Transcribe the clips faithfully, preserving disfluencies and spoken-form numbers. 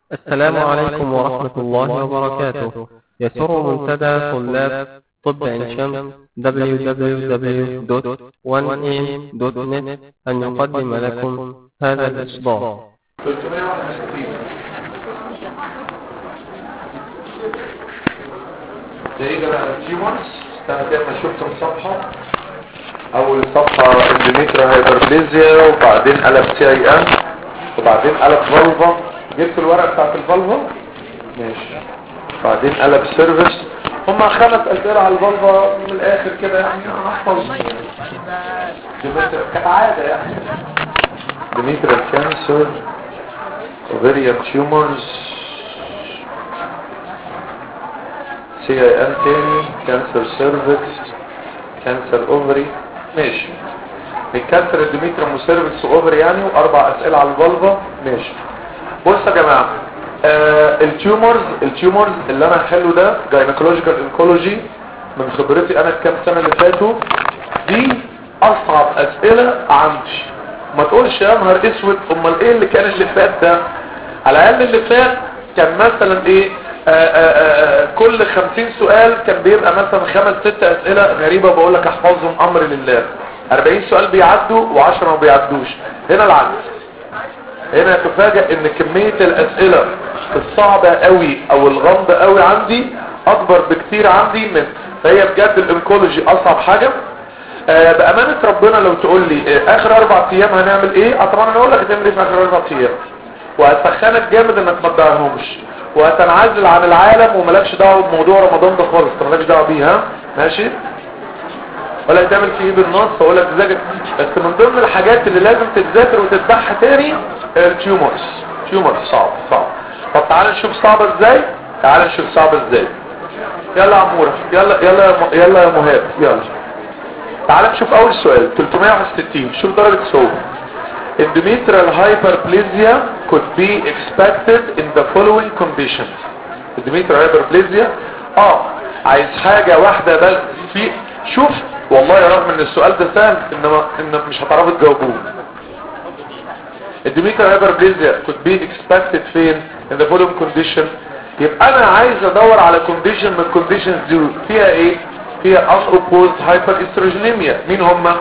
السلام عليكم ورحمة الله وبركاته. يسر منتدى طلاب طب عين شمس دبليو دبليو دبليو دوت وان إيه دوت نت أن يقدم لكم هذا الإصدار. ثلاثمائة وواحد وستين ده ايه بقى التيومرز؟ استنى كده ما شفتم صفحة اول صفحة اندوميتريال هايبربليزيا وبعدين قلب سي اي ان وبعدين قلب فالفا. جبت الورقة بتاعت الفالفا ماشي. بعدين قلب سيرفيس. هما خمس اسئلة على الفالفا من الاخر كده يعني احفظ كالعادة يعني. اندوميتريال كانسر ovarian tumors سي اي ان تاني كانسر سيرفكس كانسر اوفري ماشي. من كانسر الدوميتريوم وسيرفكس واوفري يعني واربع اسئله على الفالفا ماشي. بصوا يا جماعه آه التيومرز التيومرز اللي انا هحله ده جاينيكولوجيكال انكولوجي من خبرتي انا الكام سنه اللي فاتوا دي اصعب اسئله عندي. ما تقولش يا نهار اسود امال ايه اللي كان اللي فات ده. على الاقل اللي فات كان مثلا ايه آآ آآ كل خمسين سؤال كان بيبقى مثلا خمس ست اسئلة غريبة بقول لك احفظهم امر لله. اربعين سؤال بيعدوا وعشرة ما بيعدوش. هنا العكس. هنا تفاجئ ان كمية الاسئلة الصعبة قوي او الغامضة قوي عندي اكبر بكتير عندي من. فهي بجد الانكولوجي اصعب حاجة. آه بأمانة ربنا لو تقول لي آه اخر اربع ايام هنعمل ايه. طبعا انا اقول لك هتعمل ايه في اخر اربع ايام. وهتسخنك جامد انك ما تضيعهمش وهتنعزل عن العالم وملكش دعوه بموضوع رمضان ده خالص. انت مالكش دعوه بيه ها ماشي. ولا تعمل فيه بالنص ولا تذاكر. بس من ضمن الحاجات اللي لازم تتذاكر وتتبعها تاني التيومرز. تيومرز صعب صعب. طب تعال نشوف صعبه ازاي. تعال نشوف صعبه ازاي. يلا يا عموره يلا يلا يا م... يلا يا مهاب يلا. تعال نشوف اول سؤال ثلاثمائة وواحد وستين. شوف درجه صعوبه. Endometrial hyperplasia could be expected in the following conditions. Endometrial hyperplasia اه عايز حاجة واحدة بس في. شوف والله يا رغم ان السؤال ده سهل انما ان مش هتعرفوا تجاوبوه. Endometrial hyperplasia could be expected فين in the following condition. يبقى انا عايز ادور على condition من conditions دي فيها ايه. فيها unopposed hyperestrogenemia. مين هما؟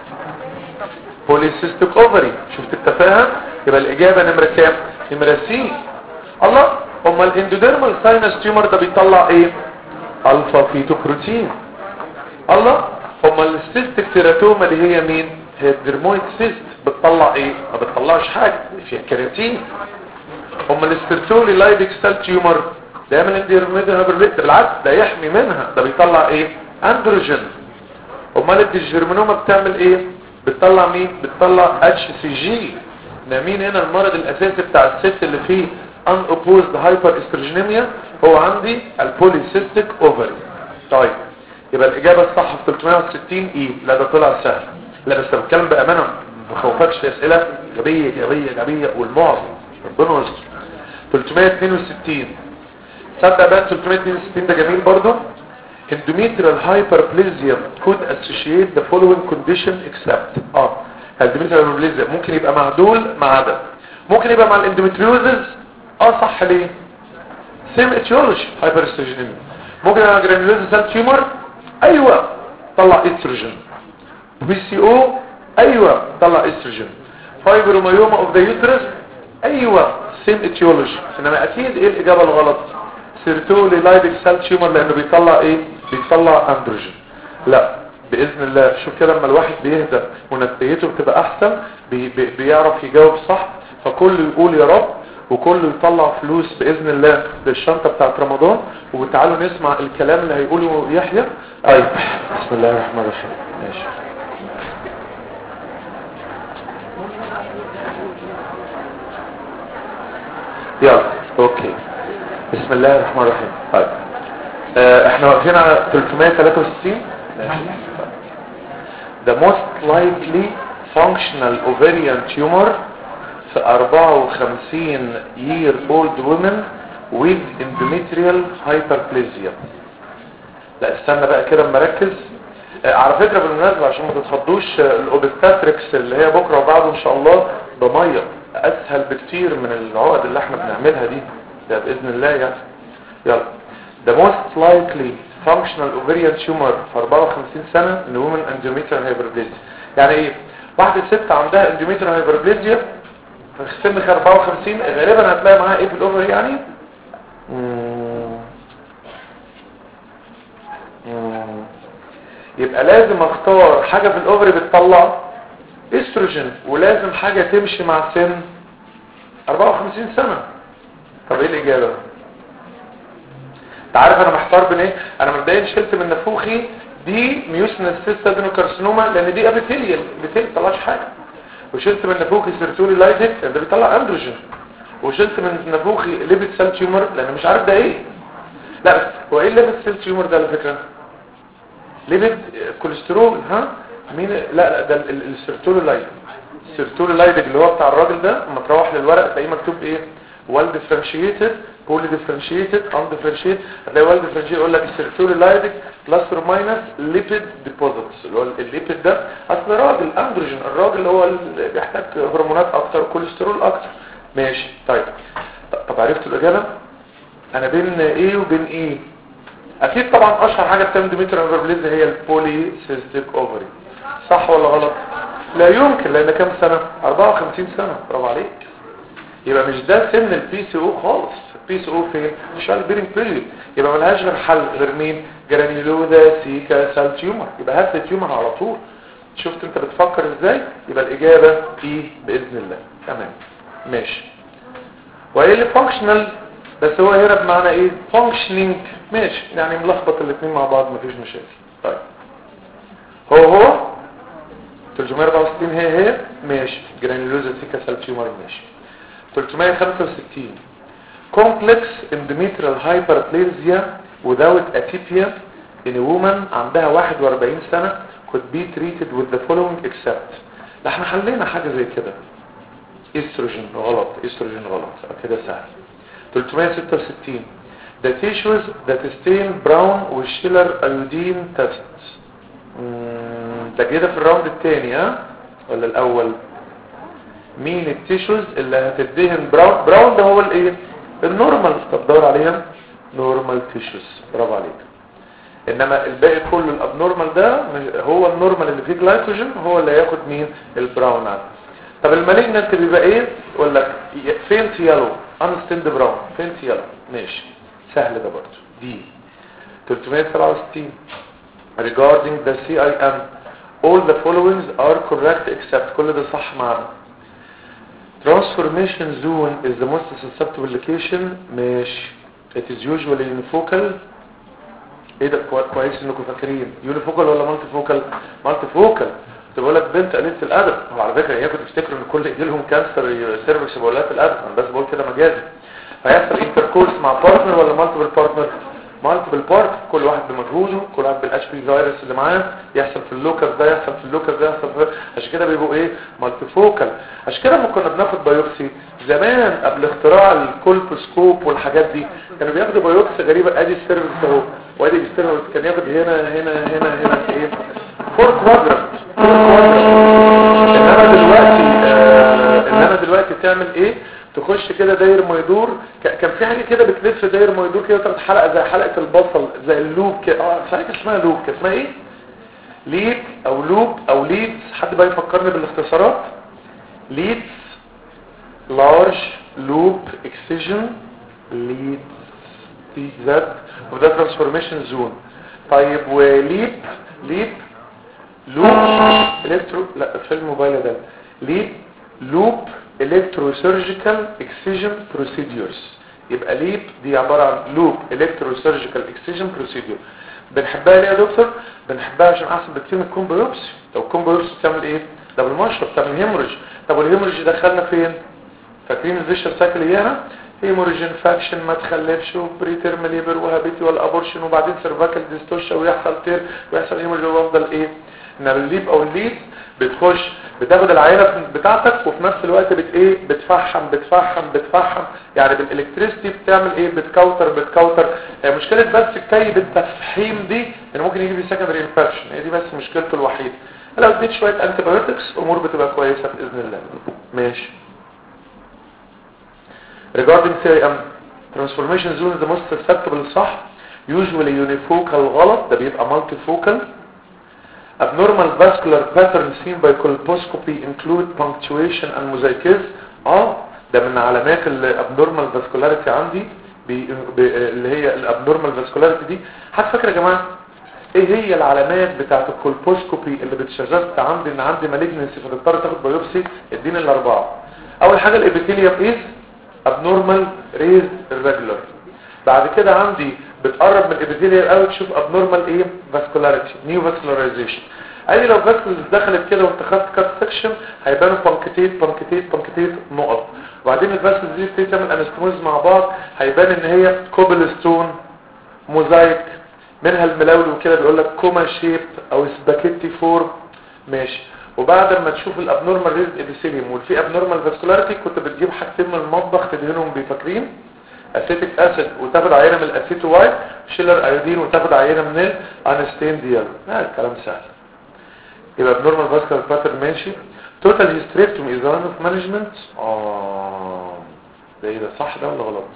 بوليسيستيك اوفري. شفت التفاهم. يبقى الاجابه نمره كام؟ نمره سي. الله. امال الاندوديرمال ساينس تيومر ده بيطلع ايه؟ الفا فيتوبروتين. الله. امال السيستيك تيراتوما اللي هي مين؟ هي الدرمويد سيست بتطلع ايه؟ ما بتطلعش حاجه فيها كيراتين. امال السيرتولي لايبك سيل تيومر ده يعمل انديرميدال بالعكس ده يحمي منها. ده بيطلع ايه؟ اندروجين. امال الديجيرمينوما بتعمل ايه؟ بتطلع مين؟ بتطلع اتش سي جي. مين هنا المرض الاساسي بتاع الست اللي فيه unopposed hyperestrogenemia؟ هو عندي البوليسيستيك اوفري. طيب يبقى الاجابه الصح في ثلاثمائة وواحد وستين ايه؟ لا ده طلع سهل. لا بس بتكلم بامانه ما خوفكش في اسئله غبيه غبيه غبيه والمعظم ربنا يستر. ثلاثمائة واثنين وستين. تصدق بقى ثلاثمائة واثنين وستين ده جميل برضو. Endometrial hyperplasia could associate the following condition except اه endometrial hyperplasia ممكن يبقى مع دول ما عدا. ممكن يبقى مع الاندوميتريوزز اه صح ليه؟ same etiology hyperestrogenemia. ممكن يبقى granulosa cell tumor ايوه طلع استروجين. بي سي او ايوه طلع استروجين. fibromyoma of the uterus ايوه same etiology. انما اكيد ايه الاجابه الغلط؟ سيرتولي لايبك سيل تيومر لانه بيطلع ايه؟ بيطلع اندروجين. لا باذن الله. شوف كده لما الواحد بيهدى ونفسيته بتبقى احسن بي بي بيعرف يجاوب صح. فكله يقول يا رب وكله يطلع فلوس باذن الله للشنطه بتاعت رمضان. وتعالوا نسمع الكلام اللي هيقوله يحيى. طيب بسم الله الرحمن الرحيم. ماشي يلا اوكي. بسم الله الرحمن الرحيم. طيب اه احنا واقفين على ثلاثمائة وثلاثة وستين. ماشي. The most likely functional ovarian tumor في أربعة وخمسين year old women with endometrial hyperplasia. لا استنى بقى كده اما ركز. اه على فكرة بالمناسبة عشان ما تتخضوش الاوبستاتريكس اللي هي بكرة وبعده ان شاء الله بمية اسهل بكتير من العقد اللي احنا بنعملها دي ده باذن الله يعني. يلا the most likely functional ovarian tumor في أربعة وخمسين سنه in women endometrial hyperplasia. يعني ايه؟ واحده ست عندها endometrial hyperplasia في سن أربعة وخمسين غالبا هتلاقي معاها ايه في الاوفر يعني؟ مم. مم. يبقى لازم اختار حاجه في الاوفر بتطلع استروجين ولازم حاجه تمشي مع سن أربعة وخمسين سنه. طب ايه الاجابه؟ انت عارف انا محتار بين ايه؟ انا مبدئيا شلت من نافوخي دي ميوسينس سيست ادينوكارسينوما لان دي ابيثيليال بتيل ما طلعش حاجه، وشلت من نافوخي سيرتولي لايدك ده بيطلع اندروجين، وشلت من نافوخي ليبيد سيل تيومر لان مش عارف ده ايه. لا بس هو ايه الليبيد سيل تيومر ده على فكره؟ ليبيد كوليسترول ها مين؟ لا لا ده السيرتولي لايدك. السيرتولي لايدك اللي هو بتاع الراجل ده لما تروح للورق تلاقيه مكتوب ايه؟ well differentiated poorly differentiated undifferentiated. هتلاقي well differentiated يقول لك السيرتولي لايدك plus or minus lipid deposits اللي هو الليبيد ده اصل راجل اندروجين، الراجل اللي هو اللي بيحتاج هرمونات اكتر كوليسترول اكتر. ماشي طيب طب عرفت الاجابه؟ انا بين ايه وبين ايه؟ اكيد طبعا اشهر حاجه بتعمل اندوميتريال هايبربليزيا هي البولي سيستيك اوفري، صح ولا غلط؟ لا يمكن لان كام سنه؟ أربعة وخمسين سنه. برافو عليك. يبقى مش ده سن البي سي او خالص. البي سي او فين؟ شال بيرنج بيريود. يبقى ملهاش غير حل غير مين؟ جرانيولوزا سيكا سال تيومر. يبقى هات التيومر على طول. شفت انت بتفكر ازاي؟ يبقى الاجابه ايه باذن الله. تمام ماشي. وايه اللي فانكشنال بس هو هنا بمعنى ايه؟ فانكشنينج. ماشي يعني ملخبط الاثنين مع بعض مفيش مشاكل. طيب هو هو ثلاثمية وأربعة وستين هي هي ماشي. جرانيولوزا سيكا سال تيومر ماشي. ثلاثمية وخمسة وستين complex endometrial hyperplasia without atypia in a woman عندها واحد وأربعين سنة could be treated with the following except. لا احنا حلينا حاجة زي كده. استروجين غلط، استروجين غلط كده سهل. ثلاثمية وستة وستين the tissues that stain brown with Schiller iodine test. ده كده في الراوند الثاني ها ولا الاول؟ مين التيشوز اللي هتدهن براون؟ براون ده هو الايه؟ النورمال. طب دور عليها نورمال تيشوز. برافو عليك. انما الباقي كله الابنورمال ده هو النورمال اللي فيه جلايكوجين هو اللي هياخد مين؟ البراون عنه. طب المالجنت بيبقى ايه؟ يقول لك فينت يالو انستند براون فينت يالو. ماشي سهل ده برضه. دي ثلاثمية وسبعة وستين regarding the سي آي إم all the followings are correct except كل ده صح معنا. transformation zone is the most susceptible location. ماشي it is usually unifocal. ايه ده كويس انكم فاكرين unifocal ولا multifocal؟ multifocal. تقول لك بنت قليله الادب. هو على فكره هي كنت تفتكر ان كل يجي لهم كانسر سيرفكس بقولات الادب، انا بس بقول كده مجازي. هيحصل انتركورس مع بارتنر ولا مالتيبل بارتنر؟ مالتيبل بارت، كل واحد بمجهوده، كل واحد بالاتش بي فيروس اللي معاه، يحصل في اللوكس ده يحصل في اللوكس ده يحصل في، عشان كده بيبقوا ايه؟ مالتي فوكال. عشان كده لما كنا بناخد بايوبسي زمان قبل اختراع الكولبوسكوب والحاجات دي كانوا بياخدوا بايوبسي غريبه. ادي السيرفكس اهو وادي السيرفكس كان ياخد هنا هنا هنا هنا ايه؟ فور كوادرنت. انما دلوقتي آه انما دلوقتي تعمل ايه؟ تخش كده داير ما يدور. كان في حاجه كده بتلف داير ما يدور كده بتاعت حلقه زي حلقه البصل زي اللوب كده. اه حاجه اسمها لوب كده اسمها ايه؟ ليد او لوب او ليدز. حد بقى يفكرني بالاختصارات؟ ليدز لارج لوب اكسجن ليدز تي زد وده ترانسفورميشن زون. طيب وليب ليب لوب الكترو لا في الموبايل ده ليب لوب الكتروسيرجيكال اكسجن بروسيدورز. يبقى ليب دي عباره عن لوب الكتروسيرجيكال اكسجن بروسيدور. بنحبها ليه يا دكتور؟ بنحبها عشان احسن بكتير من الكومبيوبسي. لو الكومبيوبسي بتعمل ايه؟ ده بالمشرب بتعمل هيموريج. طب والهيموريج دخلنا فين؟ فاكرين الفيشر سايكل هنا؟ هيموريج انفكشن ما تخلفش وبريتيرم ليبر وهابيتي والابورشن وبعدين سيرفاكال ديستوشن ويحصل تير ويحصل هيموريج ويفضل ايه؟ ان الليب او الليد بتخش بتاخد العينه بتاعتك وفي نفس الوقت بت ايه؟ بتفحم بتفحم بتفحم يعني بالالكتريستي بتعمل ايه؟ بتكوتر بتكوتر. هي مشكله بس الكي بالتفحيم دي ان ممكن يجي سكندري انفكشن. هي دي بس مشكلته الوحيده. لو اديت شويه انتي بايوتكس امور بتبقى كويسه باذن الله. ماشي regarding سي اي ام transformation zone is the most susceptible صح usually unifocal غلط ده بيبقى multifocal. abnormal vascular pattern seen by colposcopy include punctuation and mosaicism اه ده من علامات الابنورمال فاسكولاريتي عندي بي بي اللي هي الابنورمال فاسكولاريتي دي. حد فاكر يا جماعه ايه هي العلامات بتاعه الكولبوسكوبي اللي بتشجعت عندي ان عندي مالجنسي فتضطر تاخد بايوبسي؟ ادينا الاربعه. اول حاجه الابيثيليوم از ابنورمال ريز irregular. بعد كده عندي بتقرب من الابيثيليوم قوي تشوف ابنورمال ايه فاسكولاريتي نيو فاسكولارايزيشن. قال لي لو فاسكولز دخلت كده وانت خدت كات سكشن هيبانوا بانكتيت بانكتيت بانكتيت نقط. وبعدين الفاسكولز دي بتبتدي تعمل انستموز مع بعض هيبان ان هي كوبلستون موزايك منها الملولي وكده بيقول لك كوما شيب او سباكيتي فورم ماشي. وبعد ما تشوف الابنورمال ريز ابيثيليوم والفي ابنورمال فاسكولاريتي كنت بتجيب حاجتين من المطبخ تدهنهم بفاكرين اسيتيك اسيد وتاخد عينه من الاسيتو وايت شيلر ايودين وتاخد عينه من الانستين ديال. لا الكلام سهل. يبقى abnormal vascular pattern ماشي. total hysterectomy is one of management. اه ده ايه ده صح ده ولا غلط؟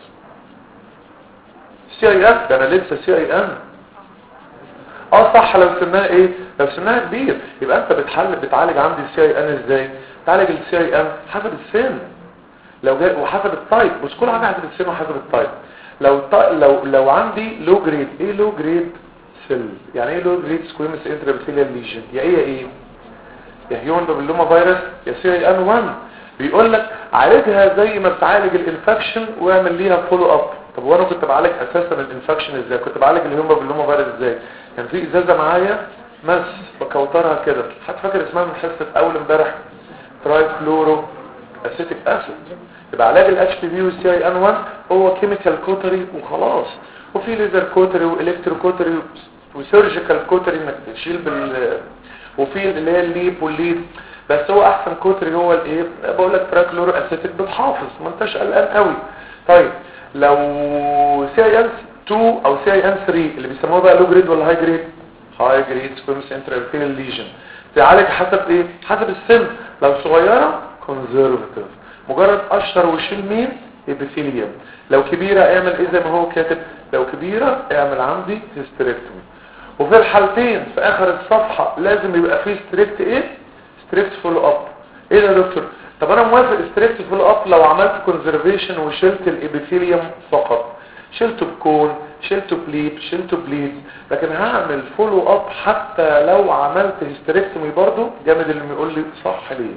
سي اي اف ده انا لسه سي اي ام. اه صح لو سنها ايه؟ لو سنها كبير يبقى انت بتحل بتعالج عندي السي اي ان ازاي؟ تعالج السي اي ام حسب السن لو جاي وحسب التايب بس كل حاجه حسب السن وحسب التايب. لو لو لو عندي لو جريد ايه لو جريد سيل يعني ايه لو جريد سكويمس انترابيثيليال ليجن يا ايه ايه يا هيومن بابيلوما فيروس يا سي اي ان واحد بيقول لك عالجها زي ما بتعالج الانفكشن واعمل ليها فولو اب. طب وانا كنت بعالج اساسا الانفكشن ازاي؟ كنت بعالج الهيومن بابيلوما فيروس ازاي؟ كان في ازازه معايا مس بكوترها كده حد فاكر اسمها من حصه اول امبارح تراي فلورو اسيتيك اسيد. يبقى علاج الاتش بي في والسي اي ان واحد هو كيميكال كوتري وخلاص. وفي ليزر كوتري والكترو كوتري وسيرجيكال كوتري انك تشيل بال وفي اللي هي الليب والليد بس هو احسن كوتري هو الايه بقول لك تراكلورو اسيتيك بتحافظ ما انتش قلقان قوي. طيب لو سي اي ان اتنين او سي اي ان تلاتة اللي بيسموها بقى لو جريد ولا هاي جريد؟ هاي جريد سكويمس انترابيثيليال ليجن تعالج حسب ايه؟ حسب السن. لو صغيره كونزرفتيف مجرد اشهر وشيل مين؟ ابيثيليوم. لو كبيره اعمل ايه زي ما هو كاتب؟ لو كبيره اعمل عندي هيستريكتومي. وفي الحالتين في اخر الصفحه لازم يبقى فيه ستريكت ايه؟ ستريكت فولو اب. ايه ده يا دكتور؟ طب انا موافق ستريكت فولو اب لو عملت كونزرفيشن وشلت الابيثيليوم فقط شلته بكون شلته بليب شلته بليد لكن هعمل فولو اب حتى لو عملت هيستريكتومي برضو. جامد اللي بيقول لي صح ليه؟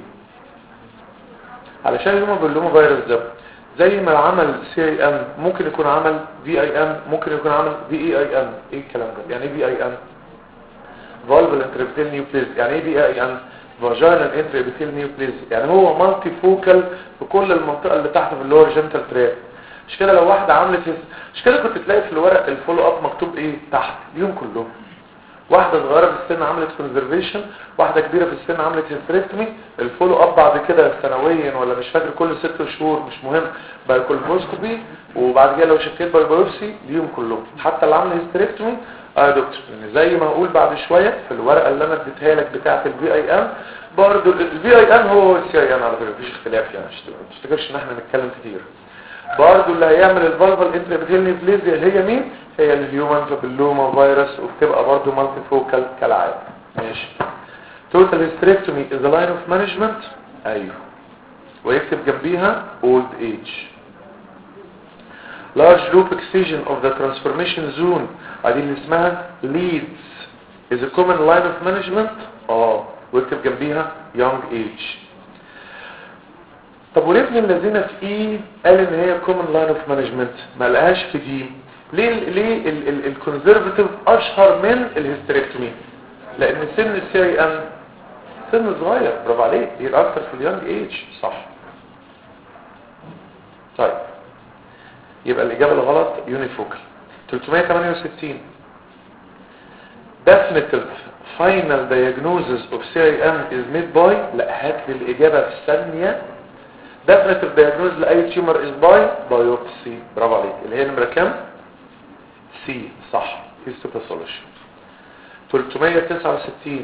علشان اليوم باللومو فيروس ده زي ما عمل سي اي ام ممكن يكون عمل في اي ام ممكن يكون عمل في اي اي ام. ايه الكلام ده؟ يعني ايه في اي ام؟ فالفال انترابيثيل نيوبليز. يعني ايه في اي ام؟ فاجينال انترابيثيل نيوبليز. يعني هو مالتي فوكال في كل المنطقه اللي تحت في اللور جنتال تراك. مش كده لو واحده عملت مش كده كنت تلاقي في الورق الفولو اب مكتوب ايه تحت ليهم كلهم؟ واحده صغيره في السن عملت كونزرفيشن واحده كبيره في السن عملت هيستريكتومي. الفولو اب بعد كده سنويا ولا مش فاكر كل ست شهور مش مهم بايكولفوسكوبي. وبعد كده لو شكيت بايوبسي ليهم كلهم حتى اللي عمل هيستريكتومي. اه يا دكتور زي ما هقول بعد شويه في الورقه اللي انا اديتها لك بتاعه الفي اي ام برضه الفي اي ام هو السي اي ام على فكره مفيش اختلاف يعني مش تفتكرش ان احنا نتكلم كتير. برضه اللي هيعمل الفالفال انترابيثيل نيوبليزيا هي مين؟ هي الهيومن بابيلوما فيروس وبتبقى برضه مالتي فوكال كالعاده. ماشي. توتال هيستريكتومي از ا لاين اوف مانجمنت. ايوه ويكتب جنبيها اولد ايج. large loop excision of the transformation zone ادي اللي اسمها leads is a common line of management. اه ويكتب جنبيها young age. طب وليه ابن الذين في ايه قال ان هي common line of management ما لقاش في دي؟ ليه ليه الكونزرفاتيف اشهر من الهيستريكتومي؟ لان سن السي اي ام سن صغير. برافو عليك يبقى اكتر في اليونج ايج صح. طيب يبقى الاجابه الغلط يونيفوكال. ثلاثمية وثمانية وستين definitive final diagnosis of سي اي ام is made by. لا هات لي الاجابه في ثانيه. definitive diagnosis لاي tumor is by biopsy. برافو عليك اللي هي نمره كام؟ سي صح histopathology. ثلاثمية وتسعة وستين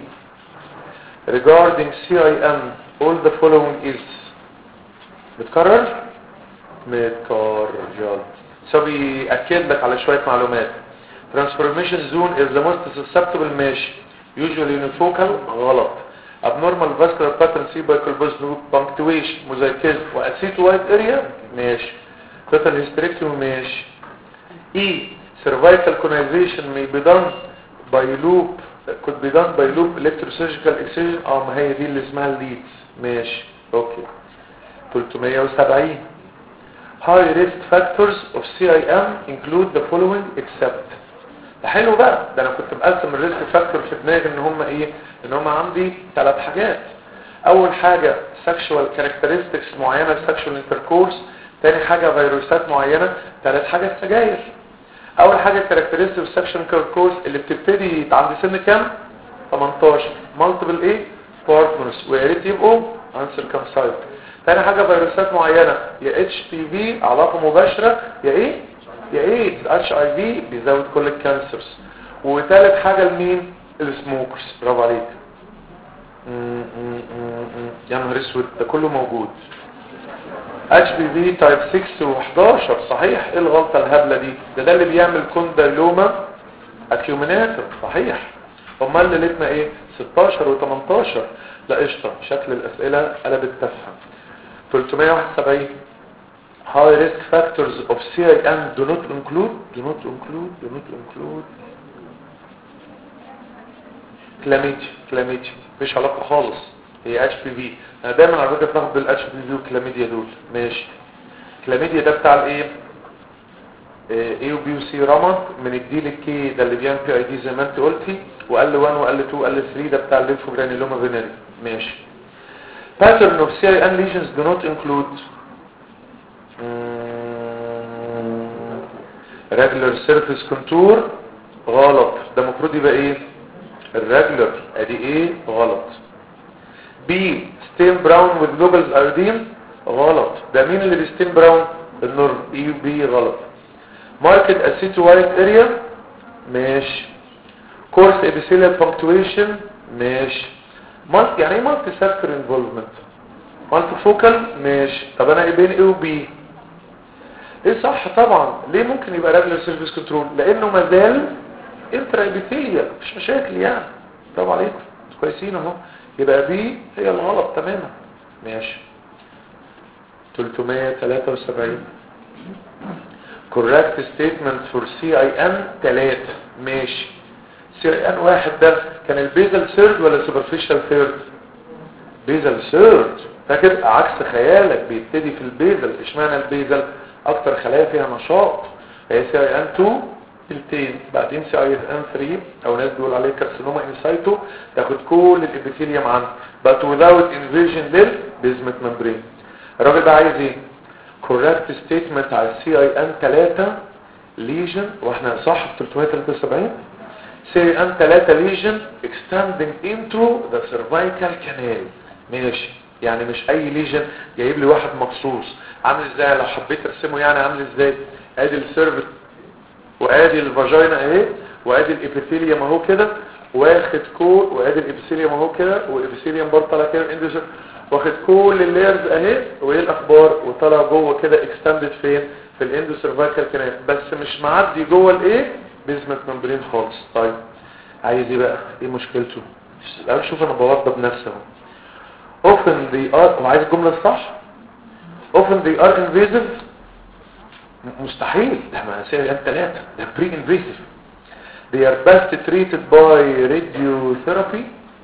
regarding سي اي ام all the following is. بتكرر ميتارجال. سوي اكد لك على شويه معلومات. transformation zone is the most susceptible ماشي. usually unifocal غلط. abnormal vascular pattern C by colbus punctuation mosaicism واسيت وايت اريا ماشي. total hysterectomy ماشي. E cervical conization may be done by loop could be done by loop electrosurgical excision. اه ما هي دي اللي اسمها الليدز ماشي. اوكي. ثلاثمية وسبعين high risk factors of سي آي إم include the following except. ده حلو بقى. ده انا كنت مقسم الريسك فاكتور في دماغي ان هم ايه ان هم عندي ثلاث حاجات. اول حاجه sexual characteristics معينه sexual intercourse. تاني حاجه فيروسات معينه. ثالث حاجه السجاير. اول حاجه characteristics sexual intercourse اللي بتبتدي عند سن كام تمنتاشر multiple ايه partners ويا ريت يبقوا uncircumcised. تاني حاجه فيروسات معينه يا اتش بي في علاقه مباشره يا ايه يا ايه اتش اي في بيزود كل الكانسرز. وثالث حاجه لمين السموكرز. برافو عليك. يا نهار اسود ده كله موجود. اتش بي في تايب ستة وحداشر صحيح. ايه الغلطه الهبله دي؟ ده ده اللي بيعمل كوندالوما اكيوميناتور صحيح. امال اللي لقيتنا ايه ستاشر وتمنتاشر. لا قشطه شكل الاسئله قلبت تفهم. ثلاثمية وواحد وسبعين high risk factors of سي آي إم do not include do not include do not include كلاميديا. كلاميديا مفيش علاقه خالص. هي اتش بي في. انا دايما على فكره باخد بالاتش بي في والكلاميديا دول ماشي. كلاميديا ده بتاع الايه اي وبي وسي رمض من الدي للكي ده اللي بيعمل بي اي دي زي ما انت قلتي. وقال واحد وقال اتنين وقال تلاتة ده بتاع الليمفوجرانيلوما فينري ماشي. pattern of سي آي إم lesions do not include regular surface contour غلط. ده المفروض يبقى ايه الريجولر. ادي ايه غلط. بي ستين براون with locals iodine غلط. ده مين اللي بيستين براون النور اي بي غلط. ماركت اسيتو وايت اريا ماشي. كورس ابيثيليال punctuation ماشي. مالتي يعني ايه مالتي سيركل انفولفمنت مالتي فوكال ماشي. طب انا ايه بين ايه وبي ايه صح طبعا. ليه ممكن يبقى ريجولار سيرفيس كنترول لانه مازال انترا ابيثيليال مش مشاكل يعني. برافو عليكم كويسين اهو. يبقى بي هي الغلط تماما ماشي. ثلاثمية وتلاتة وسبعين correct statement for سي آي إم ثلاثة ماشي. سي آي إم واحد ده كان البيزل سيرد ولا سوبرفيشال ثيرد؟ بيزل سيرد. فاكر عكس خيالك بيبتدي في البيزل. اشمعنى البيزل اكتر خلايا فيها نشاط. هي سي آي إم اتنين تلتين بعدين سي آي إم ثلاثة او ناس بيقول عليه كارسينوما انسايتو تاخد كل الابيثيليوم عنده but without invasion للبيزمنت ممبرين. الراجل ده عايز ايه correct statement على السي آي إم ثلاثة ليجن واحنا صح في ثلاثمية وتلاتة وسبعين. سي آي إم ثلاثة ليجن extending into the cervical canal ماشي. يعني مش اي ليجن جايب لي واحد مخصوص. عامل ازاي لو حبيت ارسمه يعني عامل ازاي ادي السيرفت وادي الفاجينا اهي وادي الابيثيليوم اهو كده واخد كل وادي الابيثيليوم اهو كده والابيثيليوم برضه طالع كده اندوسر واخد كل اللايرز اهي وايه الاخبار وطالع جوه كده اكستندد فين في الاندو سيرفايكال كانال بس مش معدي جوه الايه بيزمنت ممبرين خالص. طيب عايز ايه بقى ايه مشكلته؟ شوف انا بوضب بنفسي اهو. often they are وعايز الجمله الصح often they are invasive مستحيل. ده ما سي ام ثلاثة ده بري invasive. they are best treated by radiotherapy.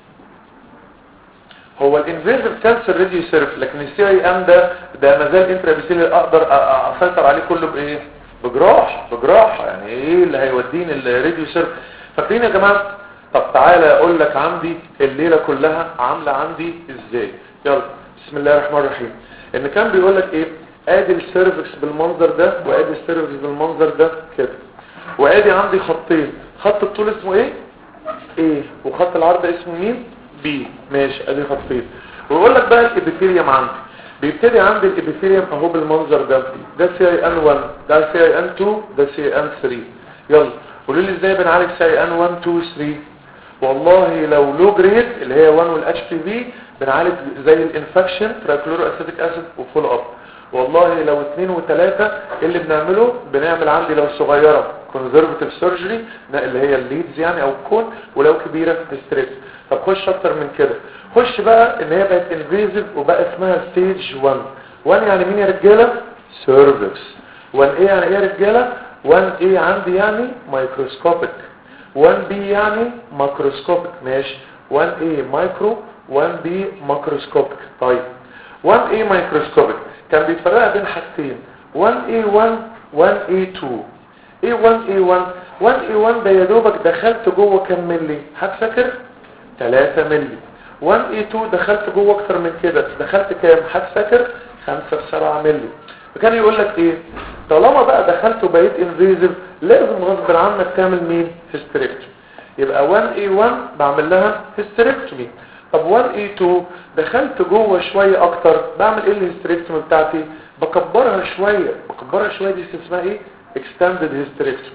هو الانفيزيف كانسر راديو ثيرابي لكن السي اي ام ده ده مازال انترابيسيلر اقدر اسيطر عليه كله بايه بجراح بجراح. يعني ايه اللي هيوديني الراديو ثيرابي؟ فاكرين يا جماعه؟ طب تعالى اقول لك عندي الليله كلها عامله عندي ازاي. يلا بسم الله الرحمن الرحيم. ان كان بيقول لك ايه ادي السيرفكس بالمنظر ده وادي السيرفكس بالمنظر ده كده وادي عندي خطين. خط الطول اسمه ايه ايه وخط العرض اسمه مين بي ماشي. ادي خطين. ويقول لك بقى الابيثيليوم عندي بيبتدي عندي الابيثيليوم اهو بالمنظر ده. ده سي اي ان واحد ده سي اي ان اتنين ده سي اي ان ثلاثة. يلا قولوا لي ازاي بنعالج سي اي ان واحد اتنين ثلاثة. والله لو لو جريد اللي هي واحد والاتش بي في بنعالج زي الانفكشن ترايكلورو اسيتيك اسيد وفول اب. والله لو اتنين وتلاتة اللي بنعمله بنعمل عندي لو صغيرة conservative surgery اللي هي الليدز يعني او الكون، ولو كبيرة hysterectomy. طب خش اكتر من كده، خش بقى ان هي بقت invasive وبقى اسمها stage واحد. واحد يعني مين يا رجالة؟ cervix. واحد ايه يعني ايه يا رجالة؟ واحد ايه عندي يعني microscopic، واحد بي يعني macroscopic. ماشي، واحد ايه مايكرو، واحد بي macroscopic. طيب واحد ايه microscopic كان بيتفرق بين حاجتين، واحد ايه واحد واحد ايه اتنين. ايه واحد ايه واحد؟ واحد ايه واحد ده يا دوبك دخلت جوه كام ملي؟ هتفكر تلاتة ملي. واحد ايه اتنين دخلت جوه اكتر من كده، دخلت كام؟ هتفكر خمسة سبعة ملي. فكان يقول لك ايه؟ طالما بقى دخلت وبقيت انفيزيف لازم غصب عنك تعمل مين؟ هيستريكتومي. يبقى واحد ايه واحد بعمل لها هيستريكتومي. طب واحد ايه اتنين دخلت جوه شويه اكتر، بعمل ايه الهيستريكتومي بتاعتي؟ بكبرها شويه، بكبرها شويه دي اسمها ايه؟ اكستندد هيستريكتومي.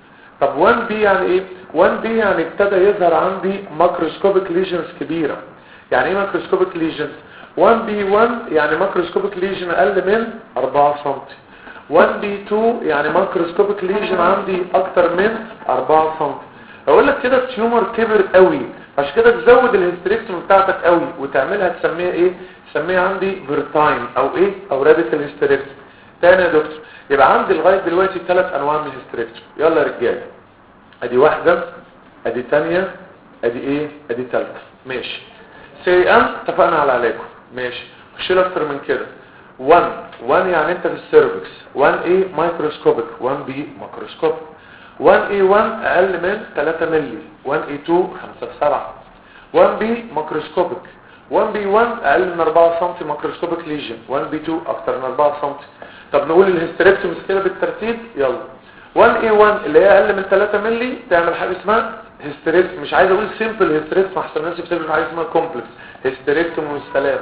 طب واحد بي يعني ايه؟ واحد بي يعني ابتدى يظهر عندي ماكروسكوبيك ليجنز كبيره. يعني ايه ماكروسكوبيك ليجنز؟ واحد بي واحد يعني ماكروسكوبيك ليجن اقل من أربعة سنتي. واحد بي اتنين يعني ماكروسكوبيك ليجن عندي اكتر من أربعة سنتي. اقول لك كده التيومر كبر قوي، عشان كده تزود الهيستريكتومي بتاعتك قوي وتعملها تسميها ايه؟ تسميها عندي فيرتاين او ايه؟ او راديكال هيستريكتومي. تاني يا دكتور، يبقى عندي لغايه دلوقتي ثلاث انواع من الهيستريكتومي. يلا يا رجاله، ادي واحده، ادي ثانيه، ادي ايه؟ ادي ثالثه. ماشي سي ام اتفقنا على علاجه. ماشي خش له اكتر من كده. واحد واحد يعني انت في السيرفكس، واحد ايه مايكروسكوبيك، واحد بي ماكروسكوبيك. واحد ايه واحد اقل من ثلاثة مللي، واحد ايه اتنين خمسة سبعة. واحد بي ماكروسكوبيك، واحد بي واحد اقل من أربعة سنتي ماكروسكوبيك ليجن، واحد بي اتنين اكتر من أربعة سنتي. طب نقول الهيستريكتومي كده بالترتيب. يلا واحد ايه واحد اللي هي اقل من ثلاثة مللي تعمل حاجه اسمها هيستريكتومي. مش عايز اقول سيمبل هيستريكتومي احسن الناس بتقول حاجه اسمها كومبلكس هيستريكتومي والسلام.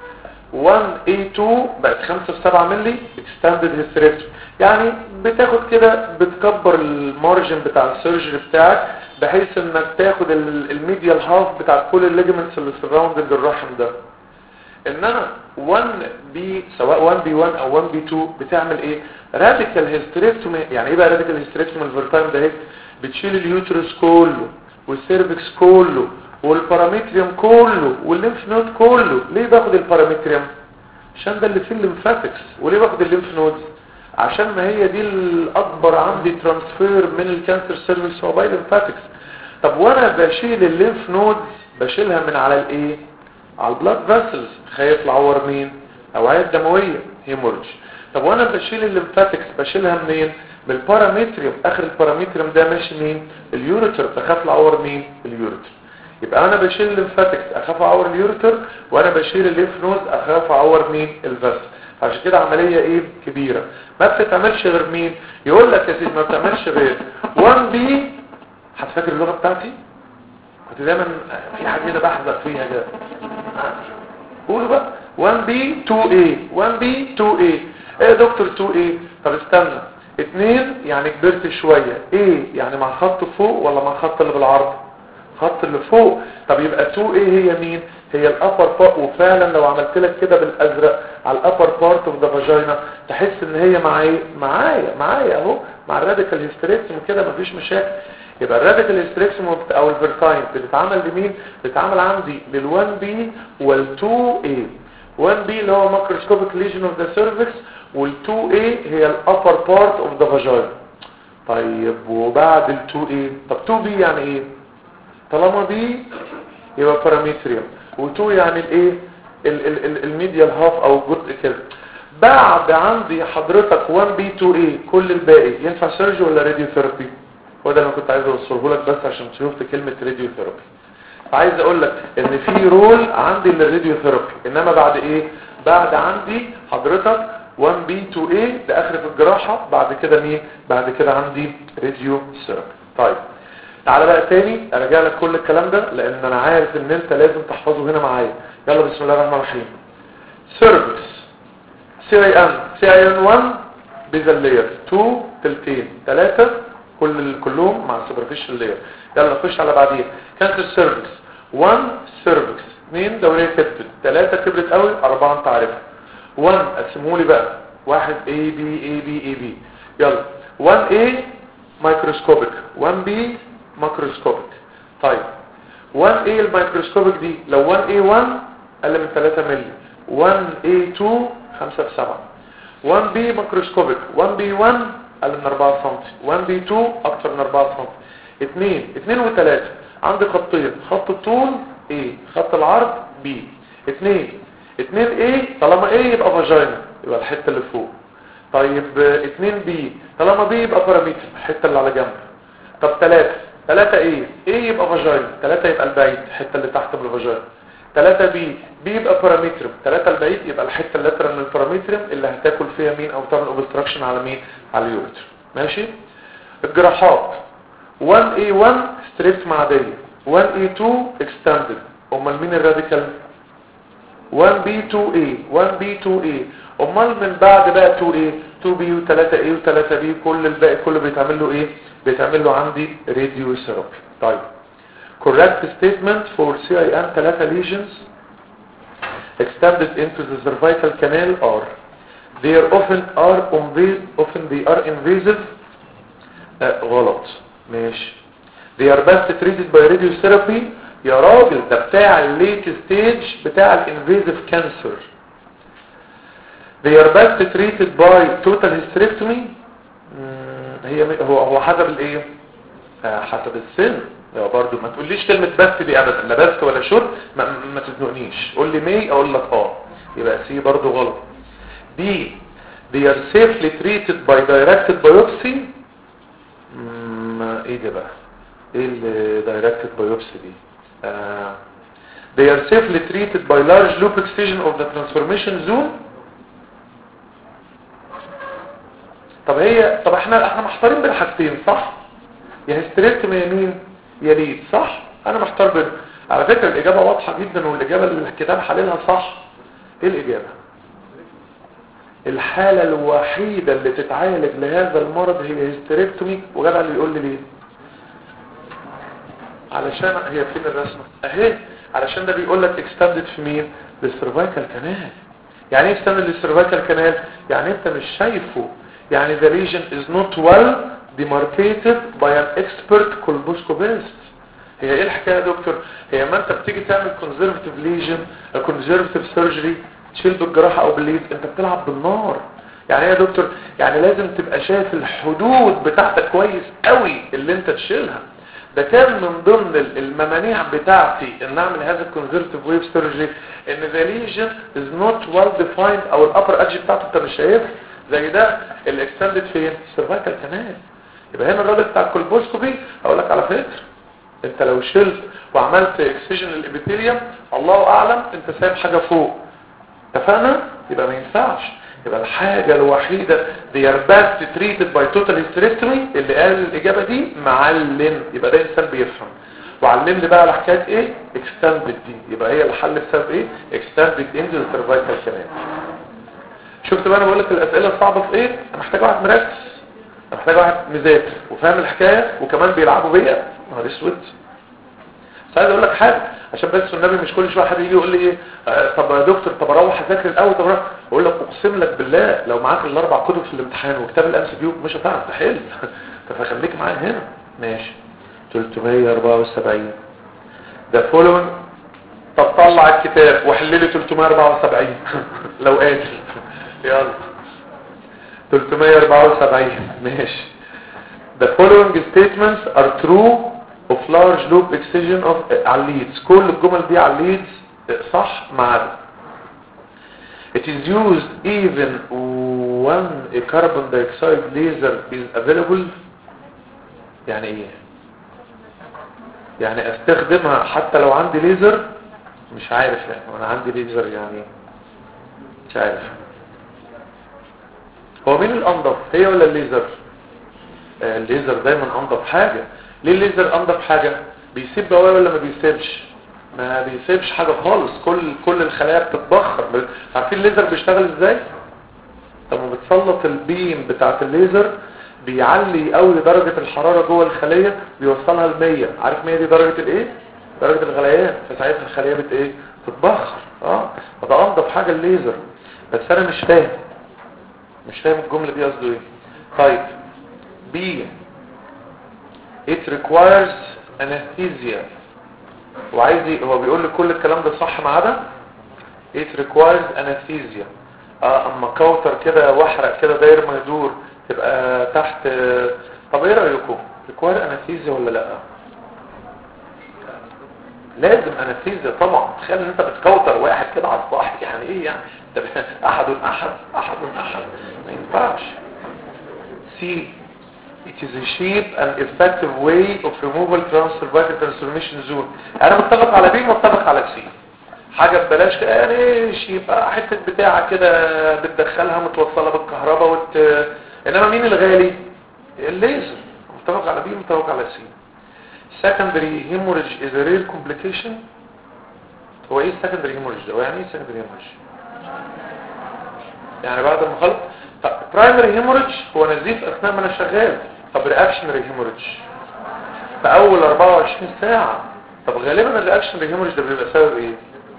واحد ايه اتنين بقت خمسة سبعة مللي اكستندد هيستريكتومي، يعني بتاخد كده بتكبر المارجن بتاع السيرجري بتاعك بحيث انك تاخد الميديال هاف بتاع كل الليجمنتس اللي سراوندنج الرحم ده. انما واحد بي سواء واحد بي واحد او واحد بي اتنين بتعمل ايه؟ راديكال هيستريكتومي. يعني ايه بقى راديكال هيستريكتومي؟ الفيرتايم ده هيك بتشيل اليوترس كله والسيرفكس كله والبارامتريوم كله والليمف نود كله. ليه باخد البارامتريوم؟ عشان ده اللي فيه الليمفاتكس. وليه باخد الليمف نود؟ عشان ما هي دي الاكبر عندي ترانسفير من الكانسر سيرفكس هو باي ليمفاتكس. طب وانا بشيل الليمف نود بشيلها من على الايه؟ على البلاد فاسلز. خايف العور مين؟ اوعيه دمويه هيمورج. طب وانا بشيل الليمفاتكس بشيلها منين؟ بالبارامتريوم. اخر البارامتريوم ده ماشي مين؟ اليوريتر. فخاف العور مين؟ اليوريتر. يبقى انا بشيل الليمفاتكس اخاف اعور اليوريتر، وانا بشيل الليمف نود اخاف اعور مين؟ الفاسل. عشان كده عمليه ايه؟ كبيره. ما بتتعملش غير مين؟ يقول لك يا سيدي ما بتعملش غير واحد بي. هتفكر اللغه بتاعتي؟ كنت دايما في حاجه كده بحذر فيها كده. قولوا بقى واحد بي اتنين ايه، واحد بي اتنين ايه. ايه يا دكتور اتنين ايه؟ طب استنى، اتنين يعني كبرت شويه، ايه يعني مع خط فوق ولا مع خط اللي بالعرض؟ خط اللي فوق. طب يبقى اتنين ايه هي مين؟ هي الابر بارت. وفعلا لو عملت لك كده بالازرق على الابر بارت اوف ذا فاجينا تحس ان هي مع ايه؟ معايا معايا اهو مع الراديكال هيستريكتومي كده مفيش مشاكل. يبقى الراديكال هيستريكتومي او الفيرتاين بتتعمل لمين؟ بتتعمل عندي لل1 بي وال2 ايه. واحد بي اللي هو ماكروسكوبيك ليجن اوف ذا سيرفكس، وال2 ايه هي الابر بارت اوف ذا فاجينا. طيب وبعد ال2 ايه؟ طب اتنين بي يعني ايه؟ طالما بي يبقى بارامتريوم، و2 يعني الايه؟ الميديال هاف او جزء كده. بعد عندي حضرتك واحد بي اتنين ايه كل الباقي ينفع سيرجي ولا راديو ثيرابي؟ هو ده اللي كنت عايز اوصله لك بس عشان شفت كلمه راديو ثيرابي. عايز اقول لك ان في رول عندي للراديو ثيرابي، انما بعد ايه؟ بعد عندي حضرتك واحد بي اتنين ايه ده اخر في الجراحه. بعد كده مين؟ بعد كده عندي راديو ثيرابي. طيب تعالى بقى تاني ارجع لك كل الكلام ده لان انا عارف ان انت لازم تحفظه هنا معايا. يلا بسم الله الرحمن الرحيم. سيرفكس سي اي ان سي اي ان واحد بيزل لاير اتنين تلتين ثلاثة كل كلهم مع السوبرفيشال لاير. يلا نخش على بعديها. كانسر سيرفكس واحد سيرفكس اثنين دوريه كبدت ثلاثة كبرت قوي أربعة انت عارفها. واحد قسمه لي بقى واحد A B A B A B. يلا واحد A مايكروسكوبيك، واحد B ماكروسكوبيك. طيب واحد A الميكروسكوبيك دي لو واحد A واحد اقل من ثلاثة مللي، واحد A اتنين خمسة في سبعة. واحد B ماكروسكوبيك، واحد B واحد اقل من أربعة سم، واحد B اتنين اكتر من أربعة سم. اتنين اتنين وتلاتة عندي خطين، خط الطول A، خط العرض B. اتنين اتنين A طالما A يبقى فاجينا يبقى الحتة اللي فوق. طيب اتنين B طالما B يبقى باراميتر الحتة اللي على جنب. طب تلاتة تلاتة A A يبقى فاجينا، تلاتة يبقى البعيد الحتة اللي تحت من الفاجينا. تلاتة B B يبقى باراميتر، تلاتة البعيد يبقى الحتة اللاترال من الباراميتر اللي هتاكل فيها مين او تعمل اوبستراكشن على مين؟ على اليوريتر. ماشي. الجراحات واحد A واحد ستريبت معدية، واحد A اتنين اكستندد. امال مين الراديكال؟ واحد B اتنين A، واحد B اتنين A. امال من بعد بقى اتنين A اتنين B و ثلاثة A و ثلاثة B كل الباقي كله بيتعمل له ايه؟ بيتعمل له عندي راديو ثيرابي. طيب correct statement for C I M ثلاثة lesions extended into the cervical canal are they are often are invasive often they are invasive. آه غلط. ماشي. they are best treated by radiotherapy. يا راجل ده بتاع الليت ستيج بتاع الانفيزيف كانسر. they are best treated by total hysterectomy. هي هو هو حسب الايه؟ آه حسب السن. لو برضو ما تقوليش كلمة بس دي ابدا، لا بس ولا شرط، ما, ما تزنقنيش. قول لي مي اقول لك اه، يبقى سي برضو غلط. دي they are safely treated by directed biopsy. ايه ده بقى؟ ايه ال directed biopsy دي؟ آه. they are safely treated by large loop excision of the transformation zone. طب هي طب احنا احنا محتارين بين حاجتين صح؟ يا هيستريكتومي يمين يا ليد صح؟ انا محتار بين. على فكرة الاجابة واضحة جدا والاجابة اللي الكتاب حللها صح. ايه الاجابة؟ الحالة الوحيدة اللي تتعالج لهذا المرض هي هيستريكتومي. وجدع اللي يقول لي ليه؟ علشان هي فين الرسمة اهي، علشان ده بيقول لك اكستندد في مين؟ للسيرفايكال كانال. يعني ايه اكستندد للسيرفايكال كانال؟ يعني انت مش شايفه، يعني the region is not well demarcated by an expert colposcopist. هي ايه الحكايه يا دكتور؟ هي ما انت بتيجي تعمل conservative lesion conservative surgery تشيل بالجراحه او بالليد، انت بتلعب بالنار. يعني ايه يا دكتور؟ يعني لازم تبقى شايف الحدود بتاعتك كويس قوي اللي انت تشيلها. ده كان من ضمن الممانيع بتاعتي ان اعمل هذا الكونزرفتيف ويف سيرجري، ان the lesion is not well defined او الابر ادج بتاعته انت مش شايفها. زي ده الاكستندد فين؟ السيرفايكال كانال. يبقى هنا الراجل بتاع الكولبوسكوبي اقول لك على فكره انت لو شلت وعملت اكسجن للابيثيليوم الله اعلم انت سايب حاجه فوق. اتفقنا؟ يبقى ما ينفعش. يبقى الحاجه الوحيده they are best treated by total hysterectomy اللي قال الاجابه دي معلم. يبقى ده انسان بيفهم. وعلم لي بقى على حكايه ايه؟ اكستندد دي. يبقى هي الحل بسبب ايه؟ اكستندد into the cervical canal. شفت بقى انا بقول لك الاسئله الصعبه في ايه؟ انا محتاج واحد مركز، انا محتاج واحد مذاكر وفاهم الحكايه وكمان بيلعبوا بيا. نهار اسود. بس عايز اقول لك حاجه عشان بس النبي مش كل شويه حد يجي يقول لي ايه آه طب يا دكتور طب اروح اذاكر الاول. طب اقول لك اقسم لك بالله لو معاك الاربع كتب في الامتحان وكتاب الام سي كيو مش هتعرف تحل. طب خليك معايا هنا. ماشي. ثلاثمية وأربعة وسبعين ده فولون. طب طلع الكتاب وحل لي ثلاثمية وأربعة وسبعين لو قادر. يلا ثلاثمية وأربعة وسبعين. ماشي. The following statements are true of large loop excision of على leads. كل الجمل دي على leads صح ما عدا. It is used even when a carbon dioxide laser is available. يعني ايه؟ يعني استخدمها حتى لو عندي ليزر؟ مش عارف يعني وانا عندي ليزر يعني مش عارف. هو مين الانضف هي ولا الليزر؟ آه الليزر دايما انضف حاجة. ليه الليزر انضف حاجة؟ بيسيب بواقي ولا ما بيسيبش؟ ما بيسيبش حاجة خالص. كل كل الخلايا بتتبخر. عارفين الليزر بيشتغل ازاي؟ لما بتسلط البيم بتاعت الليزر بيعلي قوي درجة الحرارة جوه الخلية بيوصلها لمية. عارف مية دي درجة الايه؟ درجة الغليان. فساعتها الخلية بت ايه؟ تتبخر. اه فده انضف حاجة الليزر. بس انا مش فاهم مش فاهم الجملة دي قصده ايه. طيب B it requires anesthesia، وعايز ايه؟ هو بيقول لي كل الكلام ده صح ما عدا it requires anesthesia. اه اما كوتر كده واحرق كده داير ما يدور تبقى تحت. طب ايه رأيكم require anesthesia ولا لا؟ لازم انستيزيا طبعا. تخيل ان انت بتكوتر واحد كده على الصاحب، يعني ايه يعني؟ انت احد احد احد احد ما ينفعش. سي it is a cheap and effective way of removal transfer vital transformation zone. انا متفق على بي متفق على سي. حاجه ببلاش يعني يبقى حته بتاعه كده بتدخلها متوصله بالكهرباء وت... انما مين الغالي؟ الليزر. متفق على بي متفق على سي. secondary hemorrhage is a rare complication. هو ايه secondary hemorrhage ده؟ يعني ايه secondary hemorrhage؟ يعني بعد ما خلط. طب primary hemorrhage هو نزيف اثناء ما انا شغال. طب reactionary hemorrhage في اول اربعة وعشرين ساعة. طب غالبا الreactionary hemorrhage ده بيبقى سبب ايه؟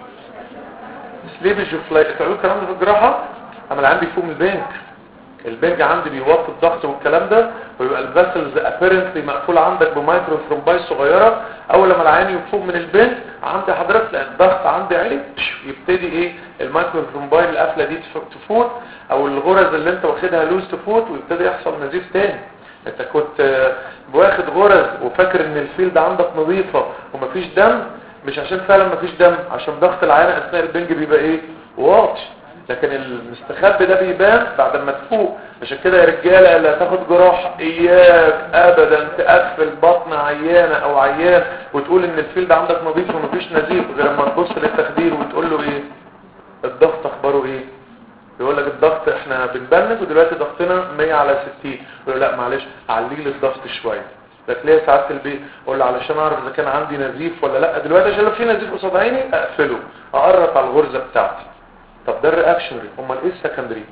سليبج وفلاي. تعالوا الكلام ده في الجراحة. اما عندي فوق من البنك، البنج عندي بيوطي الضغط والكلام ده، ويبقى الفاسلز ابيرنتلي مقفول عندك بمايكرو ثرومباي صغيره. اول لما العين يفوق من البنج عندي حضرتك لان الضغط عندي عالي يبتدي ايه المايكرو ثرومباي القفله دي تفوت، او الغرز اللي انت واخدها لوز تفوت ويبتدي يحصل نزيف تاني. انت كنت واخد غرز وفاكر ان الفيلد عندك نظيفه ومفيش دم، مش عشان فعلا مفيش دم، عشان ضغط العينه اثناء البنج بيبقى ايه واطي. لكن المستخبي ده بيبان بعد ما تفوق. عشان كده يا رجاله اللي هتاخد جراحه اياك ابدا تقفل بطن عيانه او عيان وتقول ان الفيلد عندك نظيف ومفيش نزيف، غير لما تبص للتخدير وتقول له ايه الضغط اخباره ايه. يقول لك الضغط احنا بنبنج ودلوقتي ضغطنا مية على ستين. يقول لا معلش علي لي الضغط شويه. ليه ساعات البيت اقول له علشان اعرف اذا كان عندي نزيف ولا لا دلوقتي، عشان لو في نزيف قصاد عيني اقفله اقرط على الغرزه بتاعتي. طب ده الرياكشنري. امال ايه السكندري؟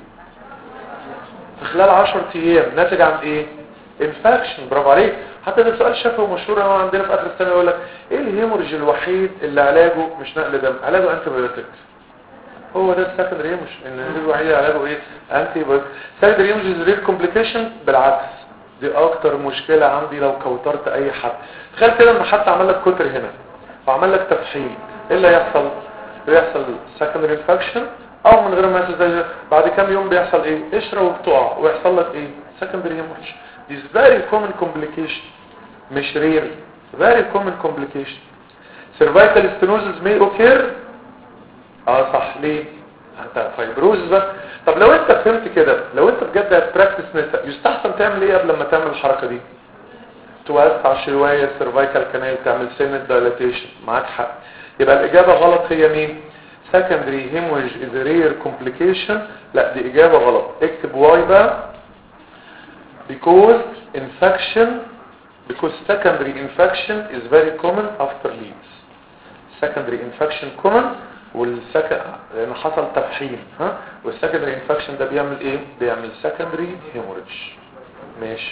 في خلال عشرة ايام ناتج عن ايه؟ انفكشن. برافو عليك. حتى ده سؤال شفوي مشهور عندنا في اخر السنه يقول لك ايه الهيموريج الوحيد اللي علاجه مش نقل دم؟ علاجه انتي بايوتيك. هو ده السكندري هيموريج. ان الوحيد اللي علاجه ايه؟ انتي بايوتيك. سكندري هيموريج رير كومبليكيشن بالعكس دي اكتر مشكله عندي لو كوترت اي حد. تخيل كده ان حد عمل لك كتر هنا وعمل لك تفحيل، ايه اللي هيحصل؟ بيحصل سكندري انفكشن او من غير ما يحصل بعد كام يوم بيحصل ايه؟ قشره وبتقع ويحصل لك ايه؟ secondary hemorrhage. This very common complication مش rare, very common complication. cervical stenosis may occur. اه صح. ليه؟ انت فايبروز بس. طب لو انت فهمت كده، لو انت بجد هتبراكتس نسا يستحسن تعمل ايه قبل ما تعمل الحركه دي؟ توسع شويه السيرفايكال كانال، تعمل سنه دايلاتيشن. معاك حق. يبقى الاجابه غلط. هي مين؟ secondary hemorrhage is a rare complication. لا دي اجابة غلط. اكتب واي بقى. because infection because secondary infection is very common after leads. secondary infection common والسك لان حصل تفحيم ها، والsecondary infection ده بيعمل ايه؟ بيعمل secondary hemorrhage. ماشي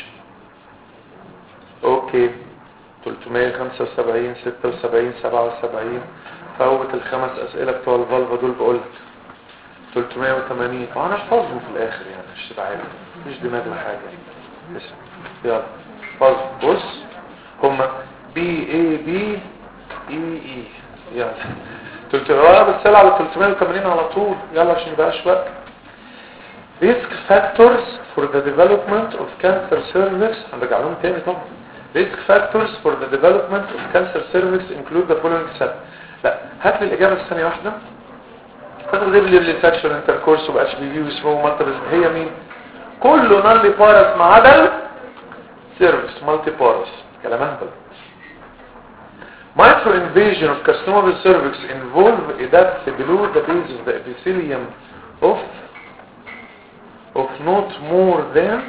اوكي. ثلاثمية وخمسة وسبعين ستة وسبعين سبعة وسبعين فوت الخمس اسئله بتوع الفالفا دول بقول ثلاثمية وثمانين وانا احفظهم في الاخر يعني مش تبقى عارف مش دماغ حاجه. يلا احفظ. بص هما بي اي بي اي اي. يلا ثلاثمية بس على ثلاثمية وثمانين على طول. يلا عشان يبقاش وقت. risk factors for the development of cancer cervix. هنرجع لهم تاني طبعا. risk factors for the development of cancer cervix include the following set. لا هات لي الاجابه الثانيه واحده. تاخد غير لي الانفكشن انتركورس واتش بي في وسمو مالتيبل. هي مين؟ كله نالي بارس ما عدا سيرفكس مالتي بارس. كلام اهبل. micro invasion of carcinoma of the cervix involve a depth below the base of the epithelium of of not more than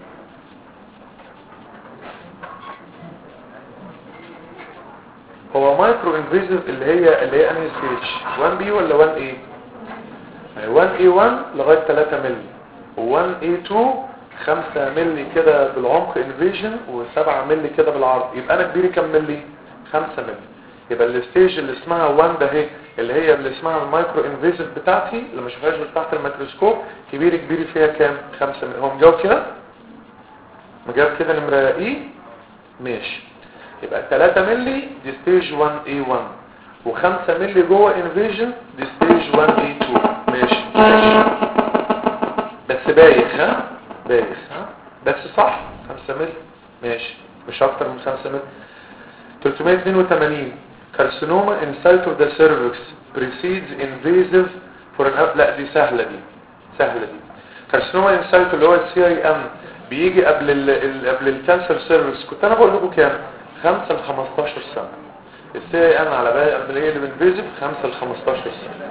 هو مايكرو انفيزيف اللي هي اللي هي انهي ستيج؟ واحد بي ولا واحد ايه؟ واحد اي واحد لغايه ثلاثة مللي و1 اي اتنين خمسة مللي كده بالعمق انفيجن و7 مللي كده بالعرض. يبقى انا كبيري كام مللي؟ خمسة مللي. يبقى الستيج اللي اسمها واحد ده هي اللي هي اللي اسمها المايكرو انفيزيف بتاعتي اللي ما اشوفهاش غير تحت الميكروسكوب، كبير كبير فيها كام؟ خمسة مللي. هو مجاوب كده؟ مجاوب كده نمرة اي؟ ماشي. يبقى ثلاثة مللي دي ستيج واحد اي واحد، و5 مللي جوه انفيجن دي ستيج واحد اي اتنين. ماشي ماشي بس بايخ ها بايخ ها بس صح خمسة مللي ماشي مش اكتر من خمسة مللي. ثلاثمية واثنين وثمانين carcinoma inside of the cervix precedes invasive for an up. لا دي سهلة دي سهلة دي. carcinoma inside اللي هو السي اي ام بيجي قبل ال ال قبل الكانسر سيرفيس. كنت انا بقول لكم كام؟ خمسة ل خمستاشر سنة. السي اي ام على بالي قبل ايه اللي انفيزيف خمسة ل خمستاشر سنة.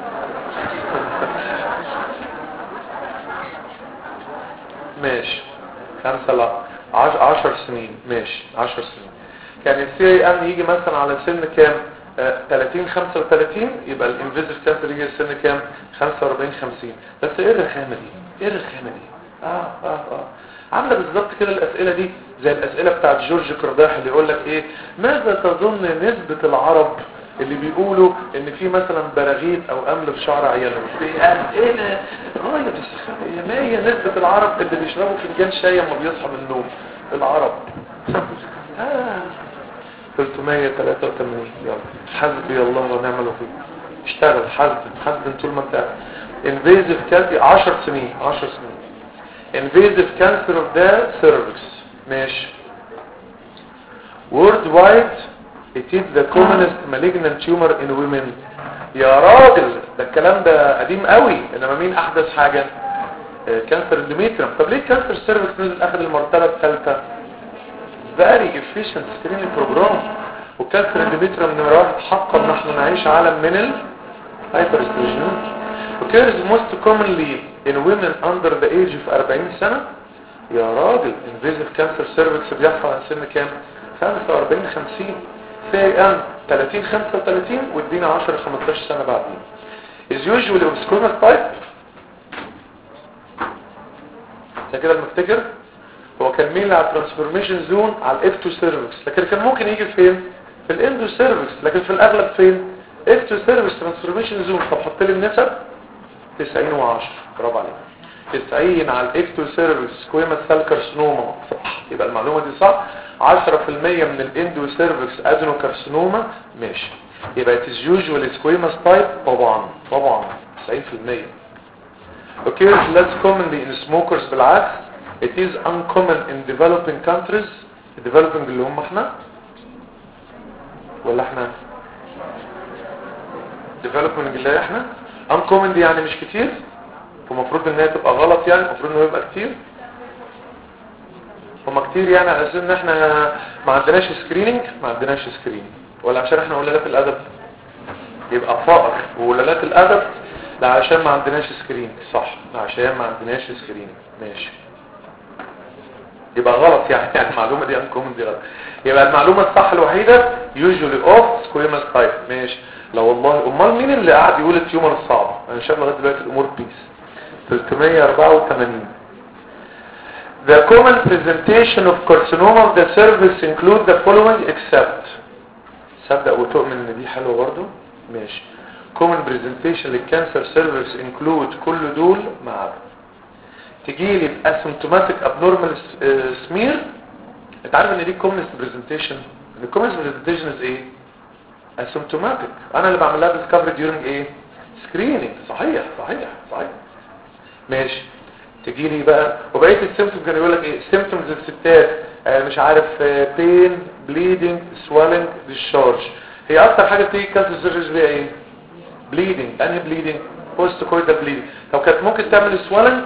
ماشي خمسة ل عشر سنين. ماشي عشر سنين. كان السي اي ام يجي مثلا على سن كام؟ آه ثلاثين خمسة وثلاثين. يبقى الانفيزيف كانسر يجي سن كام؟ خمسة واربعين خمسين. بس ايه الرخامه دي؟ ايه الرخامه دي؟ اه اه اه عامله بالظبط كده الاسئله دي زي الاسئله بتاعت جورج قرداح اللي يقول لك ايه ماذا تظن نسبه العرب اللي بيقولوا ان في مثلا براغيث او امل في شعر عيالهم؟ اسئله غايه السخافه. ما هي نسبه العرب اللي بيشربوا فنجان شاي لما بيصحى من النوم؟ العرب آه. ثلاثمية وثلاثة وثمانين. يلا حسبي الله ونعم الوكيل. اشتغل حسب حسب طول ما انت انفيزيف كانسر عشر سنين عشر سنين. invasive cancer of the cervix. ماشي. worldwide it is the commonest malignant tumor in women. يا راجل ده الكلام ده قديم قوي. انما مين احدث حاجة؟ كانسر اندوميتريوم. طب ليه كانسر سيرفكس نزل اخذ المرتبة الثالثة؟ very efficient screening program. وكانسر اندوميتريوم نمرة واحد حقا نحن نعيش عالم من ال hyperestrogenism. occurs most commonly in women under the age of أربعين سنة. يا راجل invasive cancer cervix بيحصل عن سن كام؟ خمسة واربعين خمسين. سي ام ثلاثين خمسة وثلاثين وادينا عشرة خمستاشر سنة بعدين. is usually of squamous type. عشان كده المفتكر هو كان مين على الترانسفورميشن زون على الاف تو سيرفكس، لكن كان ممكن يجي فين؟ في الاندو سيرفكس، لكن في الاغلب فين؟ اف تو سيرفكس ترانسفورميشن زون. طب حط لي النسب تسعين وعشرة. برافو عليك. تسعين على الاف تو سيرفكس سكويموس سيل كارسينوما صح. يبقى المعلومه دي صح. عشرة في المية من الاندو سيرفكس ادينو كارسينوما. ماشي. يبقى it is usually squamous type. طبعا طبعا تسعين في المية. occurs less commonly in smokers. بالعكس it is uncommon in developing countries. developing اللي هم احنا ولا احنا developing اللي احنا uncommon دي يعني مش كتير. فمفروض ان هي تبقى غلط يعني المفروض انه يبقى كتير. هما كتير يعني على اساس ان احنا ما عندناش سكريننج. ما عندناش سكريننج ولا عشان احنا ولادات الادب يبقى فقر وولادات الادب؟ لا عشان ما عندناش سكريننج. صح عشان ما عندناش سكريننج. ماشي يبقى غلط يعني يعني المعلومه دي انكومن دي غلط. يبقى المعلومه الصح الوحيده usually of squamous type. ماشي. لا والله امال مين اللي قاعد يقول التيومر الصعبه؟ انا شايف لغايه دلوقتي الامور بيس. ثلاثمية واربعة وثمانين. The common presentation of carcinoma of the cervix include the following except. صدق وتؤمن ان دي حلوه برضو. ماشي. common presentation للكانسر cervix include كل دول مع تجي لي باسيمتوماتيك abnormal smear. انت عارف ان دي common presentation؟ ان common presentation is ايه؟ asymptomatic. انا اللي بعمل لها discovery during ايه؟ screening. صحيح صحيح صحيح. ماشي. تجي لي بقى وبقيه السيمبتومز كانوا يقول لك ايه؟ سيمبتومز الستات آه مش عارف بين بليدنج سويلنج ديشارج. هي اكتر حاجه بتيجي كانسر سيرجري بيها ايه؟ بليدنج. انهي بليدنج؟ بوست كويدال بليدنج. لو كانت ممكن تعمل سويلنج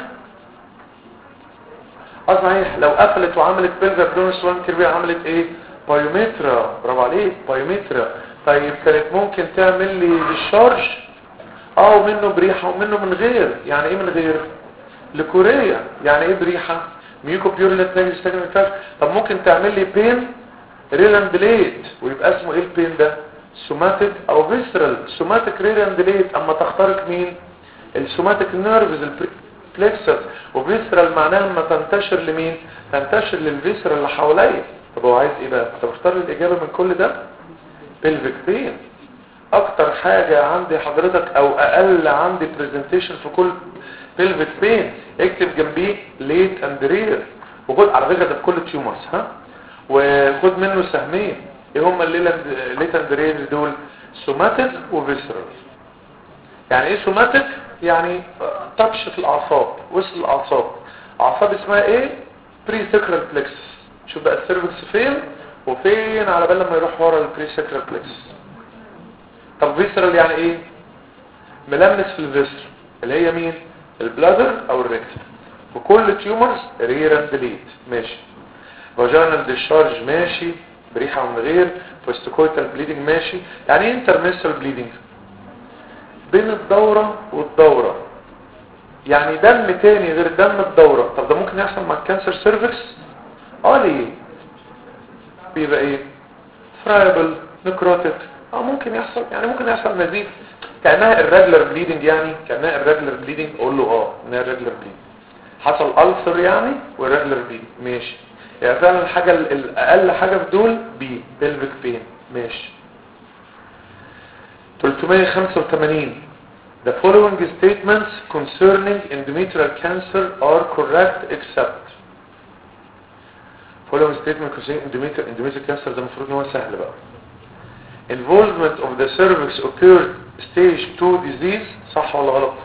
اه صحيح. لو قفلت وعملت بلفر دون سويلنج كيربي عملت ايه؟ بايومترا. برافو عليك بايومترا. طيب كانت ممكن تعمل لي ديشارج اه ومنه بريحه ومنه من غير. يعني ايه من غير؟ لكوريا. يعني ايه بريحه؟ ميوكو بيوريلت نيجي ستاجن فاش. طب ممكن تعمل لي بين ريلان ديليت ويبقى اسمه ايه البين ده؟ سوماتيك او فيسرال. سوماتيك ريلان ديليت اما تخترق مين؟ السوماتيك نيرفز الفليكسس. وفيسرال معناها لما تنتشر لمين؟ تنتشر للفيسرال اللي حواليا. طب هو عايز ايه بقى؟ طب اختار لي الاجابه من كل ده. pelvic pain. اكتر حاجة عندي حضرتك او اقل عندي presentation في كل pelvic pain اكتب جنبيه late and rare. وخد على فكرة ده في كل تيومرز ها، وخد منه سهمين. ايه هما late and rare دول؟ somatic وvisceral. يعني ايه somatic؟ يعني تاتش في الاعصاب، وصل الاعصاب. اعصاب اسمها ايه؟ pre-sacral plexus. شوف بقى السيرفكس فين وفين على بال لما يروح ورا البري-sacral plexus. طب فيسرال يعني ايه؟ ملمس في الفيسر اللي هي مين؟ البلادر او الريكتر. وكل تيومرز رير اند ليت ماشي. فاجينال ديشارج ماشي بريحه ومن غير. بوستكويتال بليدنج ماشي. يعني ايه انترميستال بليدنج؟ بين الدوره والدوره، يعني دم تاني غير دم الدوره. طب ده ممكن يحصل مع الكانسر سيرفكس؟ اه ليه؟ بيبقى ايه؟ فرايبل نكروتيك. اه ممكن يحصل، يعني ممكن يحصل نزيف كانها الريجولار بليدنج. يعني كانها الريجولار بليدنج. اقول له اه انها الريجولار بليدنج. حصل ألسر يعني والريجولار بليدنج ماشي. يعني فعلا الحاجه الاقل حاجه في دول بي pelvic pain ماشي. ثلاثمية وخمسة وثمانين The following statements concerning endometrial cancer are correct except. following statement concerning endometrial endometrial cancer ده المفروض ان هو سهل بقى. Involvement of the cervix occurred stage two disease. صح ولا غلط؟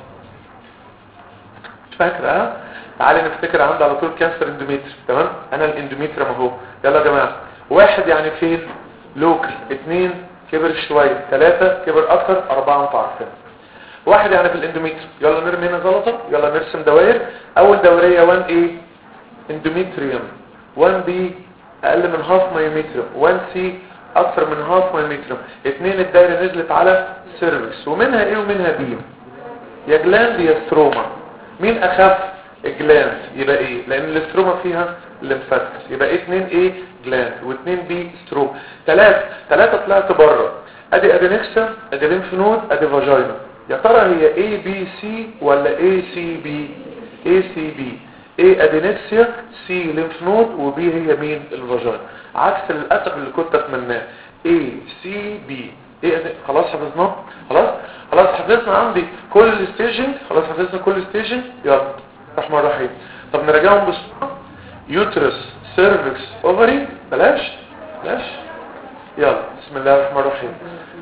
مش فاكر ها؟ تعالي نفتكر عندي على طول كانسر اندوميتر. تمام؟ انا الاندوميتر اهو. يلا يا جماعه. واحد يعني فين؟ لوكال. اثنين كبر شويه. ثلاثة كبر اكتر. اربعة انتوا عارفين. واحد يعني في الاندوميتر. يلا نرمي هنا زلطه. يلا نرسم دوائر. اول دوريه واحد ايه؟ اندوميتريوم. واحد بي اقل من هاف مايوميتريوم. واحد سي اكثر من هاف مايوميتريوم. اثنين الدايره نزلت على سيرفكس ومنها ايه ومنها بي. يا جلاند يا ستروما. مين اخف؟ الجلاند. يبقى ايه؟ لان الاستروما فيها الليمفاتكس. يبقى اثنين ايه؟ جلاند واثنين بي ستروما. ثلاثة ثلاثة طلعت بره. ادي ادينكسا ادي ليمف نود ادي فاجينا. يا ترى هي اي بي سي ولا اي سي بي؟ اي سي بي. ايه ادينكسيا سي ليمف نود وبي هي مين؟ الفاجينا. عكس للاسف اللي كنت اتمناه اي سي بي. ايه خلاص حفظناه. خلاص خلاص حفظنا عندي كل ستيجنج. خلاص حفظنا كل ستيجنج. يلا الرحمن الرحيم. طب نراجعهم بسرعه. يوترس سيرفكس اوفري. بلاش بلاش. يلا بسم الله الرحمن الرحيم.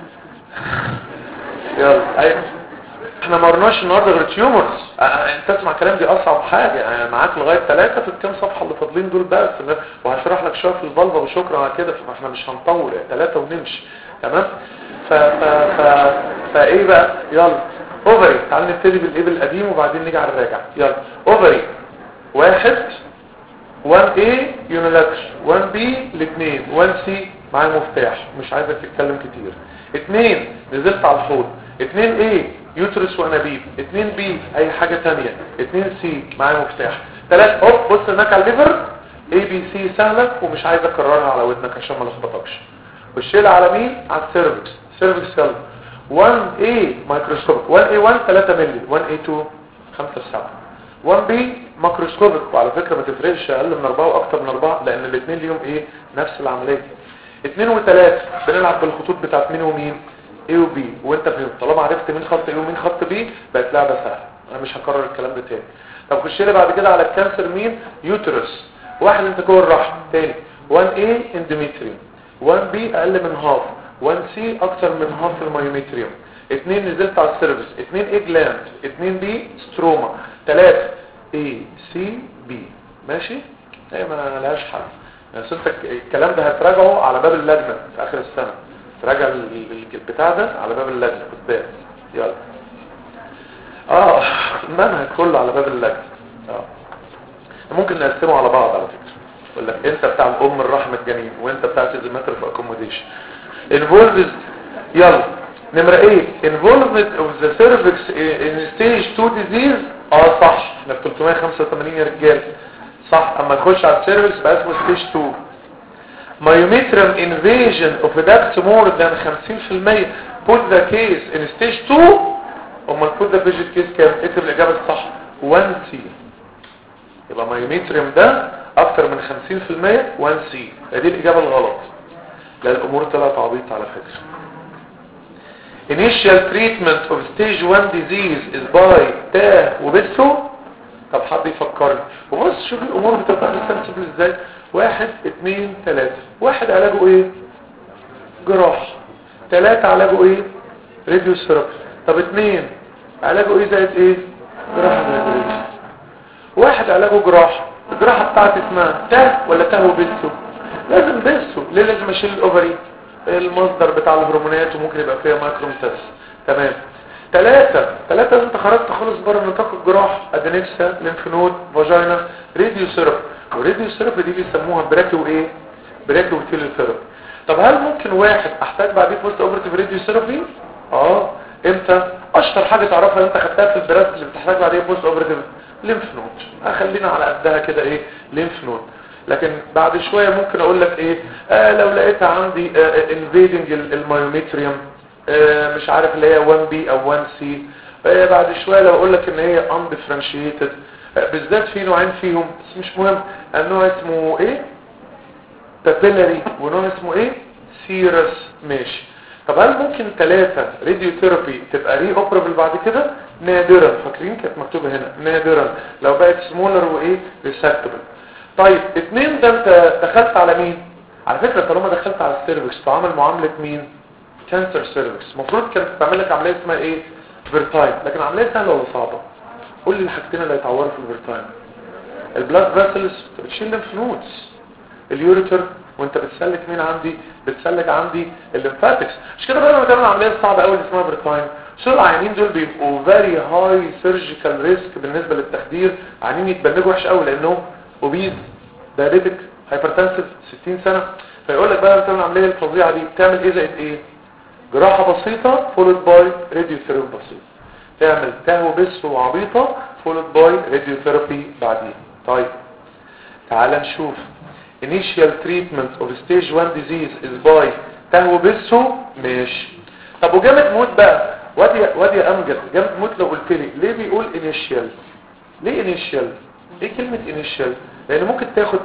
يلا ايوه احنا ما قرناش النهارده غير تيومرز. انت تسمع كلام دي اصعب حاجه. يعني معاك لغايه ثلاثة في الكام صفحه اللي فاضلين دول بس، وهشرح لك شويه في الفالفا وشكرا على كده. فاحنا مش هنطول يعني ثلاثة ونمشي. تمام. ف ف ف فايه بقى؟ يلا اوفري. تعال نبتدي بالايه القديم وبعدين نيجي على الراجع. يلا اوفري. واحد واحد ايه يونيلاتر. واحد بي الاثنين. واحد سي معايا مفتاح مش عايزك تتكلم كتير. اثنين نزلت على الحوض. اثنين ايه يوترس وانابيب. اثنين بي اي حاجة تانية. اثنين سي معايا مفتاح. ثلاثة اوب بص هناك على الليفر اي بي سي سهلة ومش عايز اكررها على ودنك عشان ما لخبطكش. والشيل على مين؟ على السيرفكس. سيرفكس سيل واحد ايه مايكروسكوبيك. واحد ايه واحد ثلاثة مللي. واحد ايه اتنين خمسة سبعة. واحد بي ماكروسكوبيك. وعلى فكرة ما تفرقش اقل من اربعة واكتر من اربعة لان الاثنين ليهم ايه نفس العملية. اثنين وثلاثة بنلعب بالخطوط بتاعت مين ومين؟ A و B. وانت فهمت. طالما عرفت مين خط A ومين خط B بقت لعبة سهلة. انا مش هكرر الكلام ده تاني. طب خش لي بعد كده على الكانسر مين؟ يوترس. واحد انت جوه الرحم. تاني واحد ايه اندوميتريوم. واحد بي اقل من هاف. واحد سي اكتر من هاف المايوميتريوم. اثنين نزلت على السيرفس. اثنين ايه جلاند. اثنين بي ستروما. ثلاثة اي سي بي. ماشي؟ ايه ما لهاش حل. بس انت الكلام ده هتراجعه على باب اللجنة في اخر السنة. تراجع البتاع ده على باب اللجنة قدام. يلا اه المنهج كله على باب اللجنة. اه ممكن نقسمه على بعض على فكرة. يقول لك انت بتاع الام الرحم الجنين وانت بتاع الزماتر في اكوموديشن. involves يلا نمرة ايه involvement of the cervix in stage two disease. اه صح احنا في ثلاثمية وخمسة وثمانين يا رجال. صح. اما تخش على السيرفكس بقى اسمه stage two. myometrium invasion of duct more than خمسين في المية put the case in stage two. اما put the vision case كام؟ اكتب الاجابة الصح واحد سي. يبقى myometrium ده اكتر من خمسين في المية واحد سي. دي الاجابة الغلط. لا الامور طلعت عبيطه على فكره. initial treatment of stage one disease is by تاه وبسو. طب حد يفكرني وبص شوف الامور بتبقى سنسبل ازاي. واحد اتنين تلاتة. واحد علاجه ايه؟ جراح. تلاتة علاجه ايه؟ راديو ثيرابي. طب اتنين علاجه ايه زائد ايه؟ جراحة زائد راديو. واحد علاجه جراحة. الجراحة بتاعتي اسمها تاه ولا تاه وبسو؟ لازم بسو. ليه لازم اشيل الاوفري؟ المصدر بتاع الهرمونات وممكن يبقى فيها مايكرومتاس. تمام. ثلاثة ثلاثة انت خرجت خالص بره نطاق الجراح. ادينكسا لينفنود فاجينا راديو ثيرابي. والراديو ثيرابي دي بيسموها براكيو ايه؟ براكيو تيلو ثيرابي. طب هل ممكن واحد احتاج بعديه بوست اوبرتيف راديو ثيرابي؟ اه امتى؟ اشطر حاجه تعرفها انت خدتها في الدراسه اللي بتحتاج بعديه بوست اوبرتيف ليمف نود. خلينا على قدها كده ايه ليمف نود. لكن بعد شويه ممكن اقول لك ايه آه لو لقيتها عندي انفيدنج المايوميتريوم آه مش عارف اللي هي واحد بي او واحد سي. آه بعد شويه لو اقول لك ان هي اندفرنشيتد آه بالذات في نوعين فيهم بس مش مهم. النوع اسمه ايه؟ بابيلاري ونوع اسمه ايه؟ سيرس. ماشي. طب هل ممكن ثلاثة راديو ثيرابي تبقى ري اوبرابل بعد كده؟ نادرا. فاكرين كانت مكتوبة هنا نادرا لو بقت سمولر وايه ريسكتبل. طيب اتنين ده انت دخلت على مين؟ على فكرة طالما دخلت على السيرفكس تعامل معاملة مين؟ كانسر سيرفكس. المفروض كانت تعمل لك عملية اسمها ايه؟ فيرتايم. لكن عملية سهلة ولا صعبة؟ قول لي الحاجتين اللي هيتعوروا في الفيرتايم. البلاد فاسلز بتشيل ليمف نودز. اليوريتر وانت بتسلك مين عندي؟ بتسلك عندي الليمفاتكس. مش كده بقى لما تعمل عمليه صعبه قوي اسمها فيرتايم. شو العيانين دول بيبقوا فيري هاي سيرجيكال ريسك بالنسبه للتخدير. عيانين يتبنجوا وحش قوي لانه اوبيز دايابيتك هايبرتنسيف ستين سنه. فيقول لك بقى لما تعمل العمليه الفظيعه دي بتعمل ايه زائد ايه؟ جراحه بسيطه فولد باي راديو ثيرابي بسيط. تعمل تهو بس وعبيطه فولد باي راديو ثيرابي بعدين. طيب تعال نشوف. initial treatment of stage one disease is by تهو بسو. ماشي. طب وجامد موت بقى وادي وادي امجد جامد موت لو قلت لي ليه بيقول initial؟ ليه initial؟ ايه كلمة initial؟ لان ممكن تاخد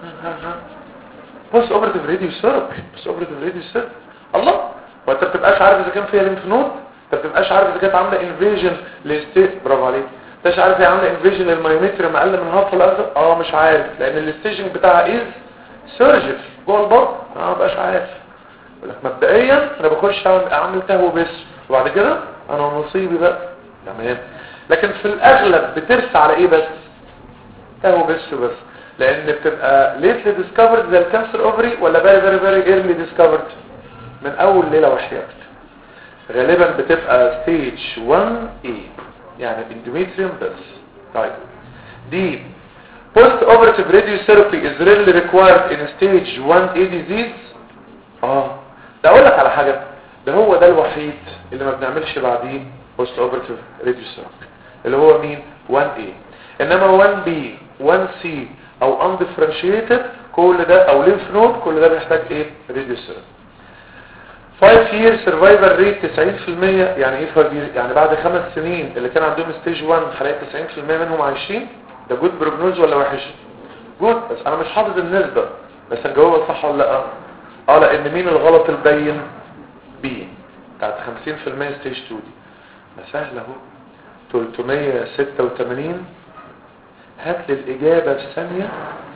بوست اوبرتيف راديو ثيرابي. بوست اوبرتيف راديو ثيرابي. الله وانت ما بتبقاش عارف اذا كان فيها ليمف نود. انت ما بتبقاش عارف اذا كانت عامله انفيجن للستيج. برافو عليك. انت مش عارف هي عامله انفيجن للمايوميتريوم اقل من هاف الازرق. اه مش عارف لان الستيجنج بتاعها ايه؟ سيرجيك جوه البطن. انا ما بقاش عارف. يقول لك مبدئيا انا بخش اعمل تهو بس وبعد كده انا نصيبي بقى. تمام. لكن في الاغلب بترسى على ايه بس؟ تهو بس بس لان بتبقى ليتلي ديسكفرد زي الكانسر اوفري ولا فيري فيري فيري ايرلي ديسكفرد من اول ليله وحياتك. غالبا بتبقى ستيج واحد اي يعني اندوميتريوم بس. طيب دي post operative radiotherapy is rarely required in stage one A disease. اه ده اقول لك على حاجه. ده هو ده الوحيد اللي ما بنعملش بعديه post operative radiotherapy اللي هو مين؟ واحد A. انما واحد B واحد C او undifferentiated كل ده او lymph node كل ده بيحتاج ايه؟ radiotherapy. خمسة year survival rate تسعين في المية. يعني ايه خمسة year؟ يعني بعد خمس سنين اللي كان عندهم stage واحد هلاقي تسعين في المية منهم عايشين. ده جود بروجنوز ولا وحش؟ جود. بس انا مش حافظ النسبة بس هنجاوبها صح ولا لا؟ اه لان مين الغلط البين؟ بي بتاعت خمسين في المية ستيج اتنين دي. ده سهل اهو. تلتمية ستة وتمانين. هات لي الاجابة في ثانية.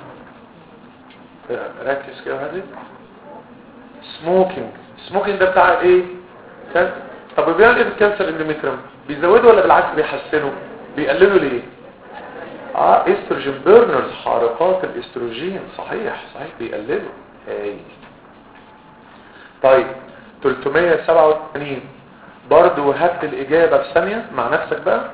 ركز كده هذه. سموكينج. سموكينج ده بتاع ايه؟ كان طب بيعمل ايه في الكانسر اندوميتريوم؟ بيزودوا ولا بالعكس بيحسنوا؟ بيقللوا ليه؟ اه استروجين بيرنرز حارقات الاستروجين. صحيح صحيح بيقللوا. هاي طيب تلتمية سبعة وتمانين برضو. هات الاجابه في ثانيه مع نفسك بقى.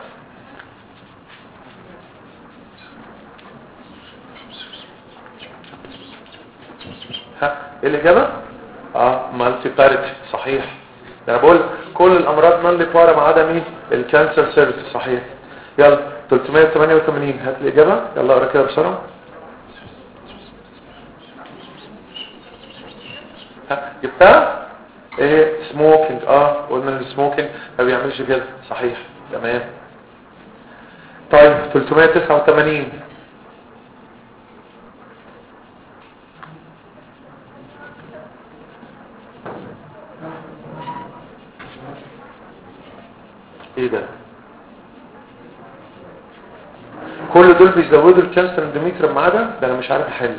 ها ايه الاجابه؟ اه مالتي باريتي. صحيح. ده انا بقول كل الامراض مالتي بارا ما عدا مين؟ الكانسر سيرفيس. صحيح. يلا تلتمية تمانية وتمانين. هات الاجابه. يلا اقرا كده بسرعه. ها جبتها؟ ايه سموكينج. اه قلنا ان السموكينج ما بيعملش كده. صحيح. تمام. طيب تلتمية تسعة وتمانين. ايه ده؟ كل دول بيزودوا الكانسر اندوميتريوم ما عدا ده؟ انا مش عارف احل.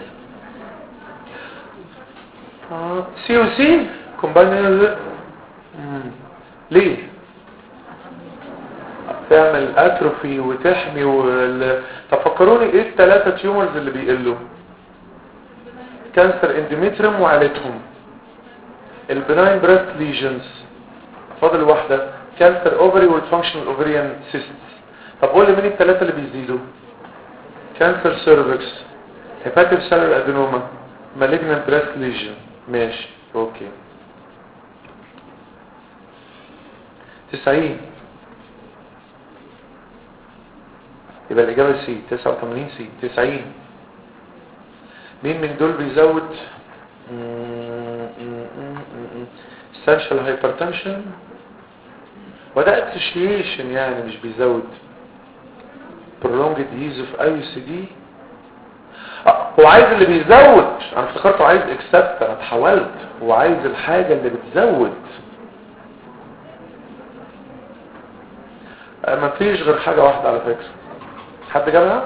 اه سي او سي كومباينر. ليه تعمل اتروفي وتحمي وال... تفكروني ايه الثلاثه تيومرز اللي بيقلوا؟ كانسر اندوميتريوم وعائلتهم، البناين بريست ليجنز، فاضل واحده كانسر اوفري والفانكشنال اوفريان سيست. طب قول لي مين الثلاثه اللي بيزيدوا؟ كانسر سيرفكس، هيباتيك سيلر ادينوما، مالجنانت بريست ليجن. ماشي اوكي. تسعين يبقى الاجابه سي. تسعة وثمانين سي. تسعين مين من دول بيزود؟ essential hypertension وده association يعني مش بيزود. prolonged use of اي سي دي. هو عايز اللي بيزود. انا افتكرته عايز اكسبت، انا اتحولت. هو عايز الحاجة اللي بتزود. ما فيش غير حاجة واحدة على فكرة. حد جابها؟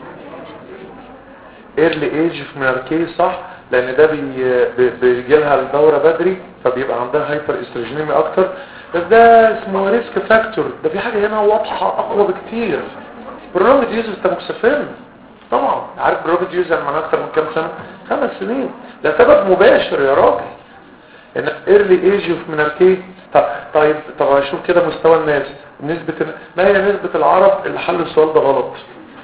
early age of menarche صح، لان ده بي بيجي لها الدورة بدري فبيبقى عندها هايبر استروجينيميا اكتر. بس ده اسمه ريسك فاكتور. ده في حاجة هنا واضحة اقوى بكتير. برولونج يوز التاموكسافين طبعا. عارف برولونج يوز يعني معناه اكتر من كام سنة؟ خمس سنين. ده سبب مباشر يا راجل. ان early age of menarche. طيب طب اشوف كده مستوى الناس. نسبة ما هي نسبة العرب اللي حل السؤال ده غلط؟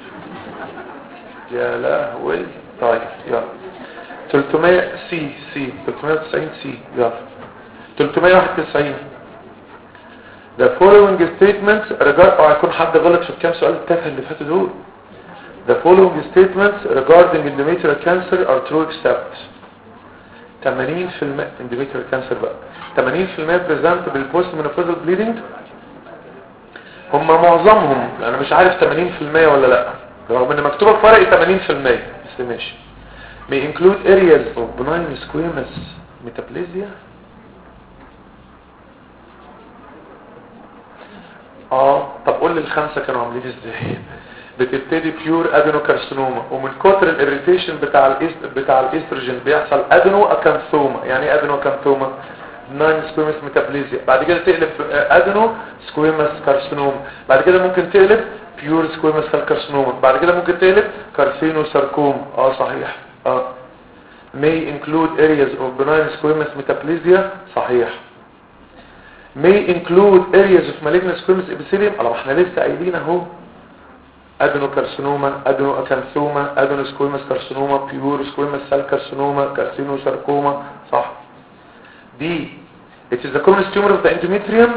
يا لهوي. طيب يلا ثلاثمية سي. سي ثلاثمية وتسعين سي. يلا ثلاثمية وواحد وتسعين. The following statements regard او هيكون حد غلط في الكام سؤال التافه اللي فاتوا دول. The following statements regarding endometrial cancer are true except ثمانين بالمية endometrial cancer بقى ثمانين بالمية present بالpost menopausal bleeding. هم معظمهم انا مش عارف ثمانين بالمية ولا لا رغم ان مكتوبه فرق ثمانين بالمية بس ماشي. may include areas of benign squamous metaplasia. اه طب قول لي الخمسه كانوا عاملين ازاي. بتبتدي بيور ادينوكارسينوما ومن كتر الاريتيشن بتاع الاست بتاع الاستروجين بيحصل ادينو اكانثوما. يعني ايه ادينو اكانثوما؟ نون سكويمس ميتابليزيا. بعد كده تقلب ادينو سكويمس كارسينوما. بعد كده ممكن تقلب بيور سكويمس سيل كارسينوما. بعد كده ممكن تقلب كارسينو ساركوم. اه صحيح. اه may include areas of benign squamous metaplasia. صحيح. may include areas of malignant squamous epithelium. الله احنا لسه قايلين اهو ادينوكارسينوما، ادينوكانثوما، ادينوسكويمس كارسينوما، بيور سكويمس سيل كارسينوما، كارسينو ساركوما. صح. دي it is the commonest tumor of the endometrium.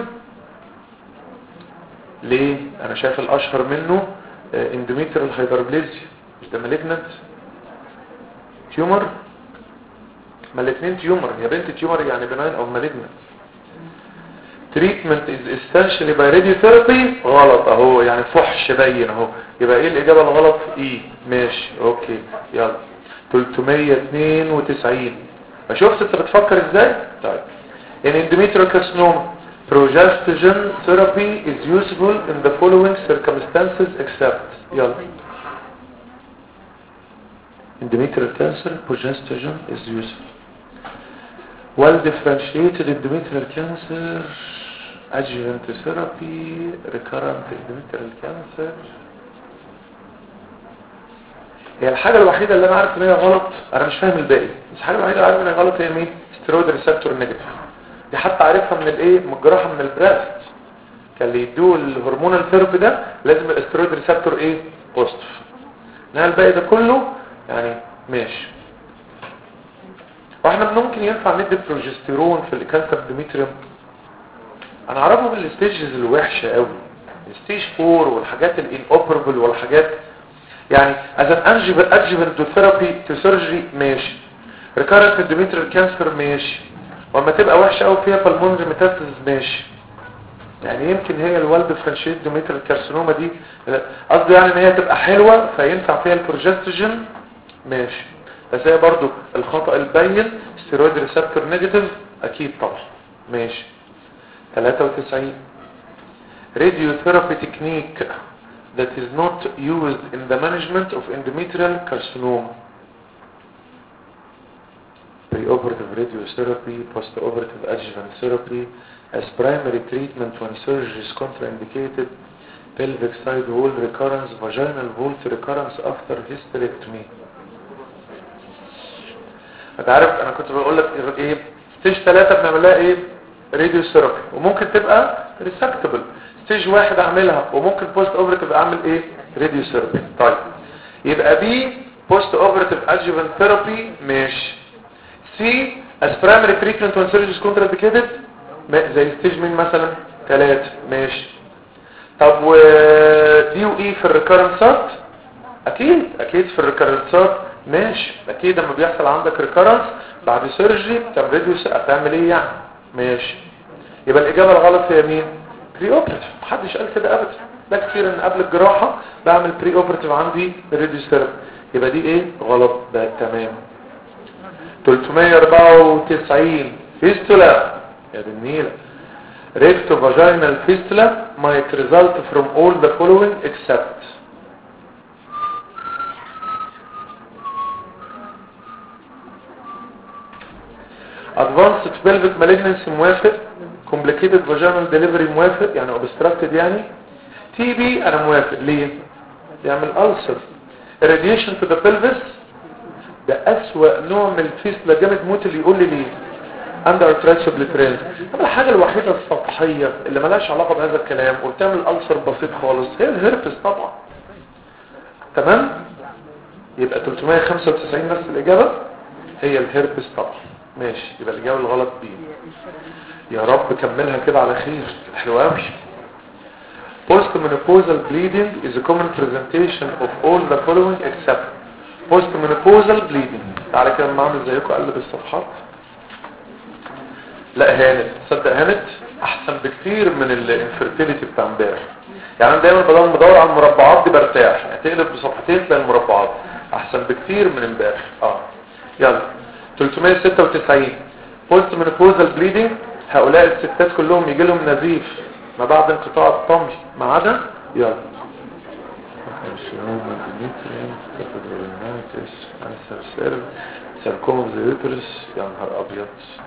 ليه؟ انا شايف الاشهر منه endometrial hyperplasia. مش ده malignant tumor؟ ما الاثنين تيومر يا بنت. تيومر يعني benign او malignant. treatment is essentially by radiotherapy. غلط اهو يعني فحش باين اهو. يبقى ايه الاجابه الغلط؟ ايه. ماشي اوكي. يلا ثلاثمية واثنين وتسعين. شفت انت بتفكر ازاي؟ طيب in endometrial carcinoma progestogen therapy is useful in the following circumstances except. يلا endometrial cancer progestogen is useful. well differentiated endometrial cancer adjuvant therapy recurrent endometrial cancer. هي الحاجة الوحيدة اللي انا عارف ان هي غلط. انا مش فاهم الباقي بس الحاجة الوحيدة اللي عارف ان هي غلط هي مين؟ ستيرويد ريسبتور نيجاتيف. دي حتى عارفها من الايه؟ من الجراحة من البراست. كان اللي يدوه الهرمونال ثيرابي ده لازم الاستيرويد ريسبتور ايه؟ بوزيتيف. انها الباقي ده كله يعني ماشي. واحنا ممكن ينفع ندي بروجستيرون في الكانسر اندوميتريوم؟ انا اعرفه من الستيجز الوحشه قوي ستيج فور والحاجات الانوبربل والحاجات يعني as an adjuvant to therapy to surgery ماشي. recurrent endometrial cancer ماشي. واما تبقى وحشه قوي فيها pulmonary metastasis ماشي. يعني يمكن هي الوال ديفرنشيت endometrial carcinoma دي قصدي يعني ان هي تبقى حلوه فينفع فيها البروجستيجين ماشي. بس هي برضو الخطأ البين ستيرويد ريسبتور نيجاتيف اكيد طبعا ماشي. ثلاثة وتسعين radiotherapy technique that is not used in the management of endometrial carcinoma. Preoperative radiotherapy, postoperative adjuvant therapy as primary treatment when surgery is contraindicated, pelvic side wall recurrence, vaginal vault recurrence after hysterectomy. هتعرف انا كنت بقول لك ايه ستيج ثلاثة بنعمل لها ايه راديوثيرابي وممكن تبقى ريسكتبل. ستيج واحد اعملها وممكن بوست اوبريتيف اعمل ايه راديوثيرابي. طيب يبقى بي بوست اوبريتيف ادجوفنت ثيرابي ماشي. سي as primary treatment when surgery is contraindicated زي ستيج مين مثلا ثلاثة ماشي. طب و دي واي في الريكارنسات اكيد اكيد في الريكارنسات ماشي. اكيد لما بيحصل عندك ريكارنس بعد سيرجري بتعمل راديو هتعمل ايه يعني ماشي. يبقى الاجابه الغلط هي مين بري اوبريتيف. محدش قال كده ابدا. ده كتير ان قبل الجراحه بعمل بري اوبريتيف عندي راديو ثيرابي. يبقى دي ايه غلط. ده تمام. ثلاثمية واربعة وتسعين فيستولا يا بالنيله. recto vaginal fistula might result from all the following except advanced pelvic malignancy موافق, complicated vaginal delivery موافق يعني obstructed يعني, تي بي انا موافق. ليه؟ يعمل ulcer. irradiation to the pelvis ده اسوأ نوع من الفيستلا جامد موت. اللي يقول لي ليه under arthritis obliterans. الحاجة الوحيدة السطحية اللي ملاش علاقة بهذا الكلام وبتعمل ألسر بسيط خالص هي الهيربس طبعا. تمام. يبقى ثلاثمية وخمسة وتسعين نفس الإجابة هي الهيربس طبعا ماشي. يبقى الإجابة الغلط بي. يا رب كملها كده على خير. حلوة قوي. Postmenopausal bleeding is a common presentation of all the following except postmenopausal bleeding. تعالى كده نعمل زيكم قلب الصفحات. لا هانت تصدق هانت احسن بكتير من الانفيرتيليتي بتاع امبارح. يعني انا دايما بدور بدور على المربعات دي برتاح. هتقلب بصفحتين تلاقي المربعات احسن بكتير من امبارح. اه يلا ثلاثمية وستة وتسعين بوست مينوبوزال بليدنج. هؤلاء الستات كلهم يجي لهم نزيف ما بعد انقطاع الطمي ما عدا يلا ساركوما اوف ذا يوترس. يا نهار ابيض.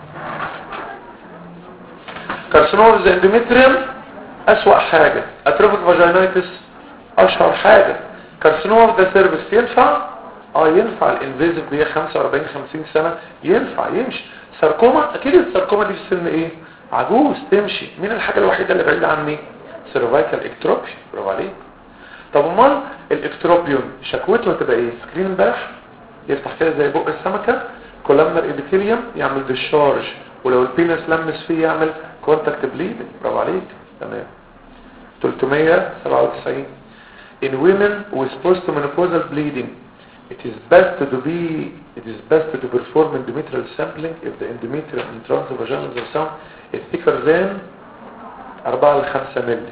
كارسينوما اوف ذا اندوميتريوم اسوأ حاجه. اتروفيك فاجينايتس اشهر حاجه. كارسينوما اوف ذا سيرفكس ينفع اه ينفع. الانفيزيف دي خمسة واربعين خمسين سنه ينفع يمشي. ساركوما اكيد الساركوما دي في سن ايه عجوز تمشي. مين الحاجه الوحيده اللي بعيده عني سيرفايكال اكتروبي. برافو عليك. طب امال الاكتروبيون شكوته هتبقى ايه؟ فاكرين امبارح يفتح كده زي بق السمكه كولامنر ايبيثيليوم يعمل ديشارج ولو البينس لمس فيه يعمل كونتاكت بليدنج. برافو عليك. تمام. ثلاثمية وسبعة وتسعين in women with postmenopausal bleeding it is best to be it is best to perform endometrial sampling if the endometrial and transvaginal ultrasound is thicker than أربعة لخمسة مللي.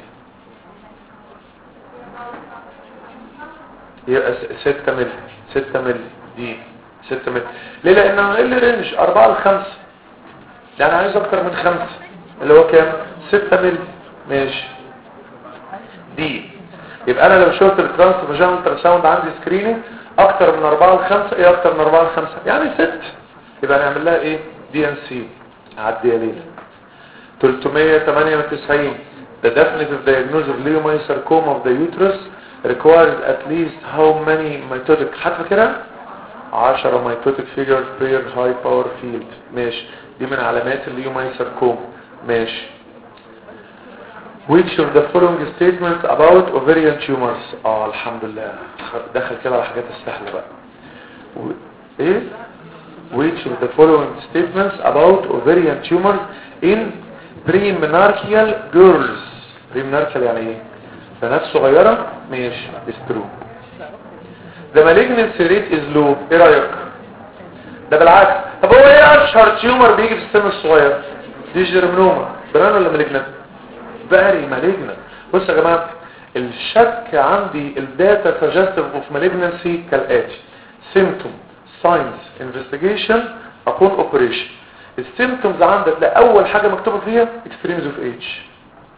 يبقى ستة مللي ستة مللي دي ستة مللي. ليه؟ لانه اللي رينج أربعة لخمسة يعني عايز اكتر من خمسة اللي هو كام ستة مللي ماشي. دي يبقى انا لو شفت الترانس فاجينال التراساوند عندي سكريننج اكتر من أربعة لخمسة. ايه اكتر من أربعة لخمسة يعني ست. يبقى نعمل لها ايه دي ان سي. عدي ليله. ثلاثمية وثمانية وتسعين the definitive diagnosis of leiomyosarcoma of the uterus requires at least how many mitotic. حد فاكرها عشرة mitotic figures per high power field ماشي. دي من علامات الليومايوساركوما ماشي. which of the following statements about ovarian tumors. اه الحمد لله دخل كده على الحاجات السهله بقى. ايه which of the following statements about ovarian tumors in premenarcheal girls. premenarcheal يعني ايه بنات صغيره ماشي. استرو. the malignancy rate is low. ايه رايك؟ ده بالعكس. طب هو ايه اشهر تيومر بيجي في السن الصغير؟ دي جيرمنوما. بران ولا مالجنت؟ فيري مالجنت. بص يا جماعه الشك عندي الداتا سجستيف اوف مالجنسي كالاتي: سيمبتوم ساينز انفستيجيشن ابون اوبريشن. السيمبتومز عندك لا اول حاجه مكتوبه فيها اكستريمز اوف ايج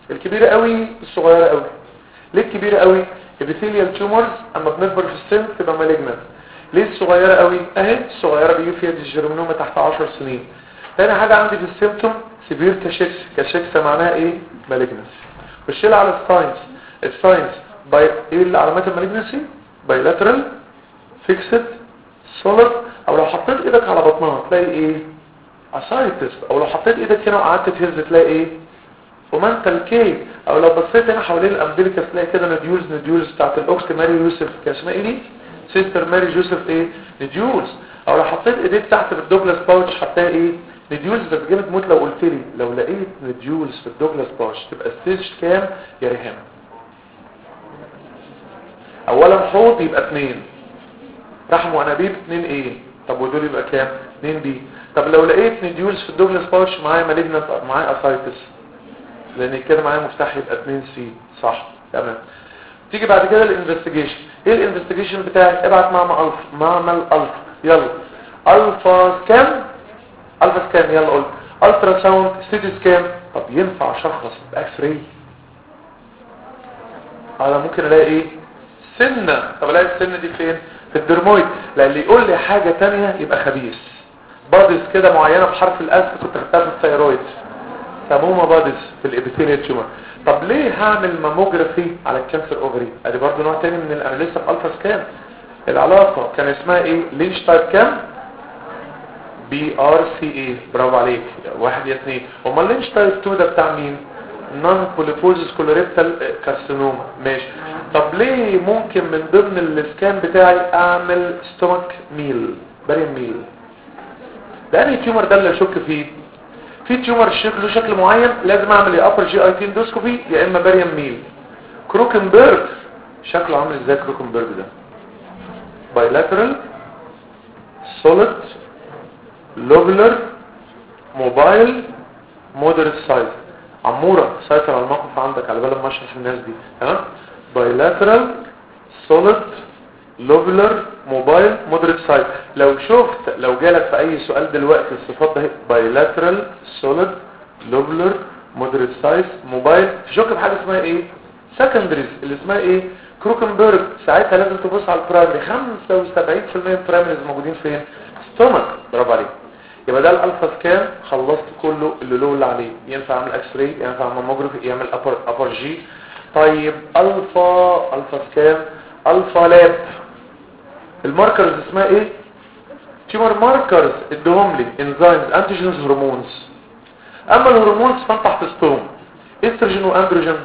الكبيره قوي الصغيره قوي. ليه الكبيره قوي؟ epithelial tumors اما بنكبر في السن تبقى malignant. ليه الصغيره قوي؟ اهي الصغيره بيجي فيها ديجيرمنوما تحت عشر سنين. تاني حاجه عندي في السيمتوم سيفير كاشيكس. كاشيكس معناها ايه؟ malignancy. خش لي على الساينس. الساينس باي ايه العلامات المالجنسي؟ بايلاترال فيكسد سوليد، او لو حطيت ايدك على بطنها تلاقي ايه؟ اسايتس، او لو حطيت ايدك هنا وقعدت تهز تلاقي ايه؟ ومنتال كي، او لو بصيت هنا حوالين الامبليكس تلاقي كده نديولز نديولز بتاعت الاخت ماري يوسف. كان اسمها ايه دي؟ سيستر ماري يوسف ايه؟ نديولز. او لو حطيت ايديك تحت في الدوجلاس باوتش هتلاقي ايه؟ نديولز. بس جامد موت لو قلت لي لو لقيت نديولز في الدوجلاس باوتش تبقى ستيج كام يا ريهام؟ اولا حوض يبقى اتنين، رحم وانابيب اتنين ايه، طب ودول يبقى كام؟ اتنين بي. طب لو لقيت نديولز في الدوجلاس باوتش معايا مالجنت معايا اسايتس، لان كده معايا مفتاح يبقى اتنين سي. صح تمام. تيجي بعد كده الانفستيجيشن. ايه الانفستيجيشن بتاعي؟ ابعت معمل الفا. معمل الفا يلا. الفا سكان. الفا سكان يلا قول. الترا ساوند سيتي سكان. طب ينفع اشخص باكس راي؟ انا ممكن الاقي ايه؟ سنه. طب الاقي السنه دي فين؟ في الدرمويد. لان اللي يقول لي حاجه تانية يبقى خبيث. بادز كده معينه بحرف الاس كنت خدتها في الثيرويد، سمومه بادز في الابيثيليال تيومر. طب ليه هعمل ماموجرافي على الكانسر اوفري؟ ادي برضه نوع تاني من الاناليسيس في الفا سكان. العلاقه كان اسمها ايه؟ لينش تايب كام؟ بي ار سي اي. برافو عليك. واحد يا اثنين. امال لينش تايب اتنين ده بتاع مين؟ نون بوليبوزيس كولوريكتال كارسينوما. ماشي. طب ليه ممكن من ضمن السكان بتاعي اعمل ستومك ميل برين ميل؟ ده انهي تيومر ده اللي اشك فيه؟ في تيومر له شكل معين لازم اعمل يا ابر جي اي تي اندوسكوبي يا اما باريم ميل. كروكنبرج شكله عامل ازاي كروكنبرج ده؟ بايلاترال سوليد لوبلر موبايل مودريت سايز. عموره سيطر على الموقف عندك على بال ما اشرح الناس دي. تمام. بايلاترال سوليد لوبلر موبايل مودريت سايز. لو شفت لو جالك في اي سؤال دلوقتي الصفات ده بايلاترال سوليد لوبلر مودريت سايز موبايل، تشك بحاجه اسمها ايه؟ سكندريز اللي اسمها ايه؟ كروكنبرج. ساعتها لازم تبص على البرايمري. خمسة وسبعين بالمية من البرايمريز موجودين فين؟ ستومك. برافو عليك. يبقى ده الالفا سكان خلصت كله اللي له اللي عليه. ينفع اعمل اكس راي، ينفع ماموجرافي، يعمل ابر ابر جي. طيب الفا الفا سكان الفا لاب. الماركرز اسمها ايه؟ تيومر ماركرز ادهم لي انزيمز انتيجينز هرمونز. اما الهرمونز فانت حفظتهم استروجين واندروجين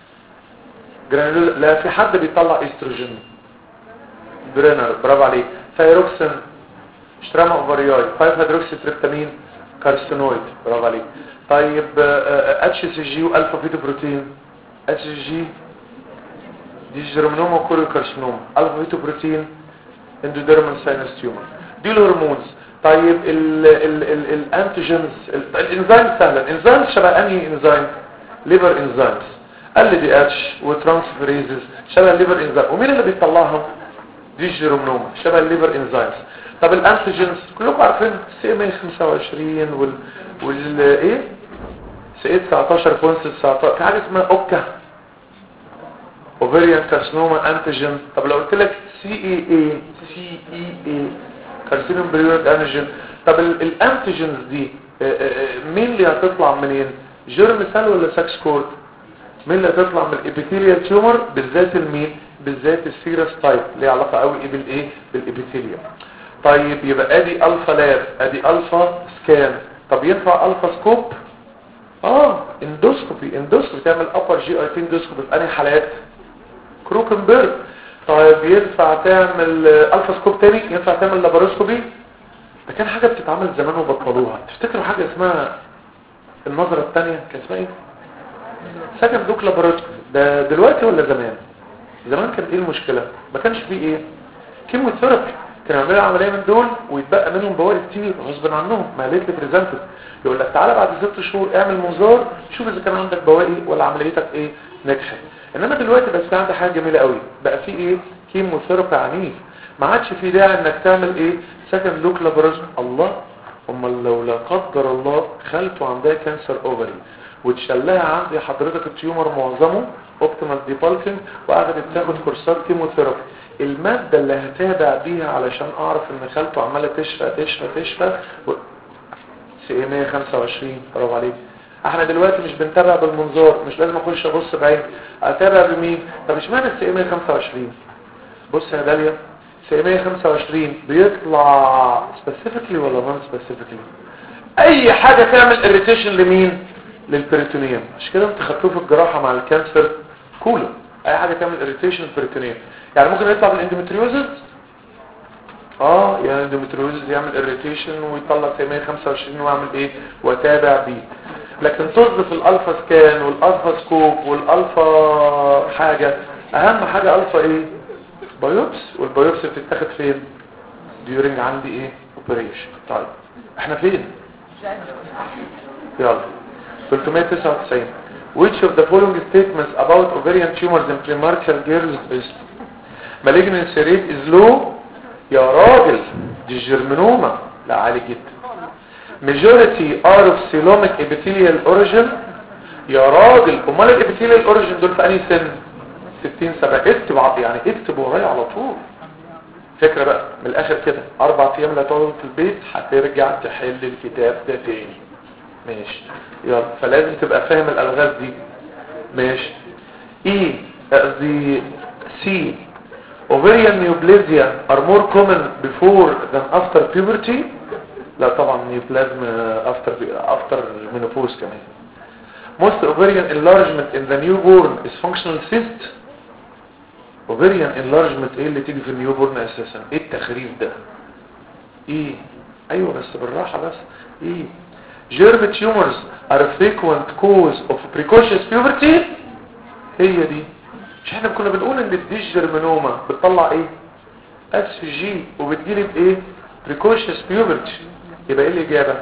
جرانيول. لا في حد بيطلع استروجين برينر. برافو عليك. ثايروكسين اشتراما اوفرياي خمسة هيدروكسي تريبتامين كارسينويد. برافو عليك. طيب اتش سي جي والفا فيتو بروتين. اتش سي جي دي جيرمنوما كوريو كارسينوما. الفا فيتو بروتين اندوديرمال ساينس تيومر. دي الهرمونز. طيب ال ال ال الانتيجينز الانزيم سهله. الانزيم شبه انهي انزيم؟ ليفر انزيمز ال دي اتش وترانسفيريزز شبه الليفر انزيم. ومين اللي بيطلعهم؟ دي جيرومنوما شبه الليفر انزيمز. طب الانتيجينز كلكم عارفين سي ام خمسة وعشرين وال وال ايه سي تسعتاشر بوينت تسعتاشر. في حاجه اسمها اوكا اوفيريان كارسينوما انتيجين. طب لو قلت لك سي اي اي سي اي اي كارسينوم بريوريد انتيجين. طب الانتيجينز دي مين اللي هتطلع منين؟ جيرم سيل ولا ساكس كورد؟ مين اللي هتطلع من الابيثيليال تيومر بالذات المين؟ بالذات السيرس تايب ليه علاقه قوي ايه بالايه؟ بالابيثيليال. طيب يبقى ادي الفا لاب ادي الفا سكان. طب ينفع الفا سكوب؟ اه اندوسكوبي. اندوسكوبي تعمل ابر جي اي تي اندوسكوبي في انهي حالات؟ كروكنبرج. طيب ينفع تعمل الفا سكوب تاني؟ ينفع تعمل لاباروسكوبي؟ ده كان حاجه بتتعمل زمان وبطلوها. تفتكروا حاجه اسمها النظره الثانيه كان اسمها ايه؟ سكند دوك لاباروسكوبي. ده دلوقتي ولا زمان؟ زمان كان ايه المشكله؟ ما كانش فيه ايه؟ كيموثيرابي. كانوا يعملوا عمليه من دول ويتبقى منهم بواقي كتير غصب عنهم. ما ليت بريزنتد يقول لك تعالى بعد ست شهور اعمل منظار شوف اذا كان عندك بواقي ولا عمليتك ايه نجحت. انما دلوقتي بس في عندك حاجه جميله قوي بقى في ايه؟ كيموثيرابي عنيف. ما عادش في داعي انك تعمل ايه؟ سكند لوك لاباروسكوبي. الله امال لو لا قدر الله خالته عندها كانسر اوفري وتشلها عندي حضرتك التيومر معظمه اوبتيمال ديبالكينج وقعدت تاخد كورسات كيموثيرابي. المادة اللي هتابع بيها علشان اعرف ان خالته عمالة تشفى تشفى تشفى و... سي مية وخمسة وعشرين. برافو عليك. احنا دلوقتي مش بنتابع بالمنظار، مش لازم اخش ابص بعين، اتابع بمين؟ طب اشمعنى السي مية وخمسة وعشرين؟ بص يا داليا، سي مية وخمسة وعشرين بيطلع سبيسيفيكلي ولا نون سبيسيفيكلي؟ اي حاجة تعمل اريتيشن لمين؟ للبريتونيوم. مش كده انت خدتوه في الجراحة مع الكانسر كله، اي حاجة تعمل اريتيشن للبريتونيوم. يعني ممكن يطلع بالاندومتريوزز، اه يعني الاندومتريوزز يعمل اريتيشن ويطلع سي مية وخمسة وعشرين واعمل ايه واتابع بيه. لكن تصدف الالفا سكان والالفا سكوب والالفا حاجة، اهم حاجة الفا ايه؟ بايوبس. والبايوبس بتتاخد فين؟ ديورنج عندي ايه؟ اوبريشن. طيب احنا فين؟ يلا ثلاثمية وتسعة وتسعين. Which of the following statements about ovarian tumors in premarital girls is malignancy rate is low؟ يا راجل دي الجرمنومة، لا عالي جدا. Majority are of coelomic epithelial origin؟ يا راجل امال الابيثيليال اوريجين دول في انهي سن؟ ستين سبعين. اكتب بعض يعني اكتب ورايا على طول. فكرة بقى من الاخر كده، اربع ايام لا تقعد في البيت هترجع تحل الكتاب ده تاني. ماشي يلا، فلازم تبقى فاهم الالغاز دي. ماشي. ايه قصدي سي ovarian neoplasia are more common before than after puberty؟ لا طبعا neoplasm after after menopause كمان. Most ovarian enlargement in the newborn is functional cyst؟ ovarian enlargement ايه اللي تيجي في النيوبورن اساسا؟ ايه التخريف ده؟ ايه ايوه بس بالراحة بس. ايه germ tumors are a frequent cause of precocious puberty؟ هي دي. مش احنا كنا بنقول ان دي الجرمنومة بتطلع ايه؟ اس جي وبتجيلي بايه؟ precocious puberty. يبقى ايه الاجابة؟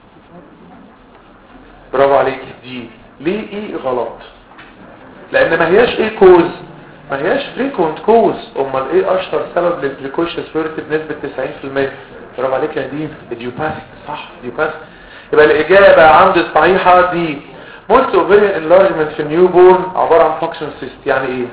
برافو عليك دي. ليه ايه غلط؟ لان ما هياش ايه كوز، ما هياش frequent cause. امال ايه اشهر سبب للبريكوشيوس بيورتي بنسبة تسعين في المية؟ برافو عليك يا دين، idiopathic. صح idiopathic. يبقى الاجابة عندي الصحيحة دي. most ovarian enlargement في newborn عبارة عن functional cyst. يعني ايه؟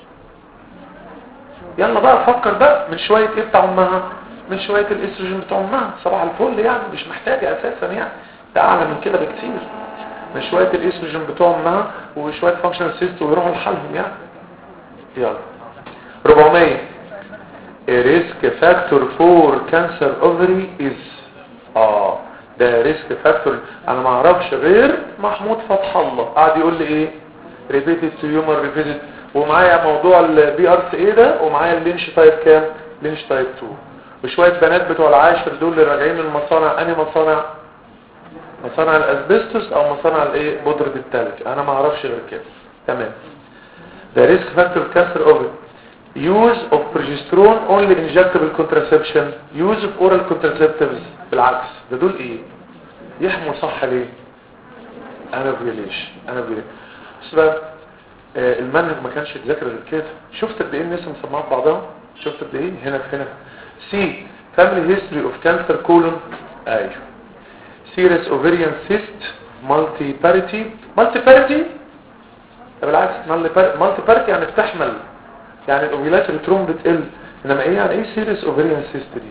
يلا بقى فكر بقى. من شوية ايه بتاع امها؟ من شوية الاستروجين بتاع امها. صباح الفل يعني، مش محتاجة اساسا يعني، ده اعلى من كده بكتير. من شوية الاستروجين بتوع امها وشوية فانكشنال سيست ويروحوا لحالهم يعني. يلا أربعمية. ريسك فاكتور فور كانسر اوفري از اه ده ريسك فاكتور. انا ما اعرفش غير محمود فتح الله قاعد يقول لي ايه ريبيتد تيومر ريبيتد، ومعايا موضوع البي ار سي ايه ده، ومعايا اللينش تايب كام؟ لينش تايب اتنين. وشوية بنات بتوع العاشر دول اللي راجعين من المصانع. انهي مصانع؟ مصانع الاسبستوس او مصانع الايه بودرة التلج. انا ما اعرفش غير كده. تمام. ده ريسك فاكتور كانسر اوفري. use of progesterone only injectable contraception. use of oral contraceptives بالعكس. ده دول ايه يحموا صح ليه؟ انا بيليش انا بيليش بس بقى آه المنهج ما كانش يتذاكر غير كده. شفت قد ايه الناس مسمعات بعضها؟ شفت قد ايه هنا في هنا. سي family history of cancer colon. ايوه serous ovarian cyst multiparity. multiparity بالعكس multiparity يعني بتحمل، يعني الاوفيلات التروم بتقل. انما ايه يعني ايه serous ovarian cyst دي؟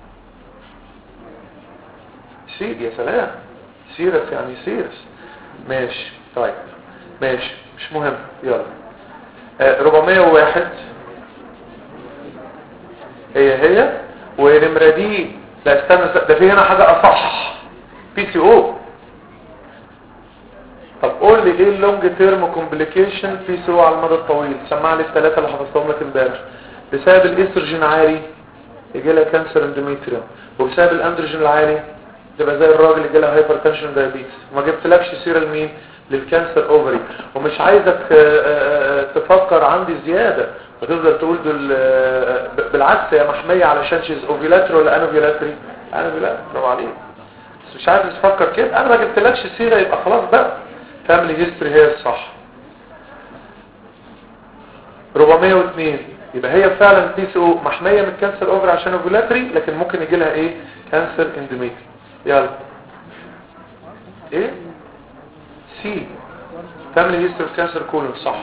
سيد يا سلام، سيرس يعني سيرس. ماشي طيب ماشي مش مهم. يلا آه أربعمية وواحد هي هي ونمرة دي. لا استنى ده في هنا حاجة اصح. بي سي او. طب قول لي ايه اللونج تيرم كومبليكيشن بي سي او على المدى الطويل؟ سمع لي الثلاثة اللي حفظتهم لك امبارح. بسبب الاستروجين عالي يجي لها كانسر اندوميتريوم، وبسبب الاندروجين العالي تبقى زي الراجل اللي جاله هايبرتنشن دايابيتس. ما جبتلكش سيره لمين؟ للكانسر اوفري. ومش عايزك تفكر عندي زياده وتفضل تقول دول. بالعكس هي محميه علشان شيز اوفيلاتري ولا انوفيلاتري؟ انوفيلاتري. برافو عليك. بس مش عايز تفكر كده. انا ما جبتلكش سيره يبقى خلاص بقى. فاميلي هيستوري هي الصح. أربعمية واثنين يبقى هي فعلا بي سي او محميه من الكانسر اوفري عشان اوفيلاتري، لكن ممكن يجي لها ايه؟ كانسر اندوميتريوم. يلا ايه سي family history of cancer colon صح.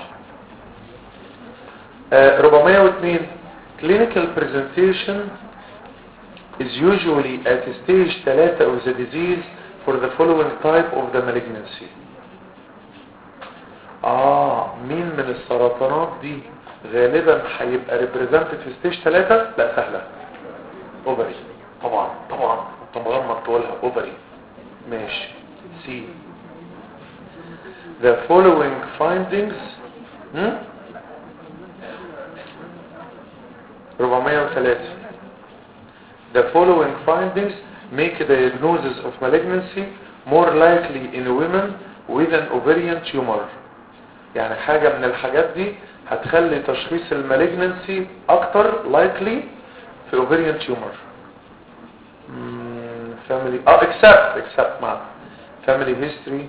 آه أربعمية واثنين clinical presentation is usually at stage three of the disease for the following type of the malignancy. اه مين من السرطانات دي غالبا هيبقى represented في stage ثلاثة؟ لا سهلة، اوفري طبعا طبعا انت مغمض تقولها اوفري. ماشي. سي the following findings hmm? أربعمية وثلاثة the following findings make the diagnosis of malignancy more likely in women with an ovarian tumor. يعني حاجة من الحاجات دي هتخلي تشخيص المالجنسي اكتر likely في ovarian tumor. mm, family اه except except مع family history.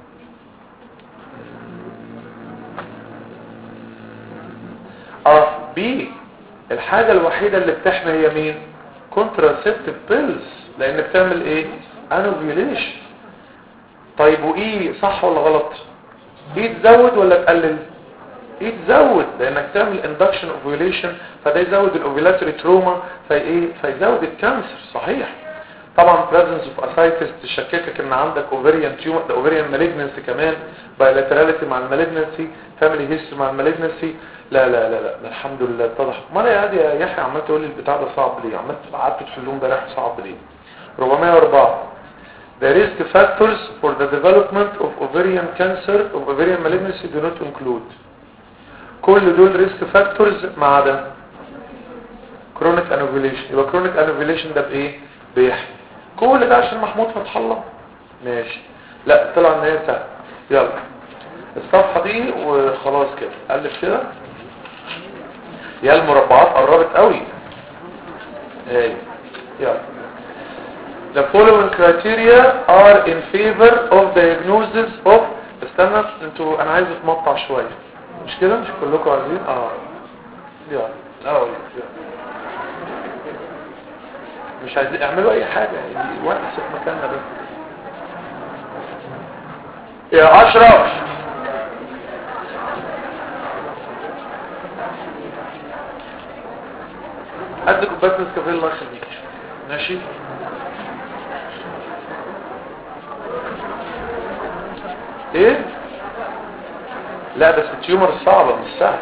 اه بي الحاجة الوحيدة اللي بتحمي هي مين؟ contraceptive pills لان بتعمل ايه؟ anovulation. طيب وايه صح ولا غلط؟ ايه تزود ولا تقلل؟ ايه تزود لانك تعمل induction ovulation فده يزود الاوفيلاتري تروما في ايه؟ فيزود الكانسر. صحيح. طبعا presence of ascites تشككك ان عندك ovarian tumor ده ovarian malignancy كمان bilaterality مع المالجنسي family history مع المالجنسي. لا لا لا لا الحمد لله اتضح. ما يا هادي يا يحيى عمال تقول لي البتاع ده صعب ليه؟ عمال قعدت تحلهم ده راح صعب ليه؟ أربعمية وأربعة The risk factors for the development of ovarian cancer of ovarian malignancy do not include. كل دول risk factors ما عدا chronic anovulation. يبقى chronic anovulation ده بايه؟ بيحمي. كل ده عشان محمود فتح الله. ماشي. لا طلع ان هي سهله. يلا الصفحه دي وخلاص كده قلب كده. يا المربعات قربت قوي. ايه يلا. The following criteria are in favor of diagnosis of استنى انتوا انا عايز اتمطع شويه مش كده؟ مش كلكم عايزين؟ اه يلا اه مش عايزين اعملوا اي حاجه يعني وقت في مكاننا بس. يا اشرف قد كوبايه نسكافيه الله يخليك. ماشي. ايه لا بس التيومر صعبه مش سهله.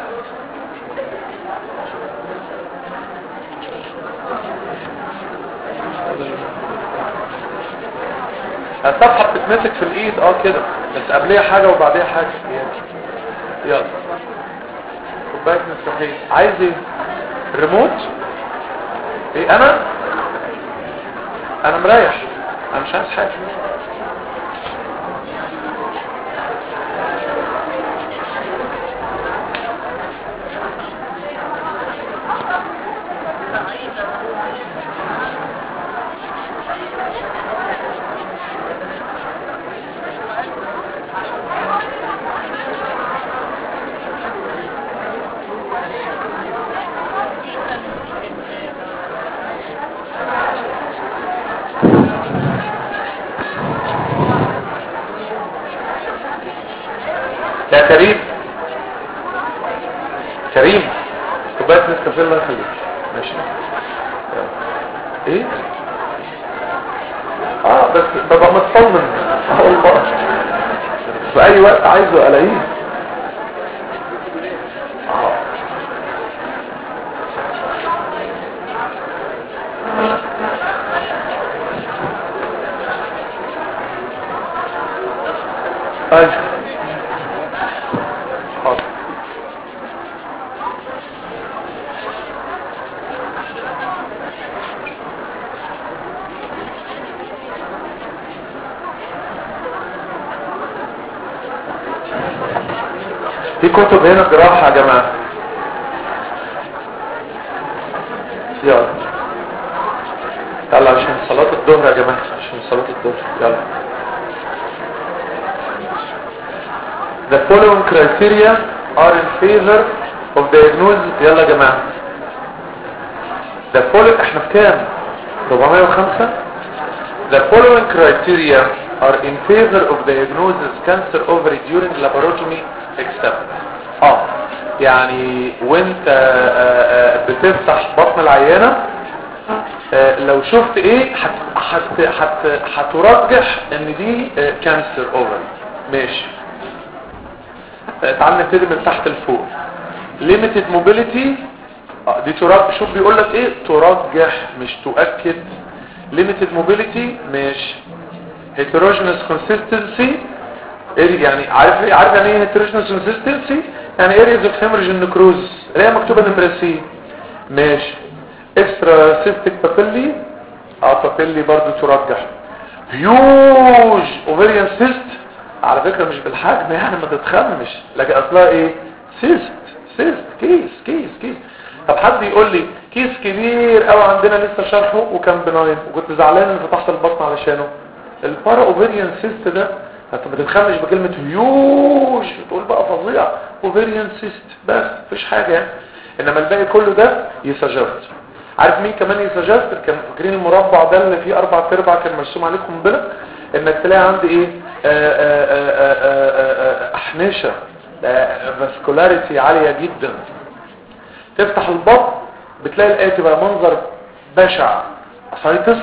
الصفحه بتتمسك في الايد اه كده بس قبليها حاجه وبعديها حاجه. يلا كوبايه نسكافيه. عايز ايه؟ الريموت؟ ايه انا انا مريح انا مش عايز حاجه. يا كريم كريم كوبايه نسكافيه الله يخليك. ماشي. ايه اه بس ببقى مطمن اه والله في اي وقت عايزه الاقيه. اه ايوه في كتب هنا جراحة يا جماعة. يلا يلا عشان صلاة الظهر يا جماعة عشان صلاة الظهر. يلا The following criteria are in favor of diagnosis. يلا يا جماعة The following احنا في كام؟ أربعمية وخمسة. The following criteria are in favor of diagnosis cancer ovary during laparotomy except اه يعني وانت آه آه بتفتح بطن العيانة آه لو شفت ايه هت هت هترجح ان دي كانسر اوفري. ماشي. آه تعال نبتدي من تحت لفوق. limited mobility آه دي ترجح. شوف بيقول لك ايه ترجح مش تؤكد. limited mobility ماشي. heterogeneous consistency يعني عارف ايه عارف يعني ايه heterogeneous consistency يعني areas of hemorrhage necrosis اللي هي مكتوبه نمره سي. ماشي. extra cystic papilli اه papilli برضو ترجح. huge ovarian cyst على فكره مش بالحجم يعني ما تتخمش لكن اصلها ايه cyst cyst كيس كيس كيس. طب حد يقول لي كيس كبير قوي عندنا لسه شرحه وكان بناين وكنت زعلان ان فتحت البطن علشانه البارا اوفيريان سيست ده. انت ما تتخمش بكلمه هيوج تقول بقى فظيع اوفيريان سيست بس مفيش حاجه يعني. انما الباقي كله ده يسجست. عارف مين كمان يسجست؟ كان فاكرين المربع ده اللي فيه اربع ارباع كان مرسوم عليه قنبله انك تلاقي عندي ايه آآ آآ آآ احنشه فاسكولاريتي عاليه جدا. تفتح البطن بتلاقي الاتي بقى منظر بشع اسايتس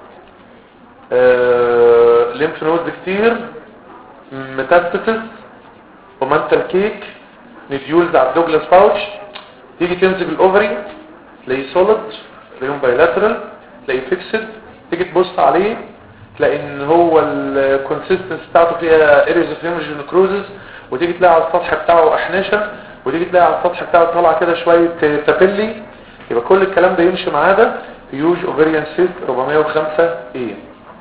آه، ليمف نود كتير ميتاستاسيس ومانتال كيك نديولز على الدوجلاس باوتش. تيجي تمسك الاوفري تلاقيه سوليد تلاقيهم بايلاترال تلاقيه فيكسد. تيجي تبص عليه تلاقي ان هو الكونسيستنس بتاعته فيها اريز اوف هيموريج نكروزز. وتيجي تلاقي على السطح بتاعه احنشه وتيجي تلاقي على السطح بتاعه طالع كده شويه بابيلي. يبقى كل الكلام ده يمشي معاه ده هيوج اوفريان سيست أربعمية وخمسة ايه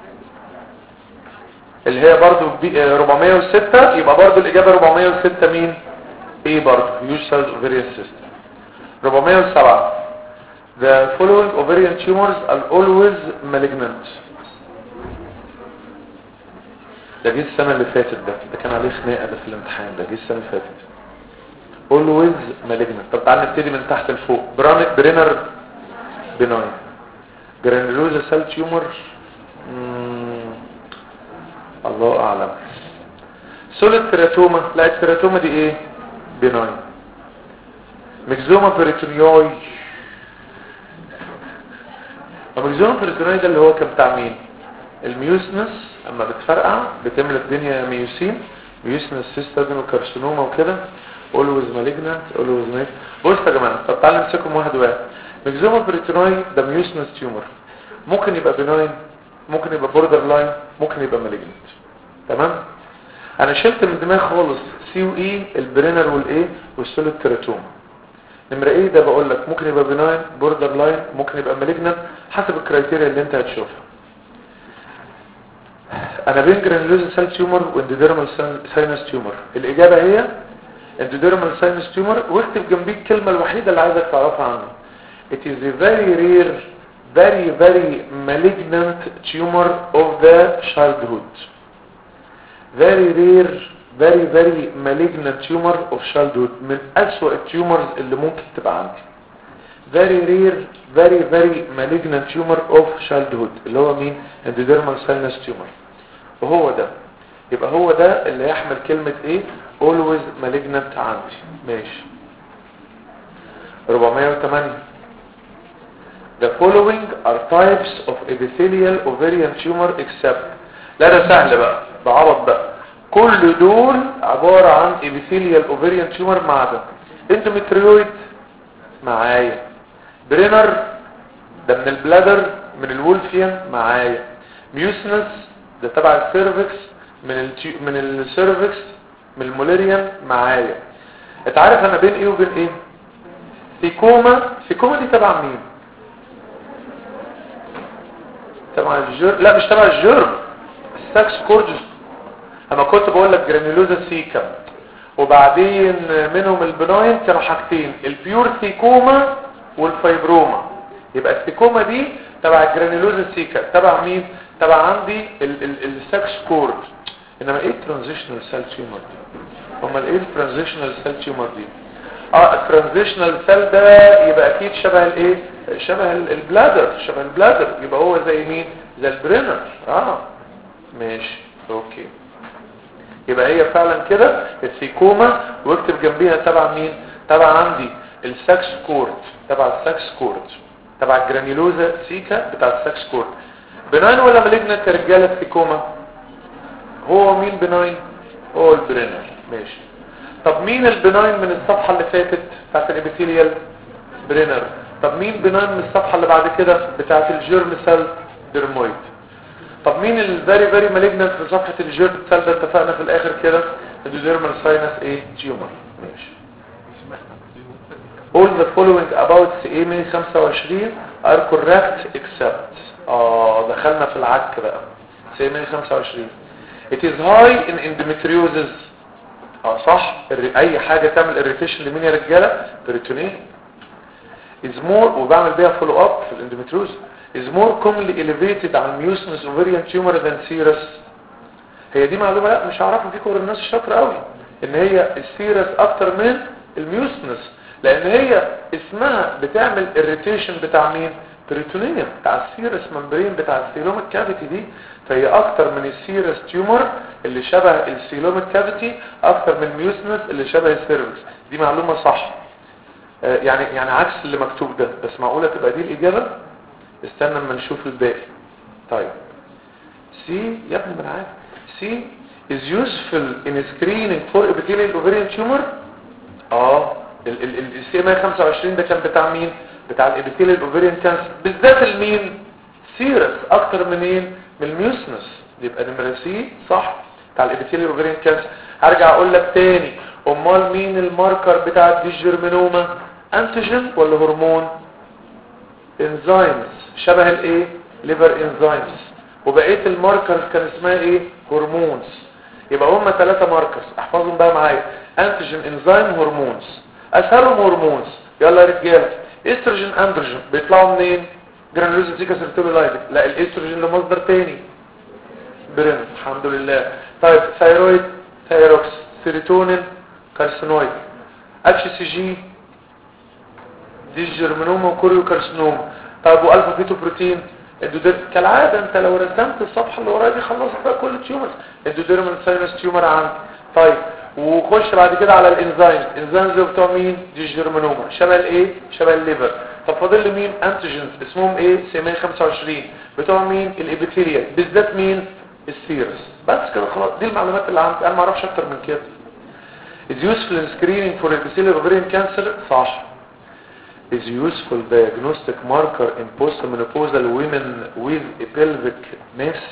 اللي هي برضو أربعمية وستة. يبقى برضو الإجابة أربعمية وستة مين ايه برضو هيوج سيلز اوفريان سيست. أربعمية وسبعة the following ovarian tumors are always malignant. ده جه السنة اللي فاتت ده ده كان عليه خناقة ده في الامتحان ده جه السنة اللي فاتت always malignant. طب تعال نبتدي من تحت لفوق. برينر بناين جرانيولوزا سيل تيومر الله اعلم. سوليد تيراتوما لا التيراتوما دي ايه بناين. ميكزوما بريتونيوي الميكزوما بريتونيوي ده اللي هو كان بتاع مين الميوسنس اما بتفرقع بتملى الدنيا ميوسين ميوسنس سيستادينو كارسينوما وكده always malignant always malignant. بص يا جماعه طب تعالوا نمسكهم واحد واحد. ميكزوما بريتونيوي ده ميوسنس تيومر ممكن يبقى بناين ممكن يبقى بوردر لاين ممكن يبقى مالجنت. تمام. انا شلت من دماغي خالص سي و اي البرينر والايه والسوليد تيراتوما. نمره ايه ده بقول لك ممكن يبقى بناين بوردر لاين ممكن يبقى مالجنت حسب الكرايتيريا اللي انت هتشوفها. انا بين جرانيولوزا سيل تيومر واندوديرمال ساينس تيومر. الاجابه هي اندوديرمال ساينس تيومر. واكتب جنبيه الكلمه الوحيده اللي عايزك تعرفها عنه. It is a very rare very very malignant tumor of the childhood. Very rare very very malignant tumor of childhood. من أسوأ التيومرز اللي ممكن تبقى عندي. Very rare very very malignant tumor of childhood اللي هو مين endodermal sinus tumor. وهو ده يبقى هو ده اللي يحمل كلمة ايه always malignant عندي. ماشي. أربعمية وثمانية The following are types of epithelial ovarian tumor except. لا ده سهل بقى بعرض بقى. كل دول عبارة عن epithelial ovarian tumor مع ده. endometrioid معايا. برينر ده من البلادر من الولفيان معايا. ميوسنس ده تبع السيرفكس من ال من السيرفكس من الموليريان معايا. انت عارف انا بين ايه وبين ايه؟ فيكوما. فيكوما دي تبع مين؟ تبع الجر لا مش تبع الجرم الساكس كورجس. اما كنت بقول لك جرانيولوزا سيكا وبعدين منهم البناين كانوا حاجتين البيور ثيكوما والفايبروما. يبقى الثيكوما دي تبع الجرانيولوزا سيكا تبع مين؟ تبع عندي الساكس كورد. انما ايه الترانزيشنال سيل تيومر دي؟ امال ايه الترانزيشنال سيل تيومر دي؟ اه الترانزيشنال سيل ده يبقى اكيد شبه الايه شبه البلادر شبه البلادر يبقى هو زي مين زي البرينر. اه ماشي. اوكي، يبقى هي فعلا كده السيكوما، واكتب جنبيها تبع مين؟ تبع عندي الساكس كورد، تبع الساكس كورد، تبع الجرانيولوزا سيكا بتاع الساكس كورد. بناين ولا مالجنت يا رجاله السيكوما؟ هو مين بناين؟ هو البرينر. ماشي. طب مين البناين من الصفحه اللي فاتت بتاعت الابيثيليال؟ برينر. طب مين بناين من الصفحه اللي بعد كده بتاعت الجيرم سيل؟ ديرمويد. طب مين الفيري فيري مالجنت في صفحه الجيرم سيل ده؟ اتفقنا في الاخر كده الديرمال ساينس ايه؟ تيومر. ماشي. all the following about سي إيه مية وخمسة وعشرين are correct except اه دخلنا في العك بقى. سي إيه مية وخمسة وعشرين it is high in endometriosis. اه صح، اي حاجه تعمل irritation لمين يا رجاله؟ بريتونين. is more وبعمل بيها follow up في الاندوميتريوز is more commonly elevated عن mucinous ovarian tumor than serous. هي دي معلومه لا مش هعرفها فيكم غير الناس الشاطره قوي، ان هي السيرس اكتر من الميوسنس، لان هي اسمها بتعمل irritation بتاع مين؟ بريتونيوم بتاع السيرس ممبرين بتاع السيلوميك كافيتي دي، فهي اكتر من السيرس تيومر اللي شبه السيلوميك كافيتي اكتر من الميوسنس اللي شبه السيرفكس. دي معلومه صح. آه يعني يعني عكس اللي مكتوب ده، بس معقوله تبقى دي الاجابه؟ استنى اما نشوف الباقي. طيب سي يا ابني من عارف سي is useful in screening for epithelial ovarian tumor. اه السي إيه مية وخمسة وعشرين ده كان بتاع مين؟ بتاع الابيثيليال اوفريان كانسر، بالذات المين؟ سيرس اكتر من ايه؟ من الميوسنس. يبقى نمره سي صح بتاع الابيثيليال اوفريان كانسر. هرجع اقول لك تاني، امال مين الماركر بتاع الديجيرمينوما؟ انتيجين ولا هرمون؟ انزيمز شبه الايه؟ ليفر انزيمز. وبقيه الماركرز كان اسمها ايه؟ هرمونز. يبقى هم ثلاثه ماركرز احفظهم بقى معايا، انتيجين انزيم هرمونز. اسهلهم هرمونز. يلا يا رجاله، استروجين اندروجين بيطلعوا منين؟ جرانيولوزا سيكا سيرتوبيلايتك. لا الاستروجين له مصدر تاني برين. الحمد لله. طيب ثايرويد ثايروكس، سيروتونين كارسينويد، اتش سي جي ديجيرمينوما وكوريو كارسينوما. طيب والفا فيتو بروتين الدودير. كالعاده انت لو رسمت الصفحه اللي ورايا دي خلصت بقى كل التيومرز. الدوديرمال ساينس تيومر عندي. طيب وخش بعد كده على الانزيم. الانزيمز بتوع مين؟ ديجيرمينوما شبه الايه؟ شبه الليفر. طب فاضل لي مين؟ انتيجينز اسمهم ايه؟ سي إيه مية وخمسة وعشرين بتوع مين؟ الابيثيليال، بالذات مين؟ السيرس. بس كده خلاص، دي المعلومات اللي عندي، انا ما اعرفش اكتر من كده. is useful in screening for epithelial ovarian cancer صح. is useful diagnostic marker in postmenopausal women with a pelvic mass.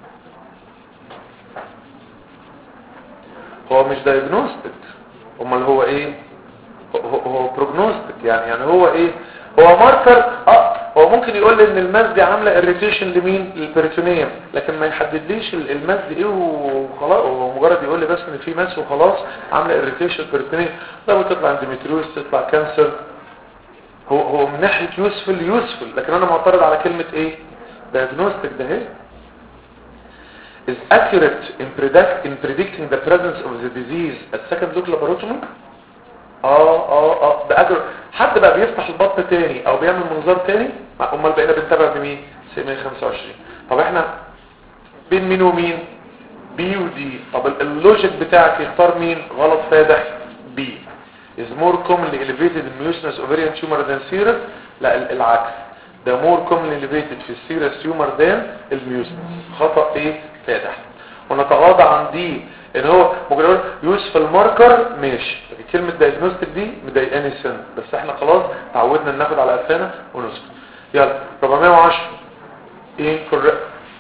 هو مش diagnostic، امال هو ايه؟ هو هو prognostic. يعني يعني هو ايه؟ هو ماركر. اه هو ممكن يقول لي ان الماس دي عامله irritation لمين؟ للبريتونيوم، لكن ما يحددليش الماس دي ايه وخلاص. هو مجرد يقول لي بس ان في ماس وخلاص عامله irritation للبريتونيوم. لو تطلع اندوميتريوز تطلع كانسر. هو هو من ناحيه يوسفل يوسفل، لكن انا معترض على كلمه ايه؟ diagnostic. ده اهي is accurate in predict in predicting the presence of the disease at second look laboratory. اه اه اه ده اجر. حد بقى بيفتح البطن تاني او بيعمل منظار تاني؟ امال بقينا بنتابع بمين؟ سي إيه مية وخمسة وعشرين. طب احنا بين مين ومين؟ بي ودي. طب اللوجيك بتاعك يختار مين؟ غلط فادح. بي is more commonly elevated in mucinous ovarian tumor than serous. لا العكس، ده more commonly elevated في serous tumor than الميوسنس. خطأ ايه؟ فادح. ونتغاضى عن دي ان هو ممكن يقول يوسفل ماركر ماشي، لكن كلمه دايجنوستيك دي مضايقاني سن، بس احنا خلاص تعودنا ناخد على قفانا ونسكت. يلا أربعمية وعشرة ايه كوريكت؟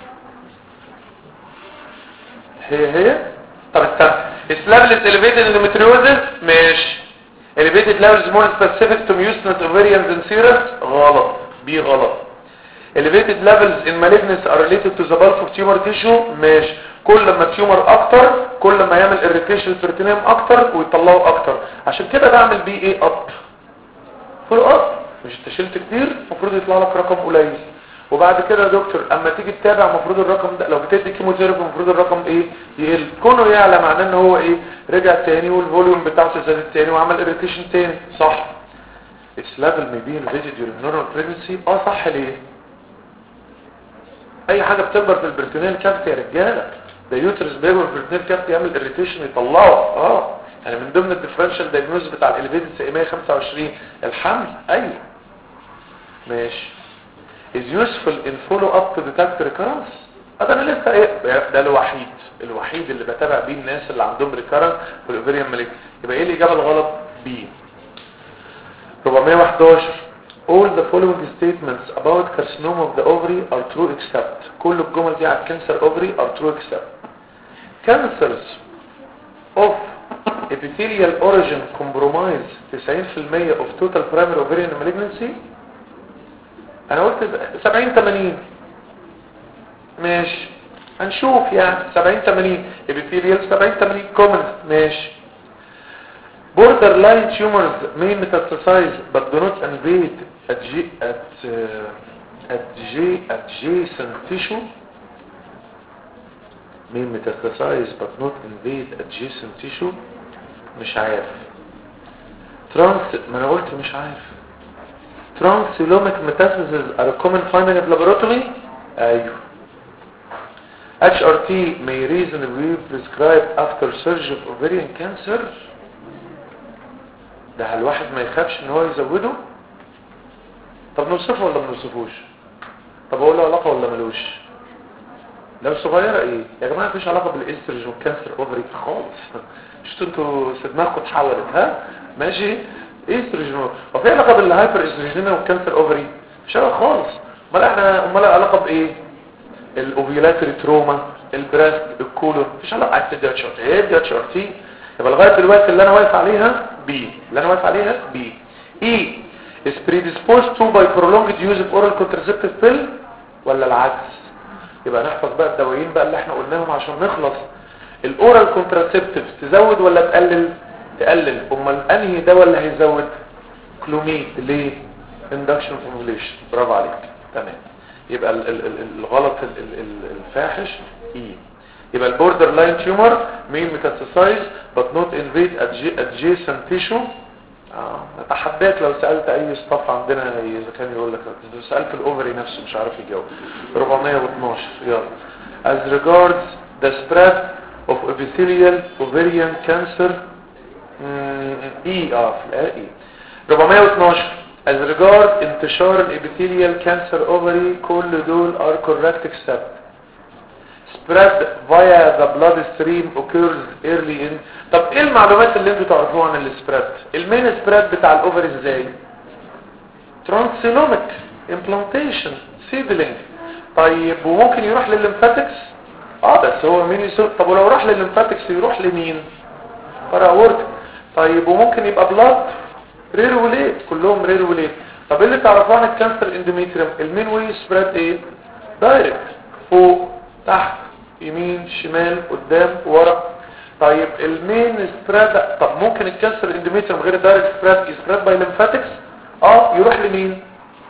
هي هي. طب استنى، اسلابلس elevated endometriosis ماشي. elevated levels more specific to mucinous ovarian than serous غلط. بي غلط. elevated levels in malignancy are related to the bulk of tumor tissue ماشي. كل ما التيومر اكتر كل ما يعمل irritation peritoneum اكتر ويطلعه اكتر. عشان كده بعمل بيه ايه؟ اب فول اب. مش انت شلت كتير المفروض يطلع لك رقم قليل، وبعد كده يا دكتور اما تيجي تتابع المفروض الرقم ده لو بتدي كيموثيرابي المفروض الرقم ايه؟ يقل. كونه يعلى معناه ان هو ايه؟ رجع تاني والفوليوم بتاعته زاد تاني وعمل irritation تاني. صح. its level may be elevated during normal pregnancy. اه صح. ليه؟ اي حاجه بتكبر في البريتونيال كافيتي يا رجاله ده يوترس بيبر بريتنيل كافت يعمل اريتيشن يطلعه. اه يعني من ضمن الديفرنشال دايجنوز بتاع الاليفيتد سي مية وخمسة وعشرين الحمل. ايوه ماشي. is useful in follow up to detect recurrence. هذا انا لسه ايه ده الوحيد الوحيد اللي بتابع بيه الناس اللي عندهم ريكارنس في الاوفريان مالك. يبقى ايه الاجابه الغلط؟ بي. أربعمية وحداشر all the following statements about carcinoma of the ovary are true except. كل الجمل دي على cancer ovary are true except cancers of epithelial origin compromise تسعين بالمية of total primary ovarian malignancy. انا قلت سبعين ثمانين ماشي هنشوف يعني سبعين ثمانين epithelial سبعين ثمانين common ماشي. borderline tumors may metastasize but do not invade adj- at uh, adj- adjacent tissue. may metastasize but not invade adjacent tissue. مش عارف. trans ما انا قلت مش عارف. transcelomic metastases are a common finding of laboratory. ايوه. إتش آر تي may reasonably be prescribed after surgery of ovarian cancer. ده هل الواحد ما يخافش ان هو يزوده؟ طب نوصفه ولا ما نوصفوش؟ طب اقول له علاقه ولا ملوش؟ لو صغيره ايه يا جماعه مفيش علاقه بالاستروجين والكانسر اوفري خالص. مش انتوا في دماغكم اتحولت ها ماشي استروجين وفي علاقه بالهايبر استروجين والكانسر اوفري مش علاقه خالص. امال احنا امال العلاقه بايه؟ الاوفيولاتري تروما البراست الكولون مفيش علاقه. عايز تدي اتش ار تي ايه دي اتش ار تي. يبقى لغايه دلوقتي اللي انا واقف عليها بي اللي انا واقف عليها بي. اي is predisposed to by prolonged use of oral contraceptive pill ولا العكس؟ يبقى نحفظ بقى الدوايين بقى اللي احنا قلناهم عشان نخلص. الاورال كونتراسبتيف تزود ولا تقلل؟ تقلل. امال انهي دواء اللي هيزود؟ كلوميد. ليه؟ induction formulation. برافو عليك تمام. يبقى ال ال ال الغلط ال ال ال الفاحش اي. يبقى البوردر لاين تيومر مين ميتاستاسايز but not invade adjacent tissue. اه اتحداك لو سألت اي صف عندنا اذا كان يقول لك لو سألت الاوفري نفسه مش عارف يجاوب. أربعمية واثناشر يلا. as regards the spread of epithelial ovarian cancer اي اه في الاي أربعمية واثناشر as regards انتشار الابيثيليال كانسر اوفري كل دول are correct except spread via the blood stream occurs early in. طب ايه المعلومات اللي انتوا تعرفوها عن السبريد؟ المين سبريد بتاع الاوفر ازاي؟ ترانسيلوميك امبلانتيشن سيدلينج. طيب وممكن يروح للليمفاتكس اه بس هو مين يسو... طب ولو راح للليمفاتكس يروح لمين؟ باراورتيك. طيب وممكن يبقى بلاد رير وليت كلهم رير وليت. طب ايه اللي تعرفوه عن الكانسر اندوميتريوم؟ المين وي سبريد ايه؟ دايركت فوق تحت يمين شمال قدام ورا. طيب المين سبريد طب ممكن الكانسر اندوميتريوم غير الدايركت سبريد يسبريد باي ليمفاتكس اه يروح لمين؟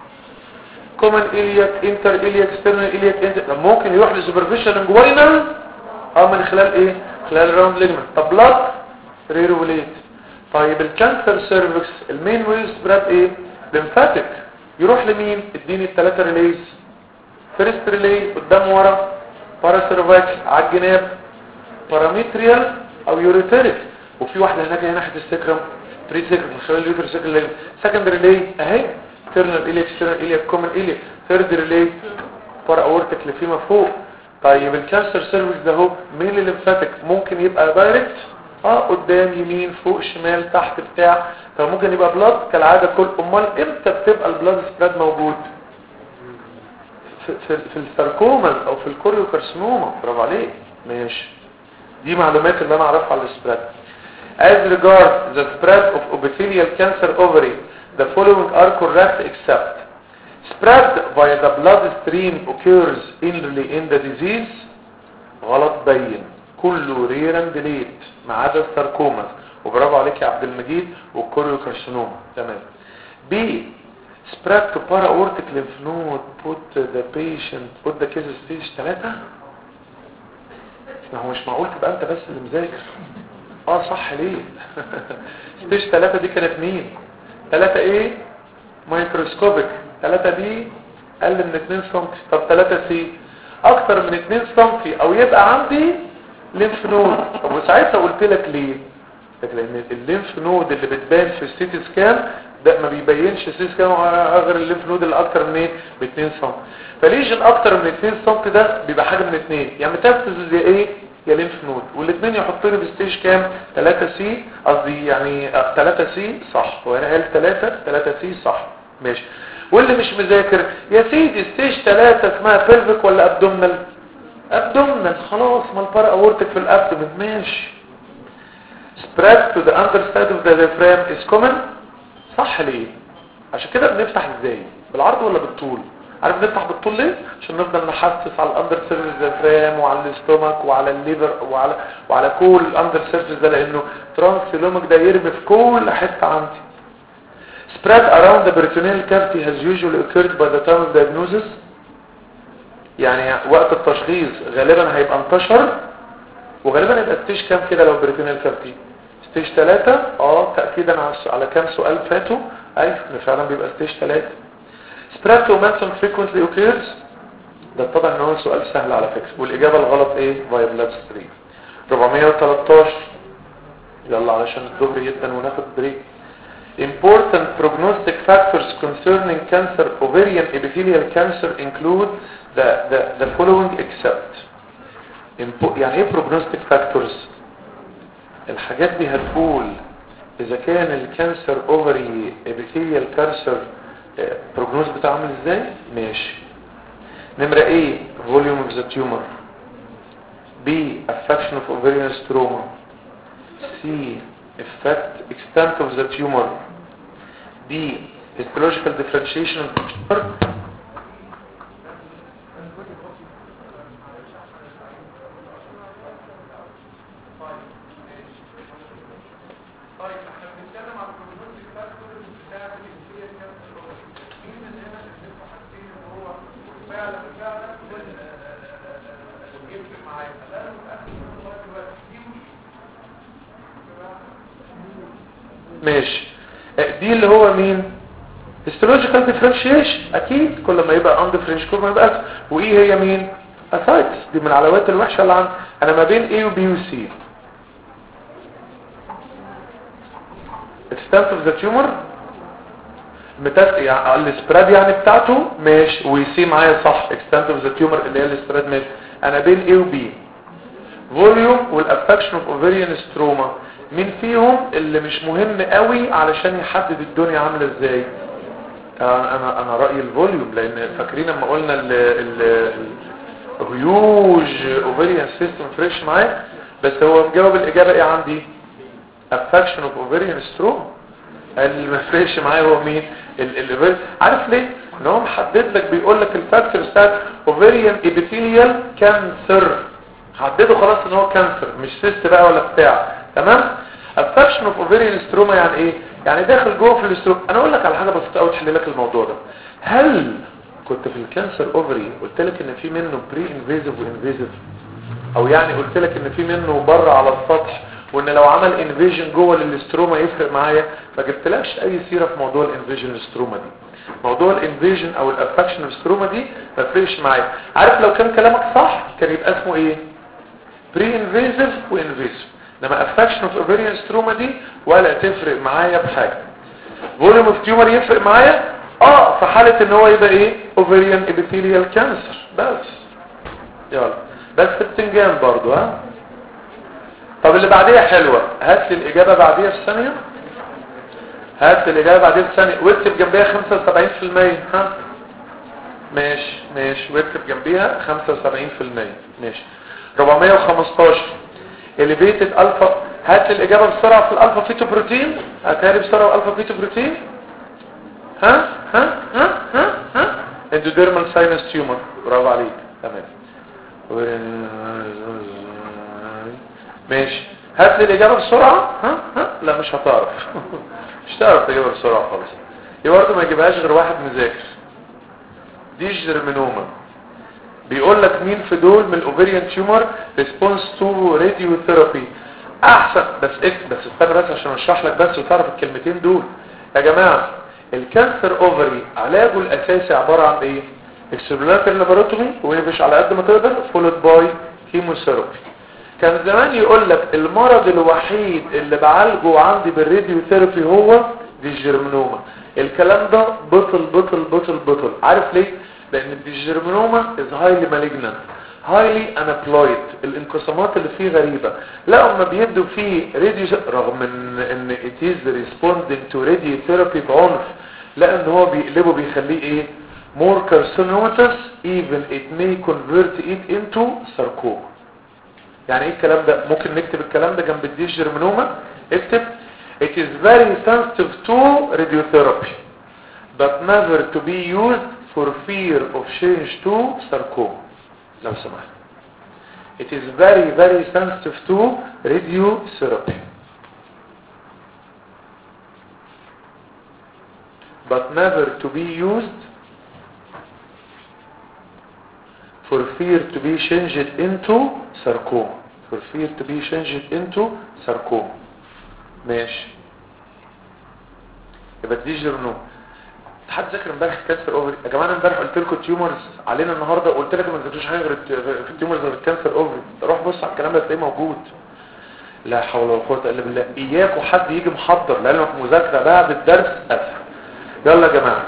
كومن إلياك انتر إلياك اكسترنال إلياك انتر. ممكن يروح لسوبرفيشال انجوينال اه من خلال ايه؟ خلال الراوند ليجمنت. طب بلاد رير وليت. طيب الكانسر سيرفكس المين ويل سبريد ايه؟ ليمفاتيك يروح لمين؟ اديني الثلاثه ريليز. فيرست ريلي قدام ورا باراسيرفاكس على الجناب باراميتريال او يوريتريك. وفي واحده هناك هنا ناحيه السكرم بري سكرم من خلال اليوتر سكرم. سكند ريلي اهي تيرنال إليك اكسترنال إليك كومن إليك. ثيرد ريلي بارا اورتيك اللي فيما فوق. طيب الكانسر سيرفكس ده هو مين الليمفاتيك ممكن يبقى دايركت اه قدام يمين فوق شمال تحت بتاع. طب ممكن يبقى بلاد كالعاده كل. امال امتى بتبقى البلاد سبريد موجود؟ في, في, في الساركوما او في الكوريوكارسينوما. برافو عليك ماشي. دي معلومات اللي انا اعرفها على السبريد. as regards the spread of epithelial cancer ovary the following are correct except spread via the blood stream occurs early in the disease. غلط بين كله رير اند ليت ما عدا الساركوما. وبرافو عليك يا عبد المجيد والكوريوكارسينوما تمام. B spread to para-aortic lymph node put the patient put the case stage ثلاثة. ما هو مش معقول تبقى انت بس اللي مذاكر. اه صح ليه ستيج ثلاثة دي كانت مين؟ ثلاثة ايه؟ مايكروسكوبيك. ثلاثة دي اقل من اتنين سنتي. طب ثلاثة سي اكتر من اتنين سنتي او يبقى عندي ليمف نود. طب وساعتها قلت لك ليه؟ لان الليمف نود اللي بتبان في السيتي سكان ده ما بيبينش السيتي سكان غير الليمف نود اللي اكتر من ايه ب اتنين سم. فليجن اكتر من اتنين سم ده بيبقى حاجه من اتنين، يا ميتاستاسيس يا ايه يا ليمف نود، والاثنين يحطوني في ستيج كام تلاتة سي، قصدي يعني تلاتة سي صح، وانا قال تلاتة تلاتة سي صح ماشي. واللي مش مذاكر يا سيدي ستيج تلاتة اسمها بيلفيك ولا ابدومنال؟ ابدومنال خلاص، ما البارا اورتك في الابدومن ماشي. spread to the underside of the diaphragm is common صح. ليه؟ عشان كده بنفتح ازاي؟ بالعرض ولا بالطول؟ عارف نفتح بالطول ليه؟ عشان نفضل نحسس على الاندر سيرفيس ديافرام وعلى الاستومك وعلى الليفر وعلى وعلى كل الاندر سيرفيس ده، لانه ترانسلومك ده يرمي في كل حته عندي. spread around the peritoneal cavity has usually occurred by the time of diagnosis. يعني وقت التشخيص غالبا هيبقى انتشر، وغالبا هيبقى ستيج كام كده لو peritoneal cavity؟ ستيج تلاتة. اه تاكيدا على كام سؤال فاتوا، ايوه فعلا بيبقى ستيج تلاتة. spread to mention frequently occurs. ده طبعا ان هو سؤال سهل على فكره، والاجابه الغلط ايه؟ فايبلاتس ثلاثة. أربعمية وتلتاشر يلا علشان الظهر جدا وناخد بريك. important prognostic factors concerning cancer ovarian epithelial cancer include the the the following except. يعني ايه prognostic factors؟ الحاجات دي هتقول اذا كان الكانسر اوفري ابيثيليال كانسر البروجنوز بتاعه عامل ازاي. ماشي. نمره ايه فوليوم اوف ذا تيومر، بي افكشن اوف اوفريان ستروما، سي افكت اكستنت اوف ذا تيومر، دي هيستولوجيكال ديفرنشيشن اوف تيومر. ماشي. دي اللي هو مين؟ histological differentiation. اكيد كل ما يبقى undifferentiated كل ما يبقى أكثر. وايه هي مين؟ ascites. دي من العلامات الوحشه اللي عندي انا ما بين A و B و C. extent of the tumor متات يعني السبراد يعني بتاعته ماشي، ويسي معايا صح. extent of the tumor اللي هي السبراد ماشي، انا بين A و B. volume والافكشن اوف اوفريان ستروما، مين فيهم اللي مش مهم قوي علشان يحدد الدنيا عامله ازاي؟ انا انا رايي الفوليوم، لان فاكرين لما قلنا ال ال هيوج اوفريان سيستم فريش معايا، بس هو مجاوب الاجابه ايه عندي؟ افكشن اوف اوفريان ستروما. اللي ما فريش معايا هو مين؟ ال عارف ليه؟ ان هو محدد لك بيقول لك الفاكتور بتاع اوفريان ابيثيليال كانسر، حدده خلاص ان هو كانسر مش سيست بقى ولا بتاع. تمام. افكشن اوف اوفريان ستروما يعني ايه؟ يعني داخل جوه في الاستروما. انا اقول لك على حاجه بسيطه قوي تحل لك الموضوع ده. هل كنت في الكانسر اوفري قلت لك ان في منه بري انفيزيف وانفيزيف، او يعني قلت لك ان في منه بره على السطح، وان لو عمل انفيجن جوه للاستروما يفرق معايا؟ ما جبتلكش اي سيره في موضوع الانفيجن الاستروما دي. موضوع الانفيجن او الافكشن الاستروما دي ما فرقش معايا. عارف لو كان كلامك صح كان يبقى اسمه ايه؟ بري انفيزيف وانفيزيف. لما افكشن اوف اوفريان ستروما دي ولا تفرق معايا بحاجه. فوليوم اوف تيومر يفرق معايا اه في حاله ان هو يبقى ايه؟ اوفريان ابيثيليال كانسر بس. يلا بس بتنجان برضو. ها طب اللي بعديها حلوه، هات لي الاجابه بعديها في ثانيه. هات لي الاجابه بعديها في ثانيه واكتب جنبيها خمسة وسبعين في المية. ها ماشي ماشي، واكتب جنبيها خمسة وسبعين في المية. ماشي. أربعمية وخمستاشر elevated alpha. هات الاجابه بسرعه في الالفا فيتو بروتين. هاتها لي بسرعه الالفا فيتو بروتين. ها ها ها ها ها اندوديرمال ساينس تيومر. برافو عليك. تمام ماشي. هات لي الاجابه بسرعه. ها ها لا مش هتعرف مش هتعرف تجيبها بسرعه خالص. دي برضه ما يجيبهاش غير واحد مذاكر. دي جيرمينوما. بيقول لك مين في دول من الاوفريان تيومر ريسبونس تو راديو ثيرابي احسن. بس اكتب بس استنى بس عشان اشرح لك بس وتعرف الكلمتين دول يا جماعه. الكانسر اوفري علاجه الاساسي عباره عن ايه؟ اكسبلوراتوري لاباروتومي وينفش على قد ما تقدر فولود باي كيموثيرابي. كان زمان يقول لك المرض الوحيد اللي بعالجه عندي بالراديو ثيرابي هو الديجيرمنوما. الكلام ده بطل بطل بطل بطل. عارف ليه؟ لان الديجيرمنوما is highly malignant highly unemployed. الانقسامات اللي فيه غريبة. لا هم بيدوا فيه راديو رغم ان ان it is responding to radiotherapy بعنف، لا ان هو بيقلبه بيخليه ايه more carcinomatous even it may convert it into sarcoma. يعني ايه الكلام ده؟ ممكن نكتب الكلام ده جنب الديجيرمنوما. اكتب it is very sensitive to radiotherapy but never to be used for fear of change to sarcoma. لو سمحت it is very very sensitive to radiotherapy but never to be used for fear to be changed into sarcoma. for fear to be changed into sarcoma. ماشي. يبقى الديجيرمنوما. حد ذاكر امبارح كانسر اوفري؟ يا جماعه امبارح قلت لكم تيومرز علينا النهارده، قلت لك ما تذاكروش حاجه غير في التيومرز غير الكانسر اوفري. روح بص على الكلام ده هتلاقيه موجود. لا حول ولا قوه الا بالله. اياكوا حد يجي محضر لعلمك مذاكره بعد الدرس اسهل. يلا يا جماعه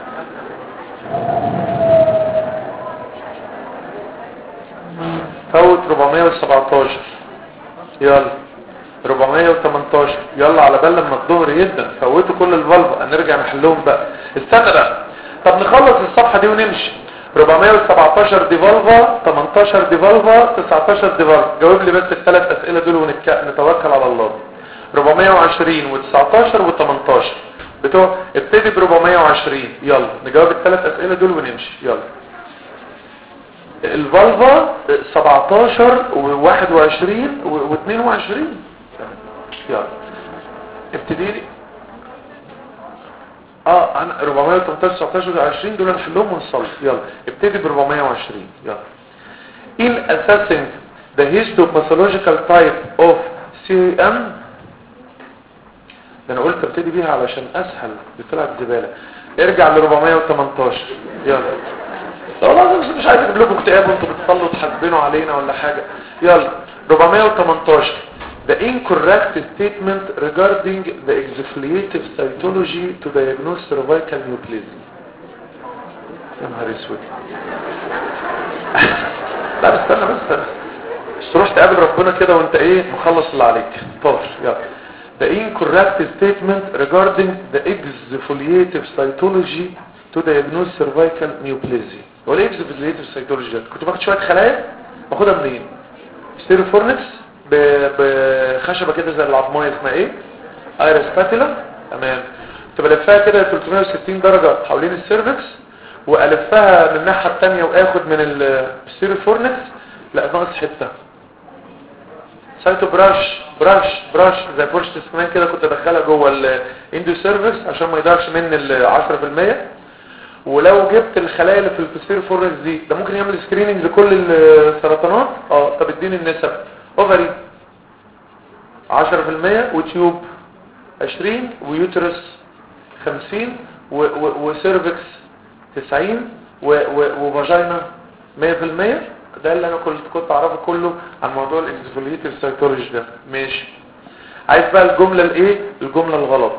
فوت أربعمية وسبعتاشر. يلا أربعمية وتمنتاشر. يلا على بال لما الظهر يبدا فوتوا كل الفالفا هنرجع نحلهم بقى. استنى بقى. طب نخلص الصفحه دي ونمشي. أربعمية وسبعتاشر دي فالفا، تمنتاشر دي فالفا، تسعتاشر دي فالفا. جاوب لي بس الثلاث اسئله دول ونتوكل على الله. أربعمية وعشرين و19 و18 بتوع ابتدي ب أربعمية وعشرين. يلا نجاوب الثلاث اسئله دول ونمشي. يلا الفالفا سبعتاشر وواحد وعشرين واثنين وعشرين. يلا ابتدي لي. اه انا أربعمية وتمنتاشر تسعتاشر وعشرين دول نحلهم ونصلي. يلا ابتدي ب أربعمية وعشرين. يلا in assessing the histopathological type of سي إم. ده انا قلت ابتدي بيها علشان اسهل. دي طلعت زباله. ارجع ل أربعمية وتمنتاشر. يلا والله مش عايز اجيب لكم اكتئاب وانتوا بتصلوا تحاسبينوا علينا ولا حاجه. يلا أربعمية وتمنتاشر the incorrect statement regarding the exfoliative cytology to diagnose cervical neoplasm. يا نهار اسود. لا بس استنى بس استنى مش تروح تقابل ربنا كده وانت ايه مخلص اللي عليك. طار. يلا the incorrect statement regarding the exfoliative cytology to diagnose cervical neoplasm. هو ايه exfoliative cytology ده؟ كنت باخد شويه خلايا باخدها منين؟ ستيروفورنكس بخشبه كده زي العظمايه اسمها ايه؟ ايرس باتيلا. تمام. كنت بلفها كده ثلاثمية وستين درجه حوالين السيرفكس والفها من الناحيه الثانيه واخد من الستيروفورنكس. لا ناقص حته سايتو براش براش براش زي فرشه اسنان كده كنت ادخلها جوه الاندو سيرفكس عشان ما يضيعش مني ال عشرة في المية. ولو جبت الخلايا اللي في الستيروفورنكس دي ده ممكن يعمل سكريننج لكل السرطانات. اه طب اديني النسب. اوفري عشرة في المية وتيوب عشرين ويوترس خمسين وسيرفكس تسعين وفاجينا مية في المية. ده اللي انا كنت كنت اعرفه كله عن موضوع الاكسفوليتيف سايتولوجي ده. ماشي. عايز بقى الجمله الايه؟ الجمله الغلط.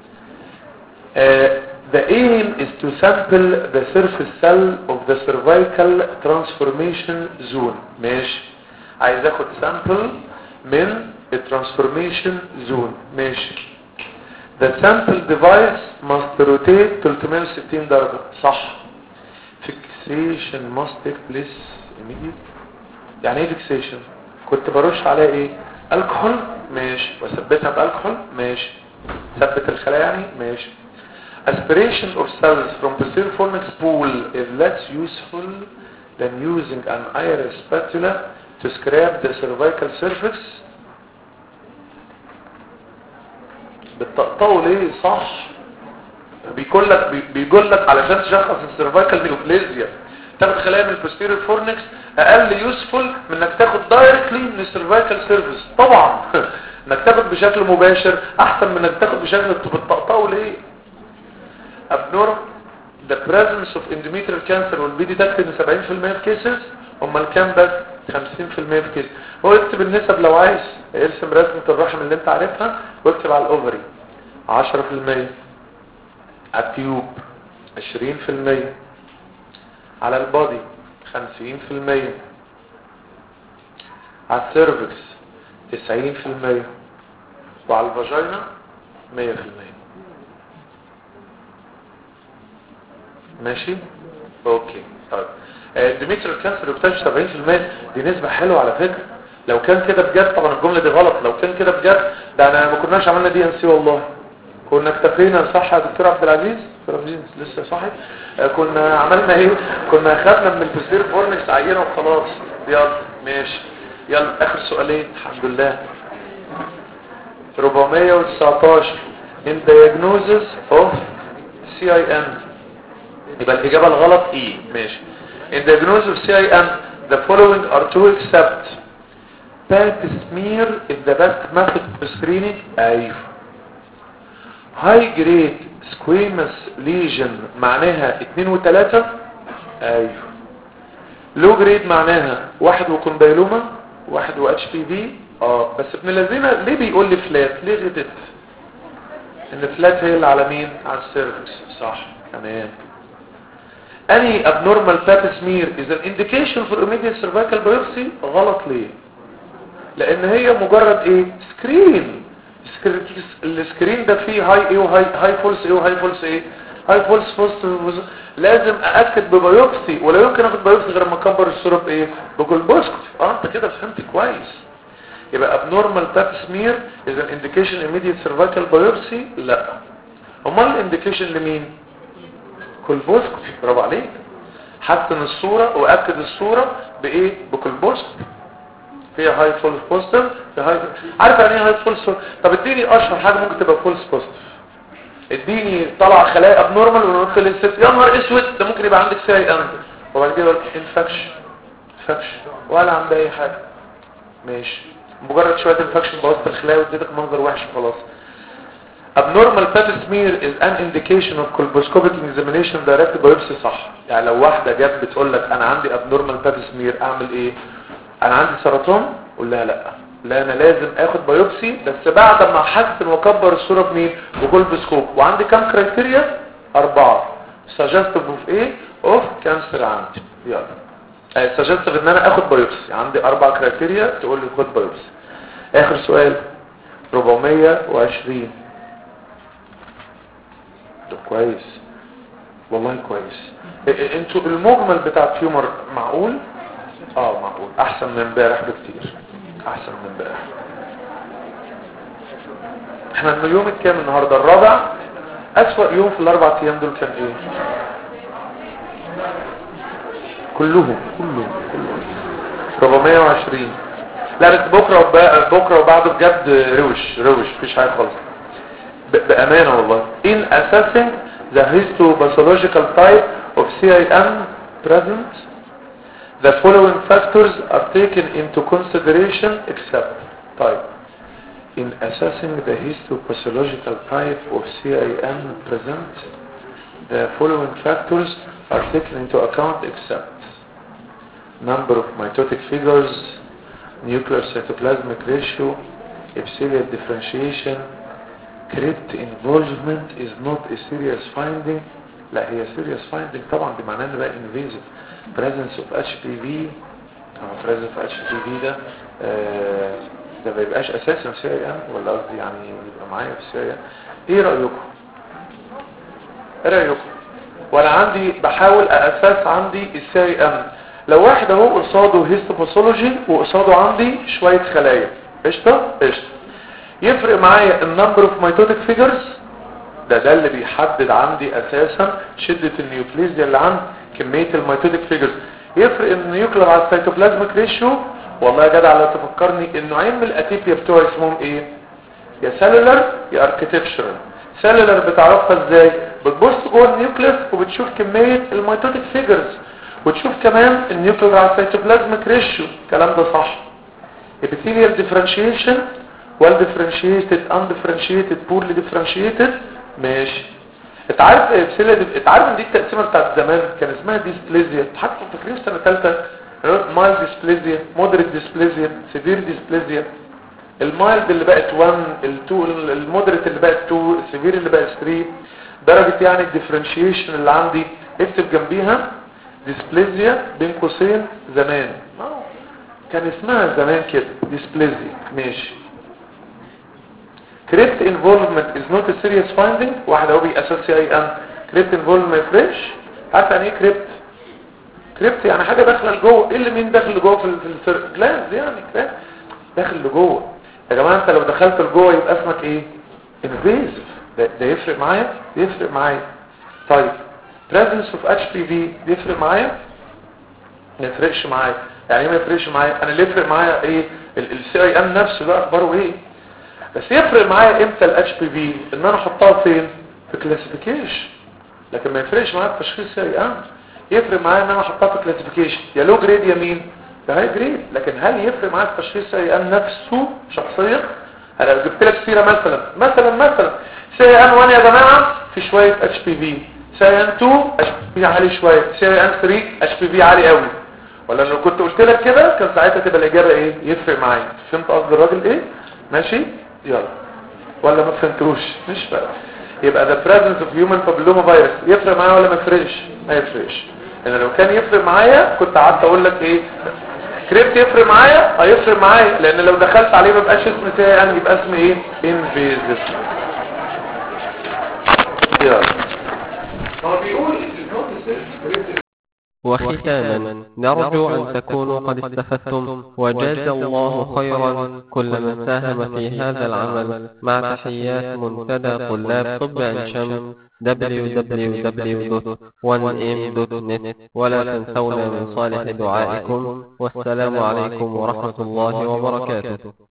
uh, the aim is to sample the surface cell of the cervical transformation zone. ماشي. عايز اخد سامبل من الترانسفورميشن زون. ماشي. The sample device must rotate ثلاثمية وستين درجة. صح. Fixation must take place immediately. يعني ايه fixation؟ كنت برش عليها ايه؟ الكحول. ماشي. وثبتها بالكحول. ماشي. ثبت الخلايا يعني. ماشي. Aspiration of cells from posterior fornix pool is less useful than using an iris spatula to scrape the cervical surface. بتطقطقوا ليه؟ صح. بيقول لك بيقول لك علشان تشخص السيرفايكال نيوبلازيا تاخد خلايا من البوستيريور فورنكس اقل يوسفول من انك تاخد دايركتلي من السيرفايكال سيرفيس. طبعا انك تاخد بشكل مباشر احسن من انك تاخد بشكل بتطقطقوا ليه؟ abnormal the presence of endometrial cancer will be detected in سبعين في المية of cases. امال كام بس خمسين في المية في كده. هو اكتب النسب لو عايز، ارسم رسمة الرحم اللي انت عارفها واكتب على الاوفري عشرة في المية، على التيوب عشرين في المية، على البادي خمسين في المية، على السيرفكس تسعين في المية، وعلى الفاجينا مية في المية. ماشي اوكي. طيب الديميتريال كانسر يكتشف سبعين في المية، دي نسبة حلوة على فكرة. لو كان كده بجد، طبعا الجملة دي غلط، لو كان كده بجد ده انا ما كناش عملنا دي ان سي والله، كنا اكتفينا. صح يا دكتور عبد العزيز؟ دكتور عبد العزيز لسه صاحي. آه كنا عملنا ايه؟ كنا خدنا من البوستير فورنكس عينه وخلاص. يلا ماشي. يلا اخر سؤالين الحمد لله. أربعمية وتسعتاشر in diagnosis of سي آي إم. يبقى الإجابة الغلط إيه؟ ماشي. in diagnosis of سي آي إم the following are to accept. pap smear is the best method of screening. أيوه. high grade squamous lesion معناها اتنين وتلاتة. أيوه. low grade معناها واحد وكوندايلوما، واحد و اتش بي في. اه بس ابن الذين ليه بيقول لي فلات؟ ليه غلطت؟ ان فلات هي اللي على مين؟ على السيرفكس. صح تمام. any abnormal pap smear is an indication for immediate cervical biopsy. غلط ليه؟ لان هي مجرد ايه؟ سكرين. السكرين ده فيه هاي ايه وهاي هاي فولس ايه وهاي فولس ايه؟ هاي فولس فولس. لازم ااكد ببيوبسي، ولا يمكن اخد بيوبسي غير لما اكبر الصوره بايه؟ بجلبوسكوبي. اه انت كده فهمت كويس. يبقى abnormal pap smear is an indication immediate cervical biopsy. لا. امال الانديكيشن لمين؟ كولبوسكوبي. برافو عليك. حسن الصوره واكد الصوره بايه؟ بكولبوسكوبي. فيها هاي فولس بوزيتيف، هاي. عارف يعني ايه هاي فولس؟ طب اديني اشهر حاجه ممكن تبقى فولس بوزيتيف. اديني طلع خلايا ابنورمال وندخل الست. يا نهار اسود، ده ممكن يبقى عندك سي اي ام. وبعد كده انفكشن انفكشن ولا عند اي حاجه. ماشي. مجرد شويه انفكشن بوظت الخلايا واديتك منظر وحش خلاص. abnormal pap smear is an indication of colposcopic examination direct biopsy. صح. يعني لو واحده جت بتقول لك انا عندي abnormal pap smear اعمل ايه؟ انا عندي سرطان؟ قول لها لا لا انا لازم اخد بايوبسي، بس بعد ما احسن واكبر الصوره بمين؟ بكولبوسكوب. وعندي كام كرايتيريا؟ اربعه. سجستيف اوف ايه؟ اوف كانسر عندي. يلا سجستيف ان انا اخد بايوبسي. عندي اربع كرايتيريا تقول لي خد بايوبسي. اخر سؤال أربعمية وعشرين. ده كويس والله كويس. انتوا المجمل بتاع التيومر معقول؟ اه معقول. احسن من امبارح بكتير، احسن من امبارح. احنا اليوم الكام النهارده؟ الرابع. اسوأ يوم في الاربع ايام دول كان ايه؟ كلهم كلهم كلهم. أربعمية وعشرين. لا بس بكره وب... بكره وبعده بجد روش روش مفيش حاجه خالص. ب... بامانه والله. in assessing the histopathological type of سي آي إم present the following factors are taken into consideration except. طيب in assessing the histopathological type of سي آي إم present the following factors are taken into account except number of mitotic figures, nuclear cytoplasmic ratio, epithelial differentiation, crypt involvement is not a serious finding. لا هي serious finding طبعا، دي معناه ان بقى invasive. presence of اتش بي في. اه presence of اتش بي في ده آه ده ما يبقاش اساسا سي اي ام، ولا قصدي يعني يبقى معايا في سي اي ام. ايه رايكم؟ ايه رايكم؟ وانا عندي بحاول اساس عندي السي اي ام. لو واحد اهو قصاده هيستوباثولوجي وقصاده عندي شويه خلايا، قشطه قشطه، يفرق معايا النمبر اوف ميتوتيك فيجرز. ده ده اللي بيحدد عندي اساسا شده النيوكليزيا اللي عندي، كميه الميتوتيك فيجرز. يفرق النيوكلير على السيتوبلازميك ريشيو. والله يا جدع لو تفكرني النوعين من الاتيبيا بتوعي اسمهم ايه؟ يا سيلولر يا اركيتكتشرال. سيلولر بتعرفها ازاي؟ بتبص جوه النيوكليس وبتشوف كميه الميتوتيك فيجرز، وتشوف كمان النيوكلير على السيتوبلازميك ريشيو. الكلام ده صح. epithelial differentiation well differentiated undifferentiated poorly differentiated. ماشي. انت عارف ابسيليا، انت عارف ان دي التقسيمه بتاعت زمان كان اسمها ديسبليزيا، حتى فاكرين سنه ثالثه مايلد ديسبليزيا، مودريت ديسبليزيا، سيفير ديسبليزيا. المايلد اللي بقت واحد، التو المودريت اللي بقت اتنين، السيفير اللي بقت تلاتة. درجة يعني الديفرنشيشن اللي عندي اكتب جنبيها ديسبليزيا بين قوسين زمان، كان اسمها زمان كده ديسبليزيا. ماشي. كريبت انفولفمنت از نوت ا سيريس فايندينج. واحد اهو بيأسس سي اي ان كريبت انفولفمنت فريش. عارف يعني ايه كريبت؟ كريبت يعني حاجه داخله لجوه. ايه اللي مين داخل لجوه في في الجلاند يعني كده داخل لجوه. يا جماعه انت لو دخلت لجوه يبقى اسمك ايه؟ انفيزيف. ده, ده يفرق معايا؟ يفرق معايا. طيب presence of اتش بي في يفرق معايا؟ ما يفرقش معايا. يعني ايه ما يفرقش معايا؟ انا اللي يفرق معايا ايه؟ السي اي ام نفسه ده اخباره ايه؟ بس يفرق معايا امتى الاتش بي في ان انا احطها فين؟ في كلاسيفيكيشن. لكن ما يفرقش معايا في تشخيص سي اي ام. يفرق معايا ان انا احطها في كلاسيفيكيشن يا لو جريد يا مين؟ يا هاي جريد. لكن هل يفرق معايا في تشخيص سي اي ام نفسه شخصيا؟ انا لو جبت لك سيره مثلا مثلا مثلا سي اي ام واحد يا جماعه في شويه اتش بي في، سي اي ام اتنين اتش بي في عالي شويه، سي اي ام تلاتة اتش بي في عالي قوي. ولا لو كنت قلت لك كده كان ساعتها تبقى الاجابه ايه؟ يفرق معايا. فهمت قصد الراجل ايه؟ ماشي يلا. ولا ما فهمتوش؟ مش فارق. يبقى the presence of human papilloma virus يفرق معايا ولا ما يفرقش؟ ما يفرقش. انا لو كان يفرق معايا كنت قعدت اقول لك ايه؟ كريبت يفرق معايا؟ هيفرق معايا لان لو دخلت عليه ما بقاش اسم سي ان يبقى اسم ايه؟ invasive. يلا. هو بيقول وختاما نرجو أن تكونوا قد استفدتم وجزى الله خيرا كل من ساهم في هذا العمل مع تحيات منتدى طلاب طب عين شمس دبليو دبليو دبليو دوت وان ام دوت نت. ولا تنسونا من صالح دعائكم. والسلام عليكم ورحمة الله وبركاته.